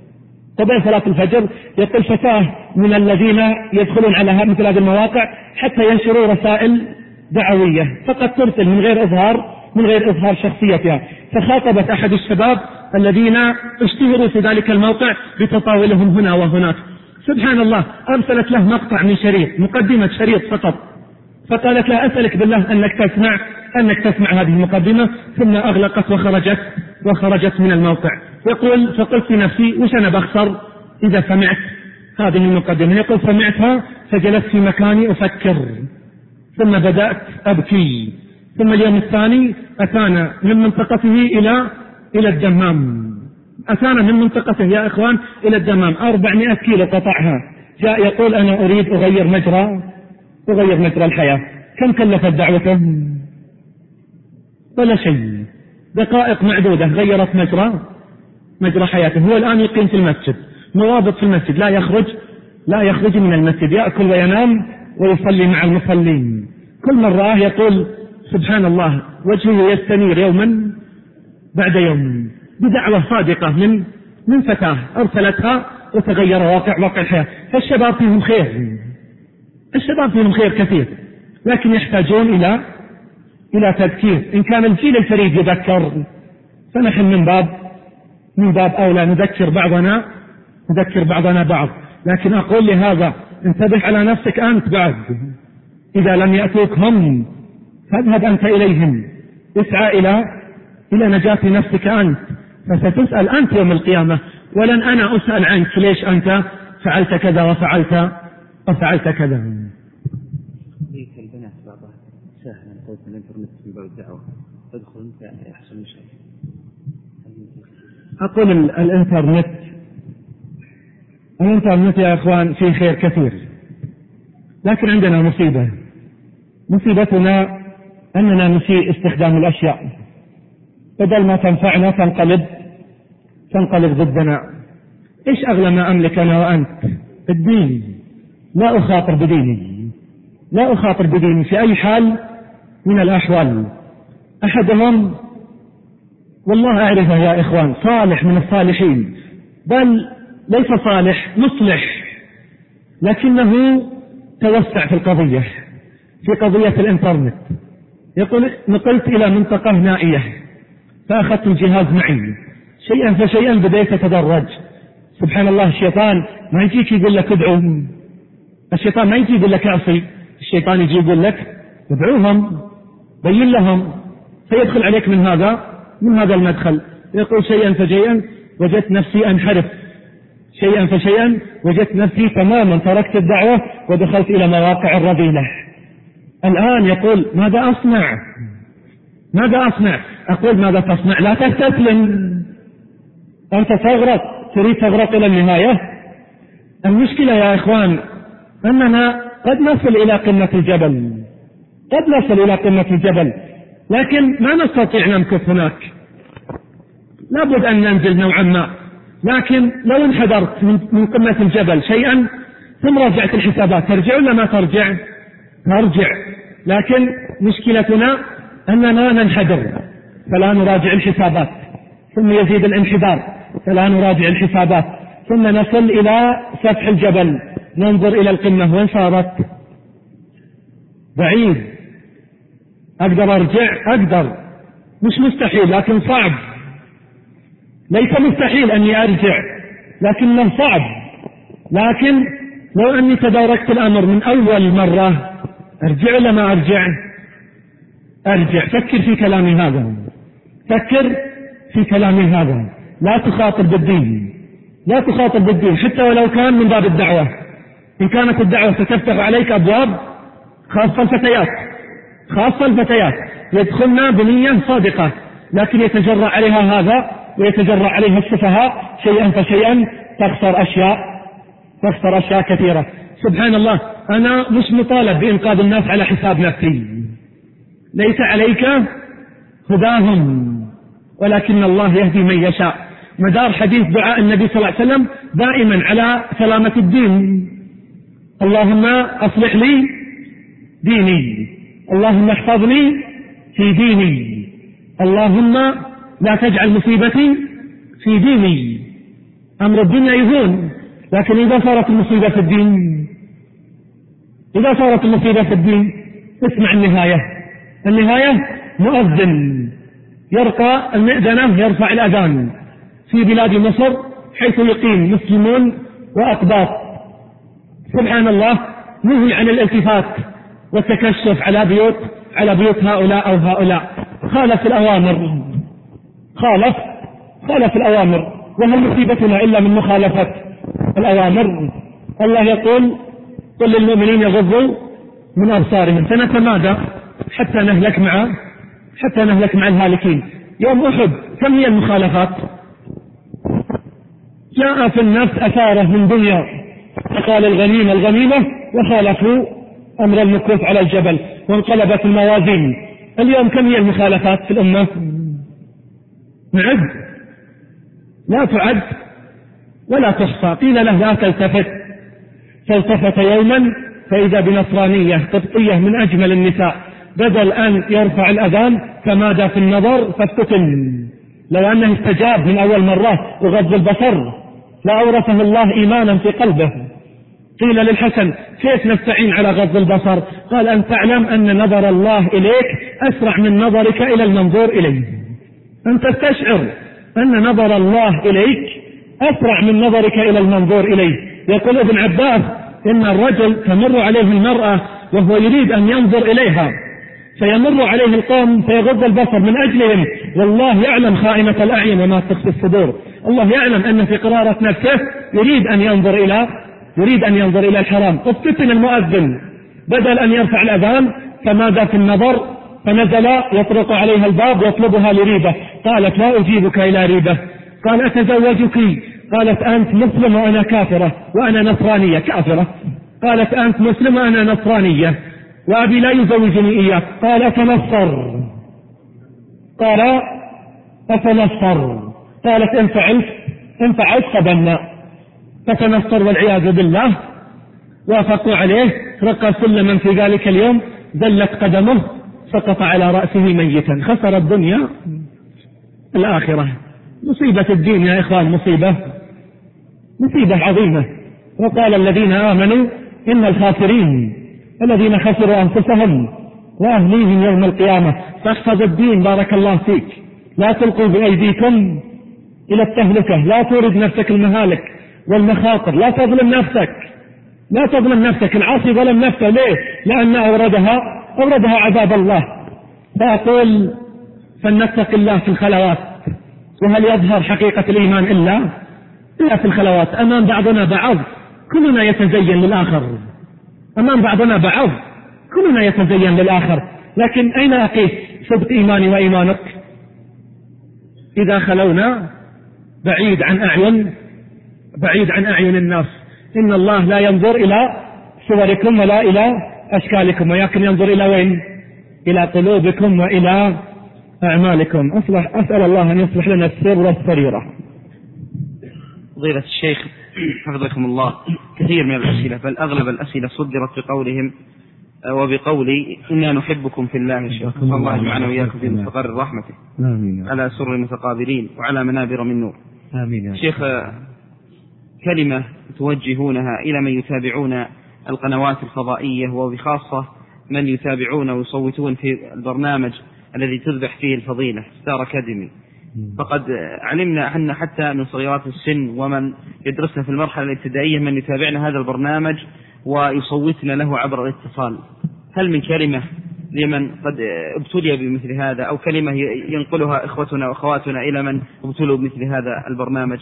قبل صلاة الفجر يقول فتاة من الذين يدخلون على مثل هذه المواقع حتى ينشروا رسائل دعوية فقط ترسل من غير إظهار من غير إظهار شخصيتها، فخاطبت أحد الشباب الذين اشتهروا في ذلك الموقع بتطاولهم هنا وهناك. سبحان الله، أرسلت له مقطع من شريط، مقدمة شريط فقط، فقالت له: أسألك بالله أنك تسمع أنك تسمع هذه المقدمة. ثم أغلقت وخرجت وخرجت من الموقع. يقول: فقلت لنفسي: وش أنا بخسر إذا سمعت هذه المقدمة؟ يقول: سمعتها فجلست في مكاني أفكر ثم بدأت أبكي. ثم اليوم الثاني أتانا من منطقته إلى إلى الدمام، أتانا من منطقته يا إخوان إلى الدمام، أربعمائة كيلو قطعها. جاء يقول أنا أريد أغير مجرى أغير مجرى الحياة. كم كلفت دعوته؟ ولا شيء، دقائق معدودة غيرت مجرى مجرى حياته. هو الآن يقيم في المسجد، مواظب في المسجد، لا يخرج لا يخرج من المسجد، يأكل وينام ويصلي مع المصلين. كل مرة يقول سبحان الله وجهه يستنير يوما بعد يوم بدعوة صادقة من من فتاة أرسلتها وتغير واقع واقع الحياة. فالشباب فيهم خير، الشباب فيهم خير كثير، لكن يحتاجون إلى إلى تذكير. إن كان الجيل الفريد يذكر فنحن من باب من باب أولى نذكر بعضنا نذكر بعضنا بعض. لكن أقول لهذا انتبه على نفسك أنت بعد، إذا لم يأتوك هم فاذهب أنت إليهم، اسعى إلى إلى نجاة نفسك أنت، فستسأل أنت يوم القيامة، ولن أنا أسأل عنك ليش أنت فعلت كذا وفعلت وفعلت كذا. البنات بعضها سهلا قوة الإنترنت في باب الدعوة، تدخل أنت يحصل مشكلة. أقول الإنترنت الإنترنت يا إخوان فيه خير كثير، لكن عندنا مصيبة. مصيبتنا أننا نسيء استخدام الأشياء، بدل ما تنفعنا تنقلب تنقلب ضدنا. إيش أغلى ما أملك أنا وأنت؟ الدين. لا أخاطر بديني، لا أخاطر بديني في أي حال من الأحوال. أحدهم والله أعرفه يا إخوان صالح من الصالحين، بل ليس صالح مصلح، لكنه توسع في القضية في قضية الإنترنت. يقول نقلت إلى منطقة نائية فأخذت الجهاز معي، شيئا فشيئا بديت أتدرج. سبحان الله، الشيطان ما يجيك يقول لك ادعو، الشيطان ما يجي يقول لك اعصي، الشيطان يجي يقول لك ادعوهم بين لهم، فيدخل عليك من هذا من هذا المدخل. يقول شيئا فشيئا وجدت نفسي أنحرف، شيئا فشيئا وجدت نفسي تماما تركت الدعوة ودخلت إلى مواقع الرذيلة. الآن يقول ماذا أصنع ماذا أصنع أقول ماذا تصنع؟ لا تستسلم، أنت تغرق، تريد تغرق إلى النهاية. المشكلة يا إخوان أننا قد نصل إلى قمة الجبل قد نصل إلى قمة الجبل لكن ما نستطيع نمكث هناك، لابد أن ننزل نوعا ما. لكن لو انحدرت من قمة الجبل شيئا ثم رجعت الحسابات، ترجع ولا ما ترجع؟ ترجع. لكن مشكلتنا أننا ننحدر فلا نراجع الحسابات، ثم يزيد الانحدار فلا نراجع الحسابات، ثم نصل إلى سفح الجبل ننظر إلى القمة وين صارت؟ بعيد. أقدر أرجع؟ أقدر، مش مستحيل لكن صعب. ليس مستحيل أني أرجع لكنه صعب. لكن لو أني تداركت الأمر من أول مرة أرجع ولا ما أرجع؟ أرجع. فكر في كلامي هذا، فكر في كلامي هذا. لا تخاطر بالدين، لا تخاطر بالدين حتى ولو كان من باب الدعوة. إن كانت الدعوة ستفتح عليك أبواب، خاصة الفتيات خاصة الفتيات يدخلن بنية صادقة، لكن يتجرأ عليها هذا ويتجرأ عليها السفهاء، شيئا فشيئا تخسر أشياء تخسر أشياء كثيرة. سبحان الله، أنا مش مطالب بإنقاذ الناس على حساب نفسي، ليس عليك هداهم ولكن الله يهدي من يشاء. مدار حديث دعاء النبي صلى الله عليه وسلم دائما على سلامة الدين. اللهم أصلح لي ديني، اللهم احفظني في ديني، اللهم لا تجعل مصيبتي في ديني. أمر الدنيا يهون، لكن إذا صارت المصيبة في الدين إذا صارت المصيبة في الدين اسمع النهاية. النهاية مؤذن يرقى المئذنة يرفع الأذان في بلاد مصر حيث يقيم مسلمون وأقباط. سبحان الله، نهي عن الالتفات والتكشف على بيوت على بيوت هؤلاء أو هؤلاء. خالف الأوامر خالف خالف الأوامر وهل مصيبتنا إلا من مخالفة الأوامر؟ الله يقول قل للمؤمنين يغضوا من أبصارهم فنتمادى حتى نهلك مع حتى نهلك مع الهالكين. يوم أحد كم هي المخالفات؟ جاء في النفس أثاره من دنيا فقال الغنيمة الغنيمة وخالفوا أمر المكوف على الجبل وانقلبت الموازين. اليوم كم هي المخالفات في الأمة؟ نعد لا تعد ولا تحصى. قيل له لا تلتفت فالتفت يوما فإذا بنصرانية قبطية من أجمل النساء، بدل أن يرفع الأذان تمادى في النظر فافتتن. لو أنه استجاب من أول مرة وغض البصر لأورثه الله إيمانا في قلبه. قيل للحسن كيف نستعين على غض البصر؟ قال أن تعلم أن نظر الله إليك أسرع من نظرك إلى المنظور إليه. أن تستشعر أن نظر الله إليك أسرع من نظرك إلى المنظور إليه. يقول ابن عباس إن الرجل تمر عليه المرأة وهو يريد أن ينظر إليها فيمر عليه القوم فيغض البصر من أجلهم، والله يعلم خائنة الأعين وما تخفي الصدور. الله يعلم أن في قرارة نفسه يريد أن ينظر إلى يريد أن ينظر إلى الحرام. افتتن المؤذن بدل أن يرفع الأذان فماذا في النظر فنزل يطرق عليها الباب يطلبها لريبة. قالت لا أجيبك إلى ريبة. قال أتزوجك؟ قالت أنت مسلم وأنا كافرة وأنا نصرانية. كافرة. قالت أنت مسلم وأنا نصرانية وأبي لا يزوجني إياك. قال أتنصر. قال أتنصر. قالت إن فعلت إن فعلت قبلنا. فتنصر والعياذ بالله. وافقوا عليه رقى سلما في ذلك اليوم دلت قدمه سقط على رأسه ميتا. خسر الدنيا الآخرة. مصيبة الدين يا إخوان، مصيبة مصيبة عظيمة. وقال الذين آمنوا إن الخاسرين الذين خسروا أنفسهم وأهليهم يوم القيامة. فاحفظ الدين بارك الله فيك. لا تلقوا بأيديكم إلى التهلكة. لا تورد نفسك المهالك والمخاطر. لا تظلم نفسك لا تظلم نفسك. العاصي ظلم نفسه. ليه؟ لأن أوردها أوردها عذاب الله. فأقول فلنتق الله في الخلوات. وهل يظهر حقيقة الإيمان إلا إلا في الخلوات؟ أمام بعضنا بعض كلنا يتزين للآخر. أمام بعضنا بعض كلنا يتزين للآخر. لكن أين أقيس صدق إيماني وإيمانك؟ إذا خلونا بعيد عن أعين بعيد عن أعين الناس. إن الله لا ينظر إلى صوركم ولا إلى أشكالكم ولكن ينظر إلى وين؟ إلى قلوبكم وإلى أعمالكم. أصلح أسأل الله أن يصلح لنا السر والسريرة. فضيلة الشيخ حفظكم الله، كثير من الأسئلة بل أغلب الأسئلة صدرت بقولهم وبقولي إنا نحبكم في الله. الشيخ صلى الله يجمعنا وإياكم في مستقر رحمته على سر متقابلين وعلى منابر من نور. آمين. شيخ، كلمة توجهونها إلى من يتابعون القنوات الفضائية وبخاصة من يتابعون ويصوتون في البرنامج الذي تذبح فيه الفضيلة ستار أكاديمي. فقد علمنا أن حتى من صغيرات السن ومن يدرسنا في المرحلة الابتدائية من يتابعنا هذا البرنامج ويصوتنا له عبر الاتصال. هل من كلمة لمن قد ابتلي بمثل هذا أو كلمة ينقلها إخوتنا وأخواتنا إلى من ابتلوا بمثل هذا البرنامج؟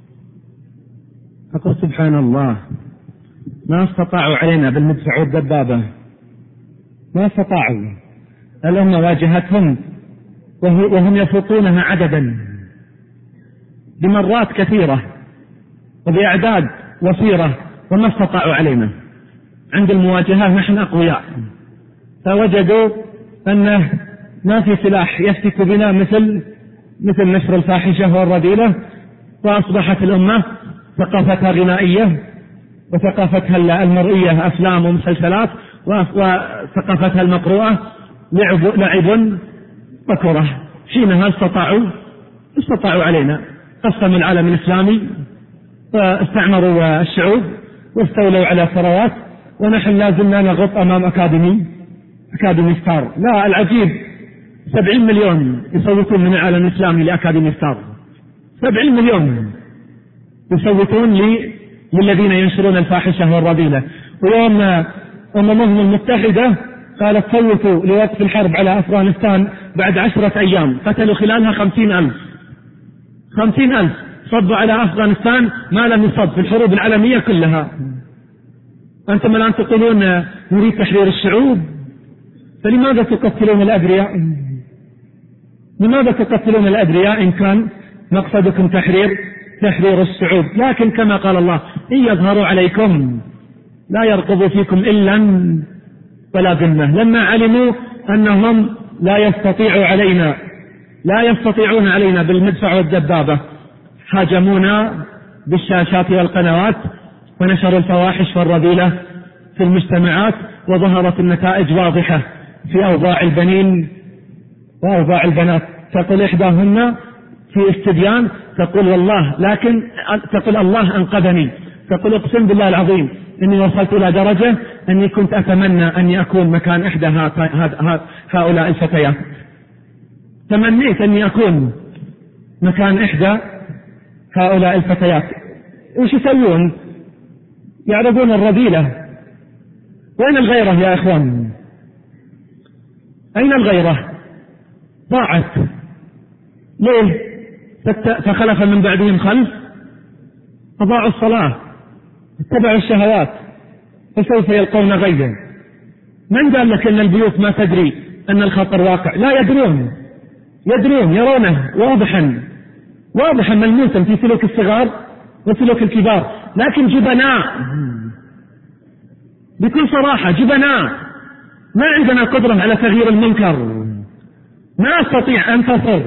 أقول سبحان الله، ما استطاعوا علينا بالمدفع والدبابة، ما استطاعوا. الأمة واجهتهم وهم يفوقونها عددا بمرات كثيرة وبأعداد وفيرة وما استطاعوا علينا. عند المواجهة نحن أقوياء، فوجدوا أنه ما في سلاح يفتك بنا مثل مثل نشر الفاحشة والرذيلة. وأصبحت الأمة ثقافتها غنائية وثقافتها المرئية أفلام ومسلسلات، وثقافتها المقروءة لعب, لعب وكرة. حينها استطاعوا استطاعوا علينا. قسموا العالم الإسلامي واستعمروا الشعوب واستولوا على ثروات، ونحن لازلنا نغط أمام أكاديمي أكاديمي ستار. لا، العجيب سبعين مليون يصوتون من العالم الإسلامي لأكاديمي ستار. سبعين مليون يصوتون لي للذين ينشرون الفاحشة والرذيلة. ويوم أممهم المتحدة قالت صوتوا لوقف الحرب على أفغانستان بعد عشرة أيام قتلوا خلالها خمسين ألف خمسين ألف صبوا على أفغانستان ما لم يصب في الحروب العالمية كلها. أنتم الآن تقولون نريد تحرير الشعوب، فلماذا تقتلون الأبرياء؟ لماذا تقتلون الأبرياء إن كان مقصدكم تحرير تحرير الشعوب؟ لكن كما قال الله: إن يظهروا عليكم لا يرقبوا فيكم إلا ولا ذمة. لما علموا أنهم لا يستطيعوا علينا لا يستطيعون علينا بالمدفع والدبابة، هاجمونا بالشاشات والقنوات ونشروا الفواحش والرذيلة في المجتمعات، وظهرت النتائج واضحة في أوضاع البنين وأوضاع البنات. تقول إحداهن في استديان، تقول والله لكن تقول الله أنقذني، تقول اقسم بالله العظيم إني وصلت إلى درجة أني كنت أتمنى أني أكون مكان إحدى هؤلاء الفتيات، تمنيت أني أكون مكان إحدى هؤلاء الفتيات. وش يسوون؟ يعرضون الرذيلة. وين الغيرة يا إخوان؟ أين الغيرة؟ ضاعت. ليه؟ فخلف من بعدهم خلف أضاعوا الصلاة، اتبعوا الشهوات، فسوف يلقون غيا. من قال لك أن البيوت ما تدري أن الخطر واقع؟ لا يدرون، يدرون، يرونه واضحا واضحا ملموسا في سلوك الصغار وسلوك الكبار، لكن جبناء، بكل صراحة جبناء، ما عندنا قدرة على تغيير المنكر، ما أستطيع أن تصل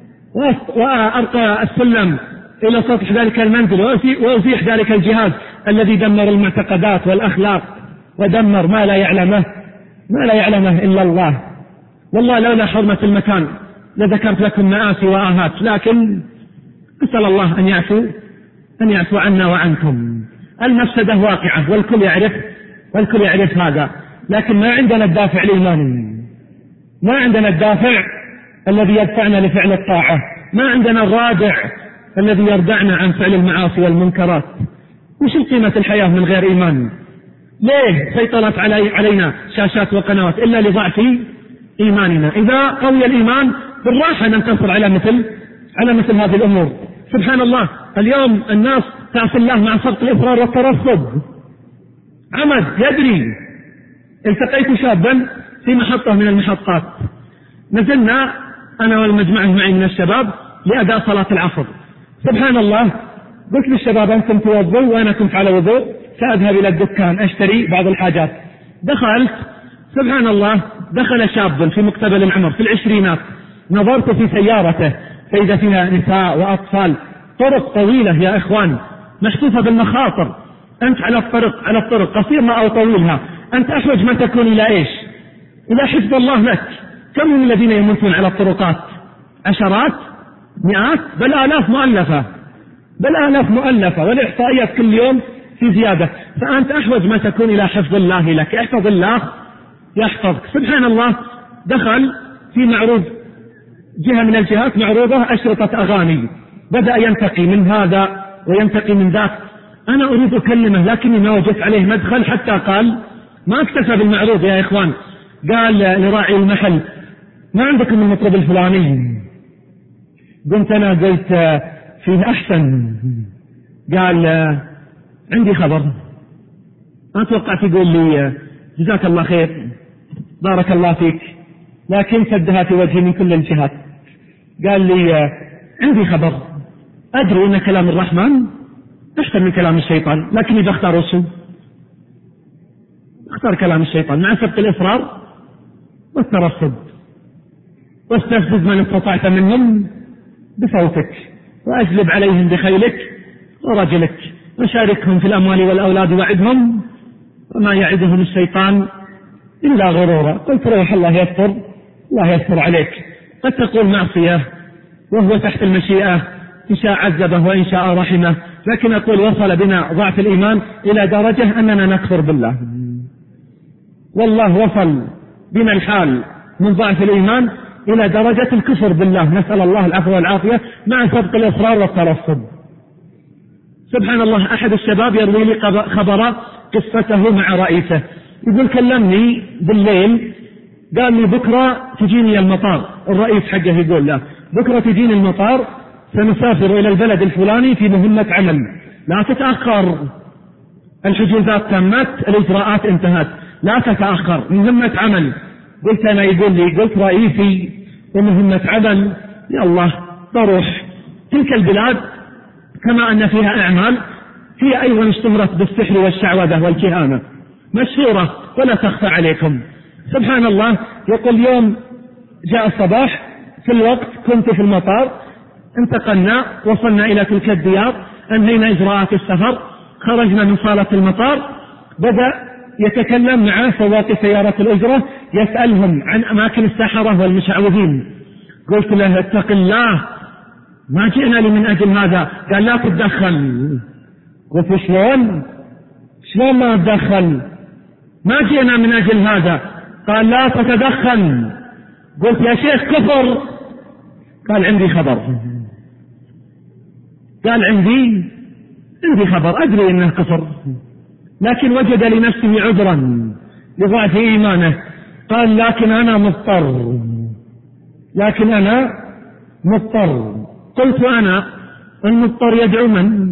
وأرقى السلم إلى سطح ذلك المنزل وأزيح ذلك الجهاز الذي دمر المعتقدات والأخلاق ودمر ما لا يعلمه ما لا يعلمه إلا الله. والله لولا حرمة المكان لذكرت لكم مآسي وآهات، لكن أسأل الله أن يعفو أن يعفو عنا وعنكم. المفسدة واقعة والكل يعرف والكل يعرف هذا، لكن ما عندنا الدافع الإيماني، ما عندنا الدافع الذي يدفعنا لفعل الطاعة، ما عندنا الرادع الذي يردعنا عن فعل المعاصي والمنكرات. وش قيمة الحياة من غير إيمان؟ ليه سيطرت علي علينا شاشات وقنوات؟ إلا لضعف إيماننا. إذا قوي الإيمان بالراحة ننتصر على مثل على مثل هذه الأمور. سبحان الله، اليوم الناس تعصي الله مع سبق الإصرار والترصد. عمد يدري. التقيت شابا في محطة من المحطات، نزلنا أنا والمجموعة معي من الشباب لأداء صلاة العصر. سبحان الله، قلت للشباب أنتم توضوا وأنا كنت على وضوء، سأذهب إلى الدكان أشتري بعض الحاجات. دخلت، سبحان الله، دخل شاب في مقتبل العمر في العشرينات، نظرت في سيارته فإذا فيها نساء وأطفال، طرق طويلة يا إخوان محفوفة بالمخاطر. أنت على الطرق على الطرق قصيرها أو طويلها، أنت أحوج ما تكون إلى إيش؟ إلى حفظ الله لك. كم من الذين يموتون على الطرقات؟ عشرات، مئات، بل آلاف مؤلفة بل آلاف مؤلفة والإحصائيات كل يوم في زيادة. فأنت أحوج ما تكون إلى حفظ الله لك. احفظ الله يحفظك. سبحان الله، دخل في معروض جهة من الجهات معروضة أشرطة أغاني، بدأ ينتقي من هذا وينتقي من ذاك. أنا أريد أكلمه لكني ما وجدت عليه مدخل، حتى قال ما اكتفى بالمعروض يا إخوان، قال لراعي المحل ما عندكم المطرب الفلاني؟ قلت أنا قلت فيه أحسن. قال عندي خبر. أنا توقعت يقول لي جزاك الله خير بارك الله فيك، لكن سدها في وجهي من كل الجهات. قال لي عندي خبر، أدري أن كلام الرحمن أحسن من كلام الشيطان، لكني بختار وشو؟ اختار كلام الشيطان مع سبق الإصرار والترصد، واستفزز من استطعت منهم بصوتك، وأجلب عليهم بخيلك ورجلك، وشاركهم في الأموال والأولاد وعدهم، وما يعدهم الشيطان إلا غرورا. قلت روح الله يستر، الله يستر عليك. قد تقول معصية وهو تحت المشيئة، إن شاء عذبه وإن شاء رحمه، لكن أقول وصل بنا ضعف الإيمان إلى درجة أننا نكفر بالله. والله وصل بنا الحال من ضعف الإيمان إلى درجة الكفر بالله، نسأل الله العفو والعافية مع سبق الإصرار والترصد. سبحان الله، أحد الشباب يروي لي خبر قصته مع رئيسه، يقول كلمني بالليل قال لي بكرة تجيني المطار، الرئيس حقه يقول له بكرة تجيني المطار، سنسافر إلى البلد الفلاني في مهمة عمل، لا تتأخر. الحجوزات تمت، الإجراءات انتهت، لا تتأخر. مهمة عمل، قلت أنا يقول لي قلت رئيسي ومهمة عمل، يا الله بروح. تلك البلاد كما أن فيها أعمال هي أيضا اشتهرت بالسحر والشعوذة والكهانة، مشهورة ولا تخفى عليكم. سبحان الله، يقول يوم جاء الصباح في الوقت كنت في المطار، انتقلنا وصلنا إلى تلك الديار، أنهينا إجراءات السفر، خرجنا من صالة المطار، بدأ يتكلم مع سواق سيارة الأجرة يسألهم عن أماكن السحرة والمشعوذين. قلت له اتق الله، ما جئنا لي من أجل هذا. قال لا تتدخل. قلت شلون شلون ما أتدخل؟ ما جئنا من أجل هذا. قال لا تتدخل. قلت يا شيخ كفر. قال عندي خبر. قال عندي عندي خبر أدري إنه كفر، لكن وجد لنفسه عذرا لضعف إيمانه. قال لكن أنا مضطر لكن أنا مضطر. قلت أنا المضطر يدعو من؟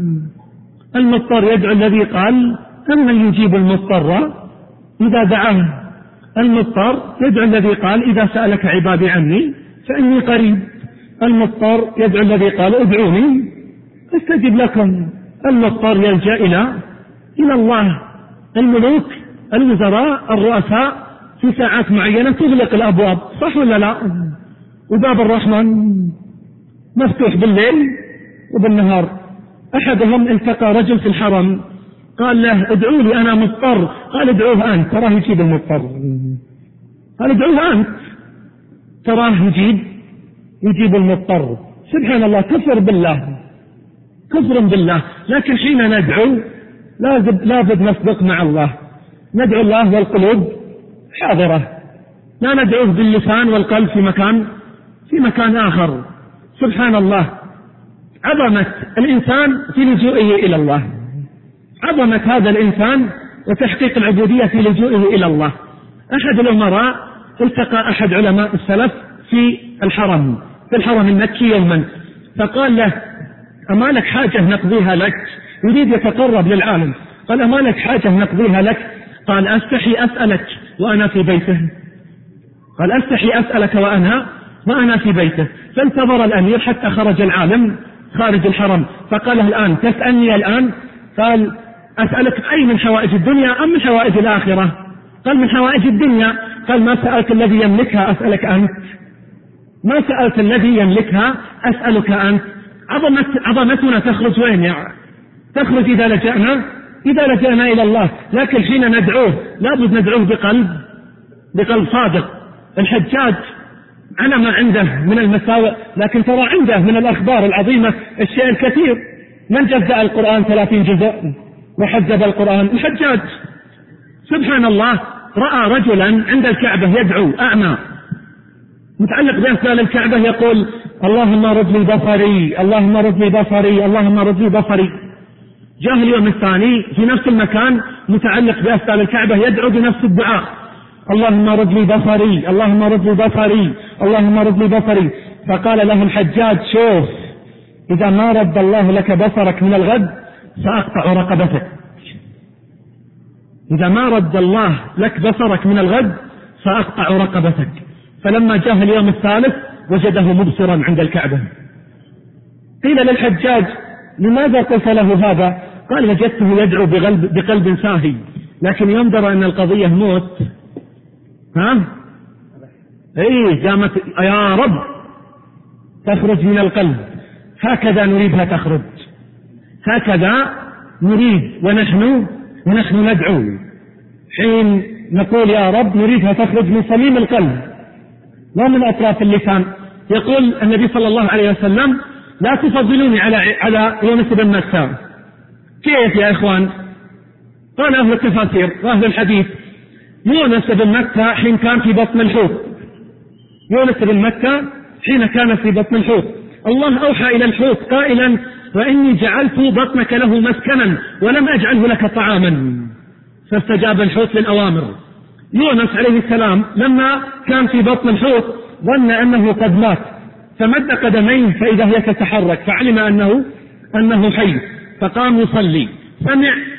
المضطر يدعو الذي قال أمن يجيب المضطر إذا دعاه. المضطر يدعو الذي قال إذا سألك عبادي عني فإني قريب. المضطر يدعو الذي قال ادعوني استجب لكم. المضطر يلجأ إلى إلى الله. الملوك، الوزراء، الرؤساء في ساعات معينة تغلق الأبواب، صح ولا لا؟ وباب الرحمن مفتوح بالليل وبالنهار. أحدهم التقى رجل في الحرم قال له ادعوا لي أنا مضطر. قال ادعوه أنت تراه يجيب المضطر. قال ادعوه أنت تراه يجيب يجيب المضطر. سبحان الله، كفر بالله كفر بالله. لكن حين ندعو لابد لابد نصدق مع الله، ندعو الله والقلوب حاضرة، لا ندعوه باللسان والقلب في مكان في مكان آخر. سبحان الله، عظمة الإنسان في لجوئه إلى الله، عظمة هذا الإنسان وتحقيق العبودية في لجوئه إلى الله. أحد الأمراء التقى أحد علماء السلف في الحرم في الحرم المكي يوما، فقال له أما لك حاجة نقضيها لك؟ يريد يتقرب للعالم. قال أما لك حاجة نقضيها لك؟ قال أستحي أسألك وأنا في بيته. قال أستحي أسألك وأنا وأنا في بيته. فانتظر الأمير حتى خرج العالم خارج الحرم، فقال له الآن تسألني الآن؟ قال أسألك أي من حوائج الدنيا أم من حوائج الآخرة؟ قال من حوائج الدنيا. قال ما سألت الذي يملكها أسألك أنت، ما سألت الذي يملكها أسألك أنت. عظمت عظمتنا تخرج وين يعني؟ تخرج إذا لجأنا إذا لجأنا إلى الله. لكن حين ندعوه لابد ندعوه بقلب بقلب صادق. الحجاج على ما عنده من المساوئ، لكن ترى عنده من الأخبار العظيمة الشيء الكثير. من جزأ القرآن ثلاثين جزء وحزب القرآن؟ الحجاج. سبحان الله، رأى رجلا عند الكعبة يدعو أعمى متعلق بأسبال الكعبة يقول اللهم رد لي بصري اللهم رد لي بصري اللهم رد لي بصري. جاء اليوم الثاني في نفس المكان متعلق بأسبال الكعبة يدعو بنفس الدعاء اللهم رد لي بصري اللهم رد لي بصري اللهم رد لي بصري. فقال له الحجاج شوف، إذا ما رد الله لك بصرك من الغد سأقطع رقبتك. إذا ما رد الله لك بصرك من الغد سأقطع رقبتك. فلما جاء اليوم الثالث وجده مبصرا عند الكعبة. قيل للحجاج لماذا قلت له هذا؟ قال وجدته يدعو بقلب, بقلب ساهي، لكن ينظر أن القضية موت. ها ايه قامت يا رب تخرج من القلب. هكذا نريدها تخرج، هكذا نريد. ونحن ونحن ندعو حين نقول يا رب نريدها تخرج من صميم القلب لا من أطراف اللسان. يقول النبي صلى الله عليه وسلم لا تفضلوني على على يونس بن متى. كيف يا إخوان؟ قال أهل التفاسير وأهل الحديث يونس بن متى حين كان في بطن الحوت، يونس بن متى حين كان في بطن الحوت الله أوحى إلى الحوت قائلا وإني جعلت بطنك له مسكنا ولم أجعله لك طعاما، فاستجاب الحوت للأوامر. يونس عليه السلام لما كان في بطن الحوت ظن أنه قد مات، فمد قدميه فإذا هي تتحرك، فعلم أنه أنه حي، فقام يصلي، سمع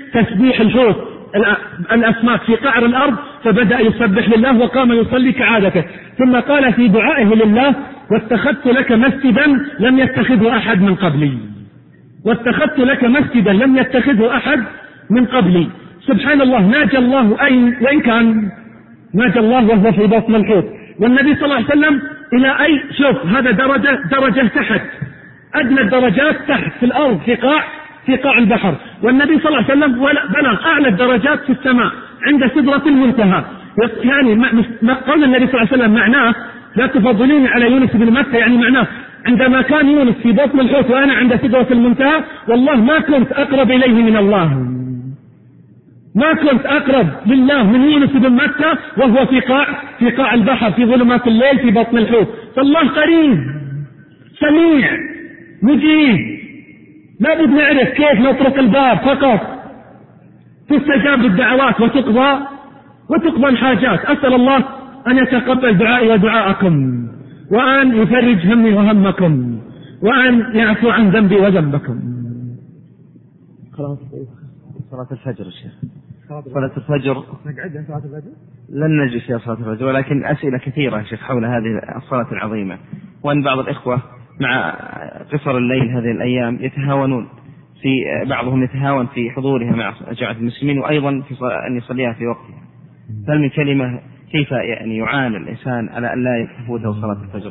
تسبيح الحوت الأسماك في قعر الأرض، فبدأ يسبح لله وقام يصلي كعادته، ثم قال في دعائه لله: واتخذت لك مسجدا لم يتخذه أحد من قبلي، واتخذت لك مسجدا لم يتخذه أحد من قبلي. سبحان الله، ناجى الله أين وإن كان ناجى الله وهو في بطن الحوت. والنبي صلى الله عليه وسلم إلى أي شوف هذا درجة درجة تحت، أدنى الدرجات تحت في الأرض في قاع في قاع البحر، والنبي صلى الله عليه وسلم بلغ أعلى الدرجات في السماء عند سدرة المنتهى. يعني ما قال النبي صلى الله عليه وسلم معناه لا تفضلوني على يونس بن متى، يعني معناه عندما كان يونس في بطن الحوت وأنا عند سدرة المنتهى والله ما كنت أقرب إليه من الله، ما كنت أقرب لله من يونس بن متى وهو في قاع في قاع البحر في ظلمات الليل في بطن الحوت. فالله قريب سميع مجيب، لابد نعرف كيف نطرق الباب فقط تستجاب الدعوات وتقضى وتقضى الحاجات. أسأل الله أن يتقبل دعائي ودعاءكم، وأن يفرج همي وهمكم، وأن يعفو عن ذنبي وذنبكم. خلاص صلاة الفجر الشيخ، صلاة الفجر نقعد صلاة الفجر لن نجلس يا صلاة الفجر، ولكن أسئلة كثيرة شيخ حول هذه الصلاة العظيمة، وأن بعض الإخوة مع قصر الليل هذه الأيام يتهاونون في بعضهم يتهاون في حضورها مع جماعة المسلمين، وأيضا في أن يصليها في وقتها. هل من كلمة كيف يعني يعاني الإنسان على أن لا يفوته صلاة الفجر؟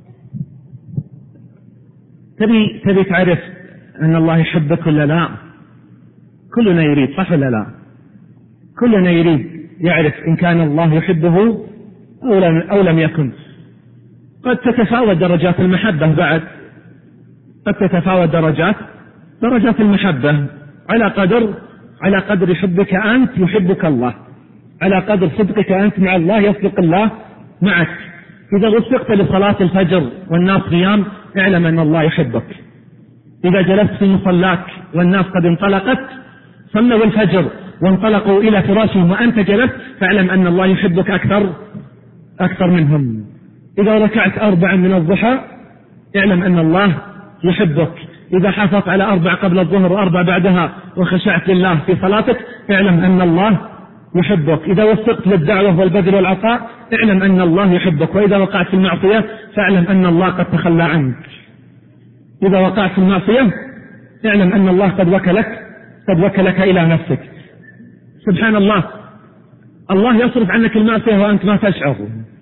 تبي تبي تعرف أن الله يحبك ولا لا؟ كلنا يريد، صح ولا لا؟ كلنا يريد يعرف إن كان الله يحبه أو لم, أو لم يكن. قد تتفاوت درجات المحبة، بعد قد تتفاوت درجات درجات المحبة على قدر على قدر حبك أنت يحبك الله، على قدر صدقك أنت مع الله يصدق الله معك. إذا وفقت لصلاة الفجر والناس قيام اعلم أن الله يحبك. إذا جلست في مصلاك والناس قد انطلقت صلوا الفجر وانطلقوا إلى فراشهم وأنت جلست فاعلم أن الله يحبك أكثر أكثر منهم. إذا ركعت أربعا من الضحى اعلم أن الله يحبك. إذا حافظت على أربع قبل الظهر وأربع بعدها وخشعت لله في صلاتك اعلم أن الله يحبك. إذا وفقت للدعوة والبذل والعطاء اعلم أن الله يحبك. وإذا وقعت في المعصية فاعلم أن الله قد تخلى عنك. إذا وقعت في المعصية اعلم أن الله قد وكلك قد وكلك إلى نفسك. سبحان الله، الله يصرف عنك المعصية وأنت ما تشعر.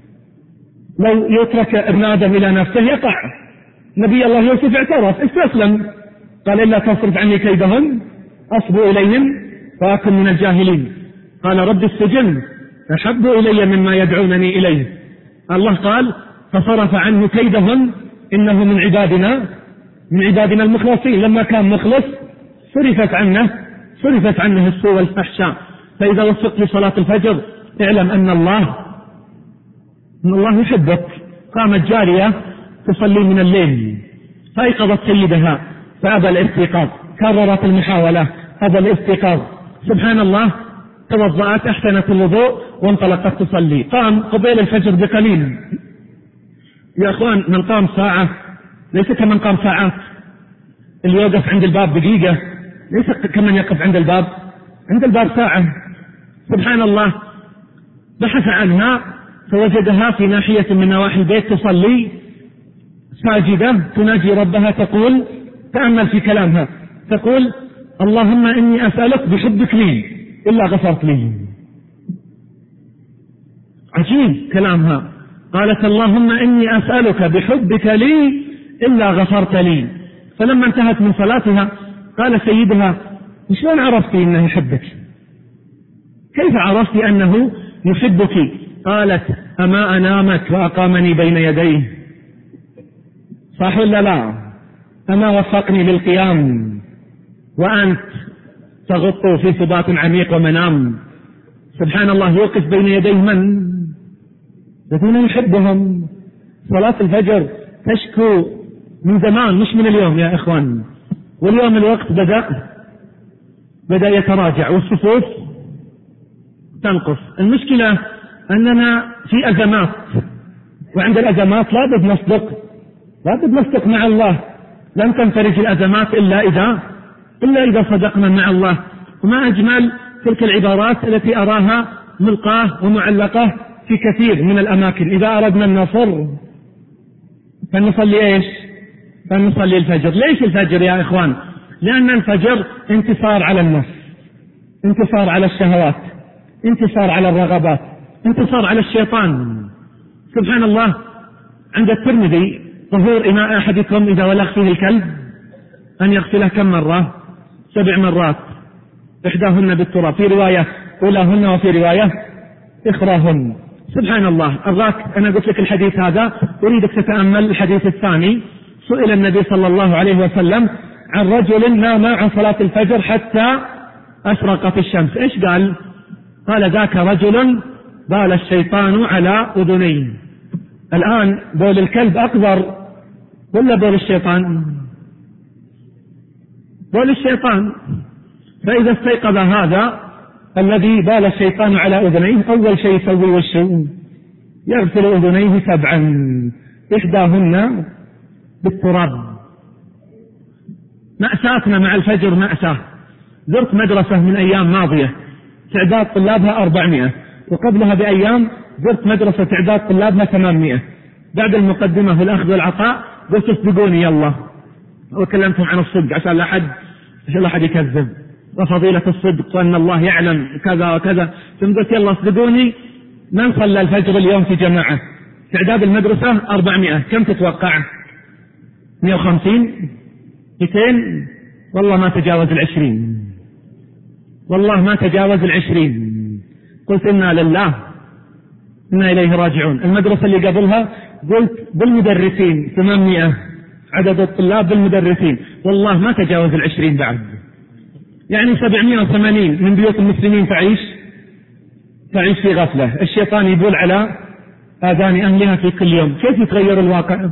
لو يترك ابن آدم إلى نفسه يقع. نبي الله يوسف اعترف استسلم، قال إلا تصرف عني كيدهم أصب إليهم وأكن من الجاهلين. قال رب السجن أحب إلي مما يدعونني إليه. الله قال فصرف عنه كيدهم إنه من عبادنا من عبادنا المخلصين. لما كان مخلص صرفت عنه صرفت عنه السوء والفحشاء. فإذا وفقت لصلاة الفجر اعلم أن الله أن الله يحبك. قامت جارية تصلي من الليل فأيقظت سيدها فأبى الاستيقاظ، كررت المحاولة أبى الاستيقاظ. سبحان الله، توضأت أحسنت الوضوء وانطلقت تصلي. قام قبيل الفجر بقليل. يا أخوان، من قام ساعة ليس كمن قام ساعات. اللي يوقف عند الباب دقيقة ليس كمن يقف عند الباب عند الباب ساعة. سبحان الله، بحث عنها فوجدها في ناحية من نواحي البيت تصلي ساجدة تناجي ربها تقول، تأمل في كلامها، تقول اللهم إني أسألك بحبك لي إلا غفرت لي. عجيب كلامها، قالت اللهم إني أسألك بحبك لي إلا غفرت لي. فلما انتهت من صلاتها قال سيدها شلون عرفتي أنه يحبك؟ كيف عرفتي أنه يحبك؟ قالت أما أنامك وأقامني بين يديه، صح ولا لا؟ أما وفقني للقيام وأنت تغط في ثبات عميق ومنام. سبحان الله، يوقف بين يديه من الذين يحبهم. صلاة الفجر تشكو من زمان مش من اليوم يا إخوان، واليوم الوقت بدأ بدأ يتراجع والصفوف تنقص. المشكلة أننا في أزمات، وعند الأزمات لابد نصدق لابد نصدق مع الله. لن تنفرج الأزمات إلا إذا إلا إذا صدقنا مع الله. وما أجمل تلك العبارات التي أراها ملقاة ومعلقة في كثير من الأماكن. إذا أردنا النصر فنصلي إيش؟ فنصلي الفجر. ليش الفجر يا إخوان؟ لأن الفجر انتصار على النفس، انتصار على الشهوات، انتصار على الرغبات، انتصار على الشيطان. سبحان الله، عند الترمذي طهور إناء أحدكم إذا ولغ فيه الكلب أن يغسله كم مرة؟ سبع مرات، إحداهن بالتراب، في رواية أولاهن وفي رواية إخراهن. سبحان الله. أرغاك أنا قلت لك الحديث هذا، أريدك تتأمل الحديث الثاني. سئل النبي صلى الله عليه وسلم عن رجل نام عن صلاة الفجر حتى أشرقت الشمس، إيش قال؟ قال ذاك رجل بال الشيطان على أذنيه. الآن بول الكلب أكبر ولا بول الشيطان؟ بول الشيطان. فإذا استيقظ هذا الذي بال الشيطان على أذنيه أول شيء يسوي وشه؟ يغسل أذنيه سبعا، إحداهن بالتراب. مأساتنا مع الفجر مأساة. زرت مدرسة من أيام ماضية تعداد طلابها أربعمائة، وقبلها بأيام زرت مدرسة تعداد طلابها ثمانمائة. بعد المقدمة والأخذ والعطاء قلت اصدقوني يلا، وكلمتهم عن الصدق عشان لا أحد عشان لا أحد يكذب، وفضيلة الصدق وأن الله يعلم كذا وكذا. ثم قلت يلا اصدقوني، من صلى الفجر اليوم في جماعة؟ تعداد المدرسة أربعمائة، كم تتوقع؟ مئة وخمسين؟ مئتين؟ والله ما تجاوز العشرين، والله ما تجاوز العشرين. قلت إنا لله إنا إليه راجعون. المدرسة اللي قبلها قلت بالمدرسين ثمانمائة عدد الطلاب بالمدرسين، والله ما تجاوز العشرين بعد. يعني سبعمائة وثمانين من بيوت المسلمين تعيش تعيش في غفلة. الشيطان يبول على آذان أهلها في كل يوم. كيف يتغير الواقع؟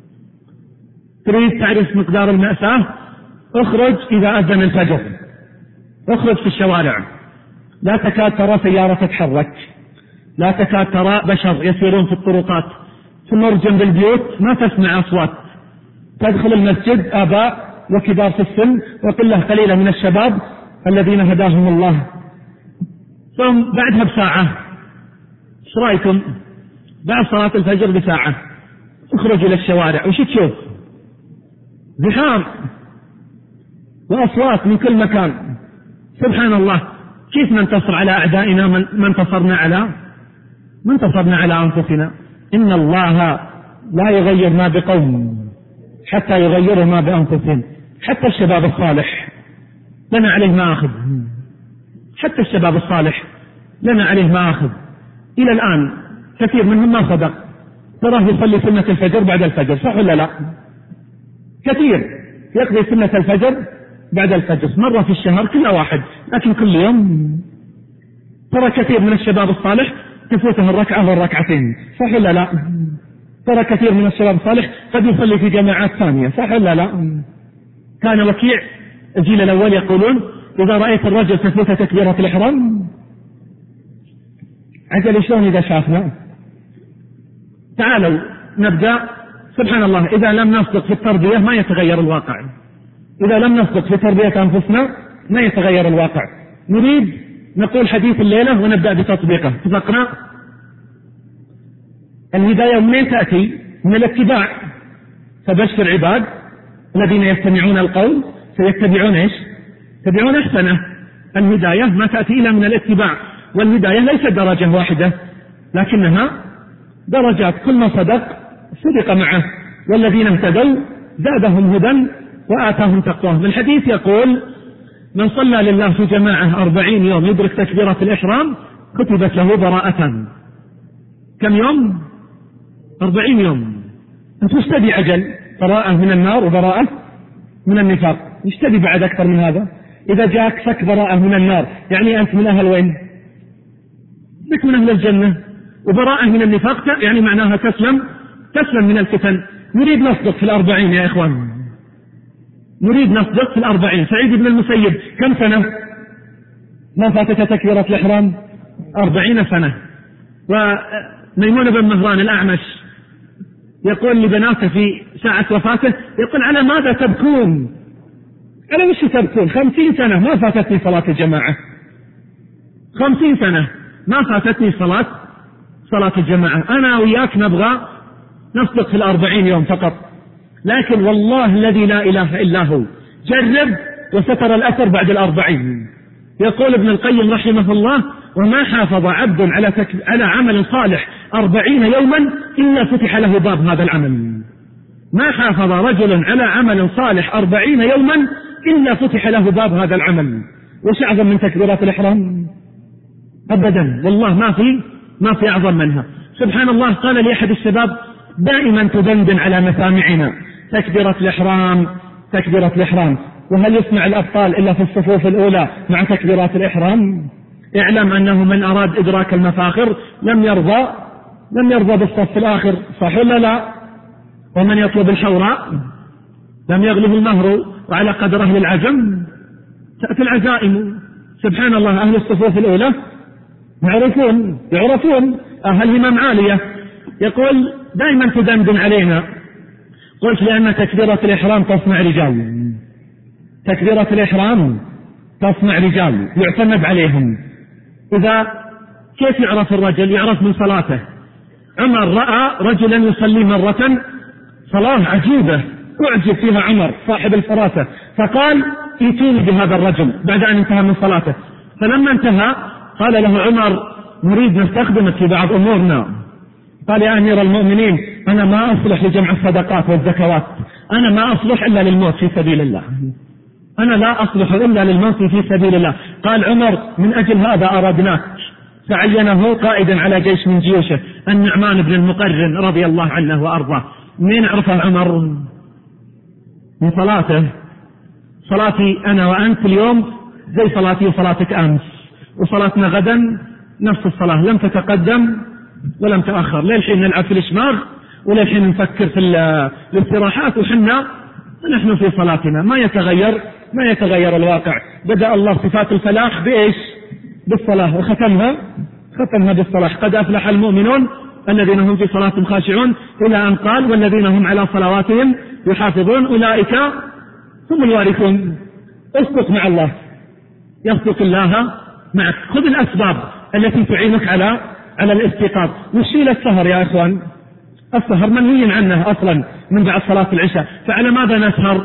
تريد تعرف مقدار المأساة؟ اخرج إذا أذن الفجر، اخرج في الشوارع، لا تكاد ترى سيارة تتحرك، لا تكاد ترى بشر يسيرون في الطرقات، تمر جنب البيوت ما تسمع أصوات، تدخل المسجد آباء وكبار في السن وقلة قليلة من الشباب الذين هداهم الله. ثم بعدها بساعة، ايش رايكم؟ بعد صلاة الفجر بساعة اخرج إلى الشوارع، وش تشوف؟ زحام وأصوات من كل مكان. سبحان الله، كيف ننتصر على أعدائنا؟ من ما انتصرنا على ما انتصرنا على أنفسنا. إن الله لا يغير ما بقوم حتى يغيروا ما بأنفسهم. حتى الشباب الصالح لنا عليه ما أخذ، حتى الشباب الصالح لنا عليه ما أخذ. إلى الآن كثير منهم ما صدق، تراه يصلي سنة الفجر بعد الفجر، صح ولا لا؟ كثير يقضي سنة الفجر بعد الفجر مرة في الشهر كل واحد، لكن كل يوم. ترى كثير من الشباب الصالح تفوته الركعة والركعتين، صح ولا لا؟ ترى كثير من الشباب الصالح قد يصلي في جماعات ثانية، صح ولا لا؟ كان وكيع الجيل الأول يقولون إذا رأيت الرجل تفوته تكبيرة الإحرام عجل شلون إذا شافنا. تعالوا نبدأ. سبحان الله، إذا لم نصدق في التربية ما يتغير الواقع، إذا لم نصدق في تربية أنفسنا ما يتغير الواقع. نريد نقول حديث الليلة ونبدأ بتطبيقه. اتفقنا؟ الهداية منين تأتي؟ من الاتباع. فبشر عباد الذين يستمعون القول فيتبعون ايش؟ يتبعون احسنه. الهداية ما تأتي إلا من الاتباع، والهداية ليست درجة واحدة لكنها درجات، كل ما صدق صدق معه، والذين اهتدوا زادهم هدى وآتاهم تقواهم. الحديث يقول من صلى لله في جماعة أربعين يوم يدرك تكبيرة الإحرام كتبت له براءة. كم يوم؟ أربعين يوم. أنت وش تبي عجل؟ براءة من النار وبراءة من النفاق، وش تبي بعد أكثر من هذا؟ إذا جاءك شك براءة من النار يعني أنت من أهل وين؟ بك من أهل الجنة. وبراءة من النفاق يعني معناها تسلم تسلم من الفتن. نريد نصدق في الأربعين يا إخوان، نريد نصدق في الأربعين. سعيد بن المسيب كم سنة ما فاتت تكبيرة الإحرام؟ أربعين سنة. وميمون بن مهران الأعمش يقول لبناته في ساعة وفاته، يقول على ماذا تبكون؟ على وش تبكون؟ خمسين سنة ما فاتتني صلاة الجماعة، خمسين سنة ما فاتتني صلاة صلاة الجماعة. أنا وياك نبغى نصدق في الأربعين يوم فقط، لكن والله الذي لا إله إلا هو جرب وستر الأثر بعد الأربعين. يقول ابن القيم رحمه الله: وما حافظ عبد على, تك... على عمل صالح أربعين يوما إلا فتح له باب هذا العمل. ما حافظ رجل على عمل صالح أربعين يوما إلا فتح له باب هذا العمل. وش أعظم من تكبيرات الإحرام؟ أبدا والله ما في ما في أعظم منها. سبحان الله، قال لي أحد الشباب: دائما تدندن على مسامعنا تكبيرة الإحرام تكبيرة الإحرام، وهل يسمع الأبطال إلا في الصفوف الأولى مع تكبيرات الإحرام؟ اعلم أنه من أراد إدراك المفاخر لم يرضى لم يرضى بالصف الآخر، صح ولا لا؟ ومن يطلب الحوراء لم يغلب المهر، وعلى قدر أهل العزم تأتي العزائم. سبحان الله، أهل الصفوف الأولى يعرفون يعرفون أهل همم عالية. يقول: دائما تدندن علينا. قلت: لأن تكبيرة الإحرام تصنع رجال، تكبيرة الإحرام تصنع رجال يعتمد عليهم. إذا كيف يعرف الرجل؟ يعرف من صلاته. عمر رأى رجلا يصلي مرة صلاة عجيبة أعجب فيها عمر صاحب الفراسة، فقال: ائتوني بهذا الرجل بعد أن انتهى من صلاته. فلما انتهى قال له عمر: نريد نستخدمك في بعض أمورنا. قال: يا أمير المؤمنين، أنا ما أصلح لجمع الصدقات والزكوات، أنا ما أصلح إلا للموت في سبيل الله، أنا لا أصلح إلا للموت في سبيل الله. قال عمر: من أجل هذا أردناك. فعينه قائدا على جيش من جيوشه، النعمان بن المقرن رضي الله عنه وأرضاه. من عرفه عمر؟ من صلاته. صلاتي أنا وأنت اليوم زي صلاتي وصلاتك أمس، وصلاتنا غدا نفس الصلاة، لم تتقدم ولم تأخر. للحين نلعب في الإشماغ، وللحين نفكر في الاستراحات، وحنا نحن في صلاتنا ما يتغير ما يتغير الواقع. بدأ الله صفات الفلاح بإيش؟ بالصلاة، وختمها ختمها بالصلاة: قد أفلح المؤمنون الذين هم في صلاتهم خاشعون، إلى أن قال: والذين هم على صلواتهم يحافظون أولئك هم الوارثون. اصدق مع الله يصدق الله معك. خذ الأسباب التي تعينك على على الاستيقاظ. وشيل السهر يا إخوان، السهر منهي عنه أصلا من بعد صلاة العشاء، فعلى ماذا نسهر؟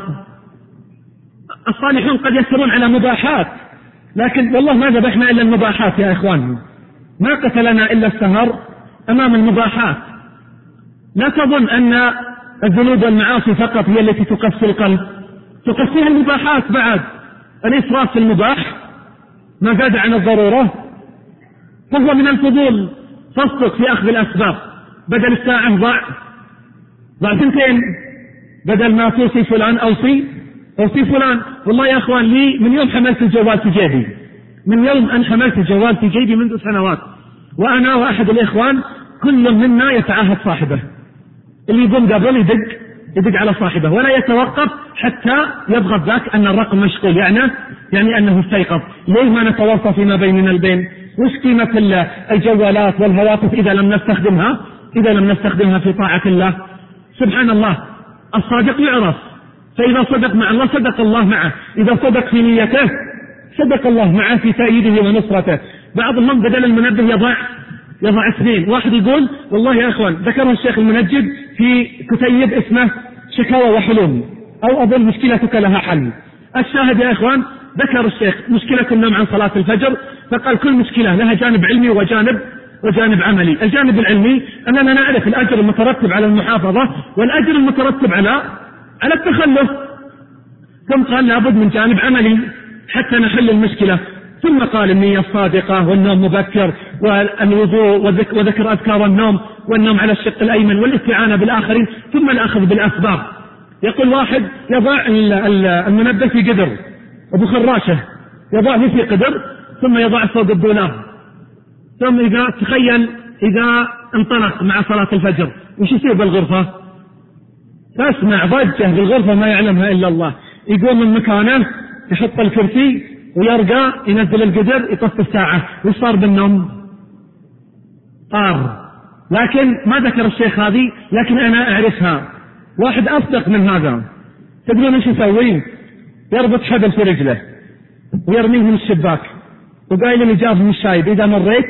الصالحون قد يسهرون على مباحات، لكن والله ما ذبحنا إلا المباحات يا إخوان، ما قتلنا إلا السهر أمام المباحات. لا تظن أن الذنوب والمعاصي فقط هي التي تقسي القلب، تقسيها المباحات بعد. الإسراف في المباح ما زاد عن الضرورة فهو من الفضول. تصدق في أخذ الأسباب، بدل الساعة ضع ضع ثنتين، بدل ما توصي فلان أوصي أوصي فلان. والله يا أخوان، لي من يوم حملت الجوال في جيبي، من يوم أن حملت الجوال في جيبي منذ سنوات، وأنا وأحد الإخوان كل منا يتعاهد صاحبه، اللي يقوم قبل يدق يدق على صاحبه ولا يتوقف حتى يبغض ذاك أن الرقم مشغول، يعني يعني أنه استيقظ. ليه ما نتواصى فيما بيننا البين؟ وش قيمة الجوالات والهواتف إذا لم نستخدمها إذا لم نستخدمها في طاعة الله؟ سبحان الله، الصادق يعرف، فإذا صدق مع الله صدق الله معه، إذا صدق في نيته صدق الله معه في تأييده ونصرته. بعضهم بدل المنبه يضع يضع اثنين. واحد يقول: والله يا أخوان، ذكره الشيخ المنجد في كتيب اسمه شكاوى وحلول، أو أظن مشكلتك لها حل. الشاهد يا إخوان، ذكر الشيخ مشكلة النوم عن صلاة الفجر، فقال كل مشكلة لها جانب علمي وجانب وجانب عملي. الجانب العلمي أننا نعرف الأجر المترتب على المحافظة والأجر المترتب على على التخلف، ثم قال لابد من جانب عملي حتى نحل المشكلة. ثم قال النية الصادقة والنوم مبكر والوضوء وذكر أذكار النوم والنوم على الشق الأيمن والاستعانة بالآخرين، ثم الأخذ بالأسباب. يقول واحد يضع المنبه في قدر أبو خراشه، يضعه في قدر ثم يضع فوق الدولاب، ثم إذا تخيل إذا انطلق مع صلاة الفجر وش يصير بالغرفة؟ تسمع ضجة بالغرفة ما يعلمها إلا الله. يقوم من مكانه يحط الكرسي ويرجع ينزل القدر يطفي الساعة. وش صار بالنوم؟ طار. لكن ما ذكر الشيخ هذه، لكن أنا أعرفها. واحد أصدق من هذا، تدرون ايش يسوي؟ يربط حبل في رجله ويرميه من الشباك وقايل اللي جاب من الشايب إذا مريت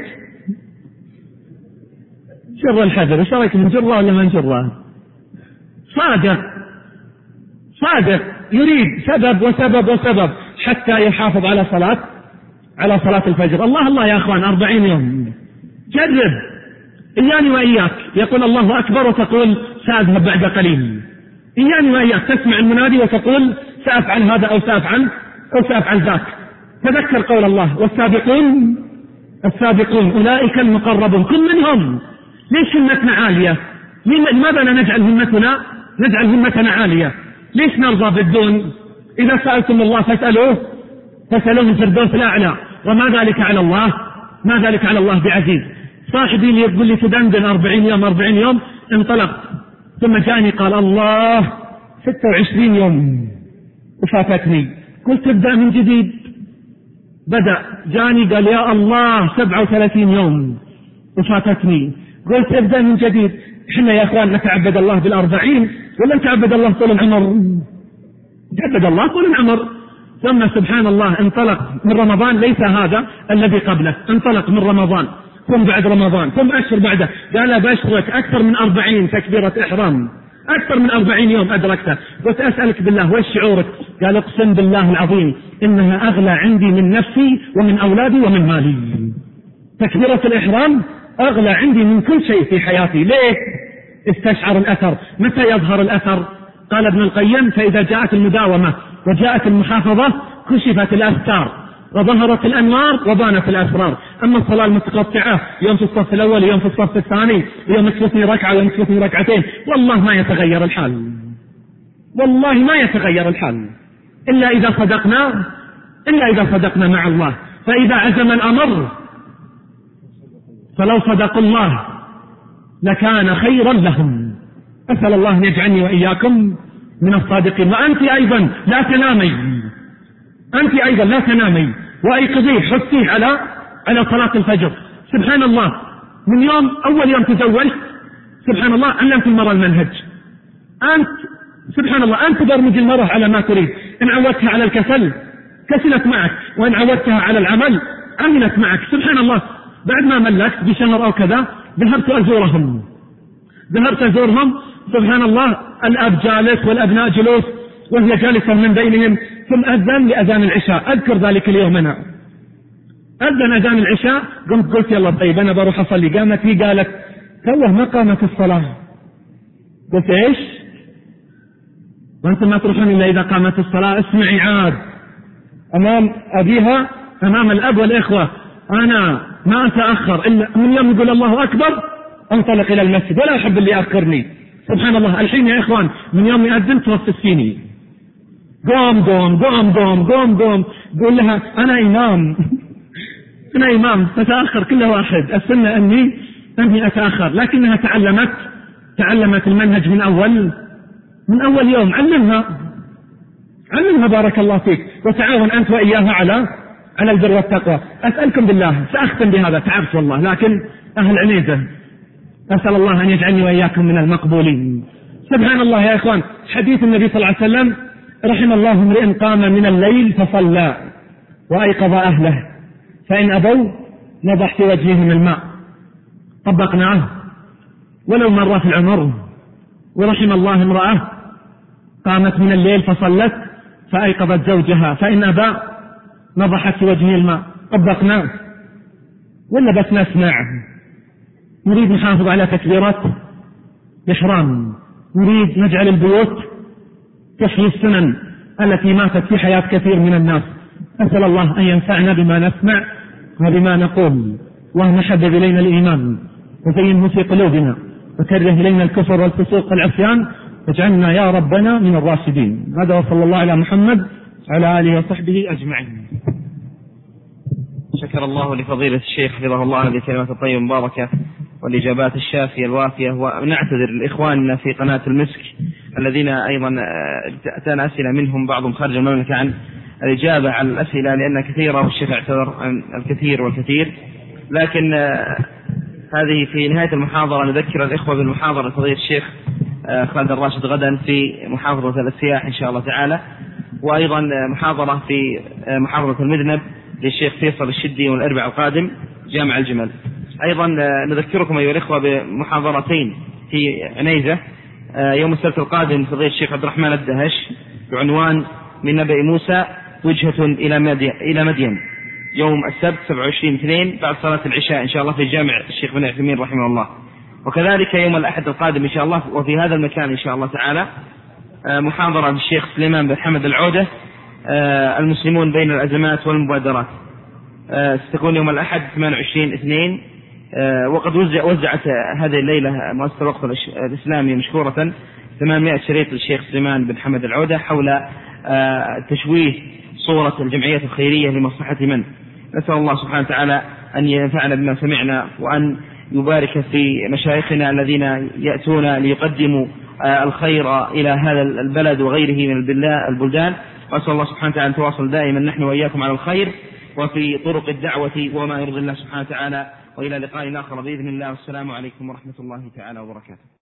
جر الحذر، ايش رايك نجره ولا ما نجره؟ صادق صادق يريد سبب وسبب وسبب حتى يحافظ على صلاة على صلاة الفجر. الله الله يا أخوان، أربعين يوم جرب إياني وإياك. يقول الله أكبر وتقول سأذهب بعد قليل، إياني وإياك تسمع المنادي وتقول سأفعل هذا أو سأفعل أو سأفعل ذاك. تذكر قول الله والسابقون السابقون أولئك المقربون، كن منهم. ليش همتنا عالية؟ لماذا لا نجعل همتنا نجعل همتنا عالية؟ ليش نرضى بالدون؟ إذا سألتم الله فاسألوه فاسألوه الفردوس الأعلى، وما ذلك على الله ما ذلك على الله بعزيز. صاحبي اللي يقول لي تدندن أربعين يوم أربعين يوم، انطلق ثم جاني قال الله ستة وعشرين يوم وفاتتني. قلت ابدأ من جديد، بدأ جاني قال يا الله سبعة وثلاثين يوم وفاتتني. قلت ابدأ من جديد. احنا يا اخوان نتعبد الله بالأربعين ولا نتعبد الله طول العمر؟ نتعبد الله طول العمر. ثم سبحان الله انطلق من رمضان، ليس هذا الذي قبله، انطلق من رمضان ثم بعد رمضان ثم أشهر بعده، قال بشرك أكثر من أربعين تكبيرة إحرام، أكثر من أربعين يوم أدركته. قلت أسألك بالله وش شعورك؟ قال اقسم بالله العظيم إنها أغلى عندي من نفسي ومن أولادي ومن مالي. تكبيرة الإحرام أغلى عندي من كل شيء في حياتي. ليه؟ استشعر الأثر. متى يظهر الأثر؟ قال ابن القيم فإذا جاءت المداومة وجاءت المحافظة كشفت الأستار وظهرت الأنوار وبانت الأسرار. أما الصلاة المتقطعة يوم في الصف الأول يوم في الصف الثاني يوم تفوتني ركعة ويوم تفوتني ركعتين، والله ما يتغير الحال، والله ما يتغير الحال إلا إذا صدقنا إلا إذا صدقنا مع الله. فإذا عزم الأمر فلو صدقوا الله لكان خيرا لهم. أسأل الله أن يجعلني وإياكم من الصادقين. وأنت أيضا لا تنامي، أنت أيضا لا تنامي وأيقظيه حثيه على على صلاة الفجر. سبحان الله، من يوم أول يوم تزوجت سبحان الله علمت المرأة المنهج. أنت سبحان الله أنت تبرمج المرأة على ما تريد. إن عودتها على الكسل كسلت معك، وإن عودتها على العمل عملت معك. سبحان الله، بعد ما ملكت بشهر أو كذا ذهبت أزورهم ذهبت أزورهم سبحان الله الأب جالس والأبناء جلوس وهي جالسة من بينهم، ثم أذن لأذان العشاء. أذكر ذلك اليوم أنا أذن أذان العشاء، قمت قلت يلا طيب أنا بروح أصلي. قامت هي قالت توه ما قامت الصلاة. قلت إيش؟ وأنتم ما تروحون إلا إذا قامت الصلاة. اسمعي عاد أمام أبيها أمام الأب والإخوة، أنا ما أتأخر إلا من يوم يقول الله أكبر أنطلق إلى المسجد ولا أحب اللي يأخرني. سبحان الله الحين يا إخوان من يوم يأذن توفت فيني، قوم قوم قوم قوم قوم قوم قول لها أنا إمام أنا إمام تتأخر كل واحد. السنة أني أني أتأخر، لكنها تعلمت تعلمت المنهج من أول من أول يوم. علمها علمها بارك الله فيك، وتعاون أنت وإياها على على البر والتقوى. أسألكم بالله سأختم بهذا، تعبت والله، لكن أهل عنيزة أسأل الله أن يجعلني وإياكم من المقبولين. سبحان الله يا إخوان، حديث النبي صلى الله عليه وسلم رحم الله امرئ قام من الليل فصلى وأيقظ أهله فإن أبوا نضح في وجههم الماء. طبقناه ولو مرة في العمر. ورحم الله امرأة قامت من الليل فصلت فأيقظت زوجها فإن أبى نضحت في وجهه الماء. طبقناه ولا بس نسمع؟ نريد نحافظ على تكبيرات الإحرام، نريد نجعل البيوت تحيي السنن التي ماتت في حياة كثير من الناس. أسأل الله أن ينفعنا بما نسمع وبما نقول. اللهم حبب إلينا الإيمان وزينه في قلوبنا وكره إلينا الكفر والفسوق والعصيان واجعلنا يا ربنا من الراشدين. هذا وصلى الله على محمد وعلى آله وصحبه أجمعين. شكر الله لفضيلة الشيخ حفظه الله هذه الكلمات الطيبة المباركة والإجابات الشافية الوافية. ونعتذر لإخواننا في قناة المسك الذين أيضا أتانا أسئلة منهم بعضهم خارج المملكة عن الإجابة على الأسئلة لأن كثيرة، والشيخ اعتذر عن الكثير والكثير. لكن هذه في نهاية المحاضرة نذكر الإخوة بالمحاضرة فضيلة الشيخ خالد الراشد غدا في محافظة السياح إن شاء الله تعالى، وأيضا محاضرة في محافظة المذنب للشيخ فيصل الشدي يوم الأربعاء القادم جامع الجمل. أيضا نذكركم أيها الإخوة بمحاضرتين في عنيزة يوم السبت القادم فضيلة الشيخ عبد الرحمن الدهش بعنوان من نبأ موسى وجهة إلى مدين يوم السبت سبعة وعشرين اثنين بعد صلاة العشاء إن شاء الله في جامع الشيخ بن عثيمين رحمه الله. وكذلك يوم الأحد القادم إن شاء الله وفي هذا المكان إن شاء الله تعالى محاضرة للشيخ سليمان بن حمد العودة المسلمون بين الأزمات والمبادرات، ستكون يوم الأحد ثمانية وعشرين اثنين. وقد وزع وزعت هذه الليلة مؤسسة الوقف الإسلامي مشكورة ثمانمائة شريط للشيخ سليمان بن حمد العودة حول تشويه صورة الجمعيات الخيرية لمصلحة من. نسأل الله سبحانه وتعالى أن ينفعنا بما سمعنا وأن يبارك في مشايخنا الذين يأتون ليقدموا الخير إلى هذا البلد وغيره من البلدان. وأسأل الله سبحانه وتعالى أن تواصل دائما نحن وإياكم على الخير وفي طرق الدعوة وما يرضي الله سبحانه وتعالى. وإلى لقاء آخر بإذن الله، والسلام عليكم ورحمة الله تعالى وبركاته.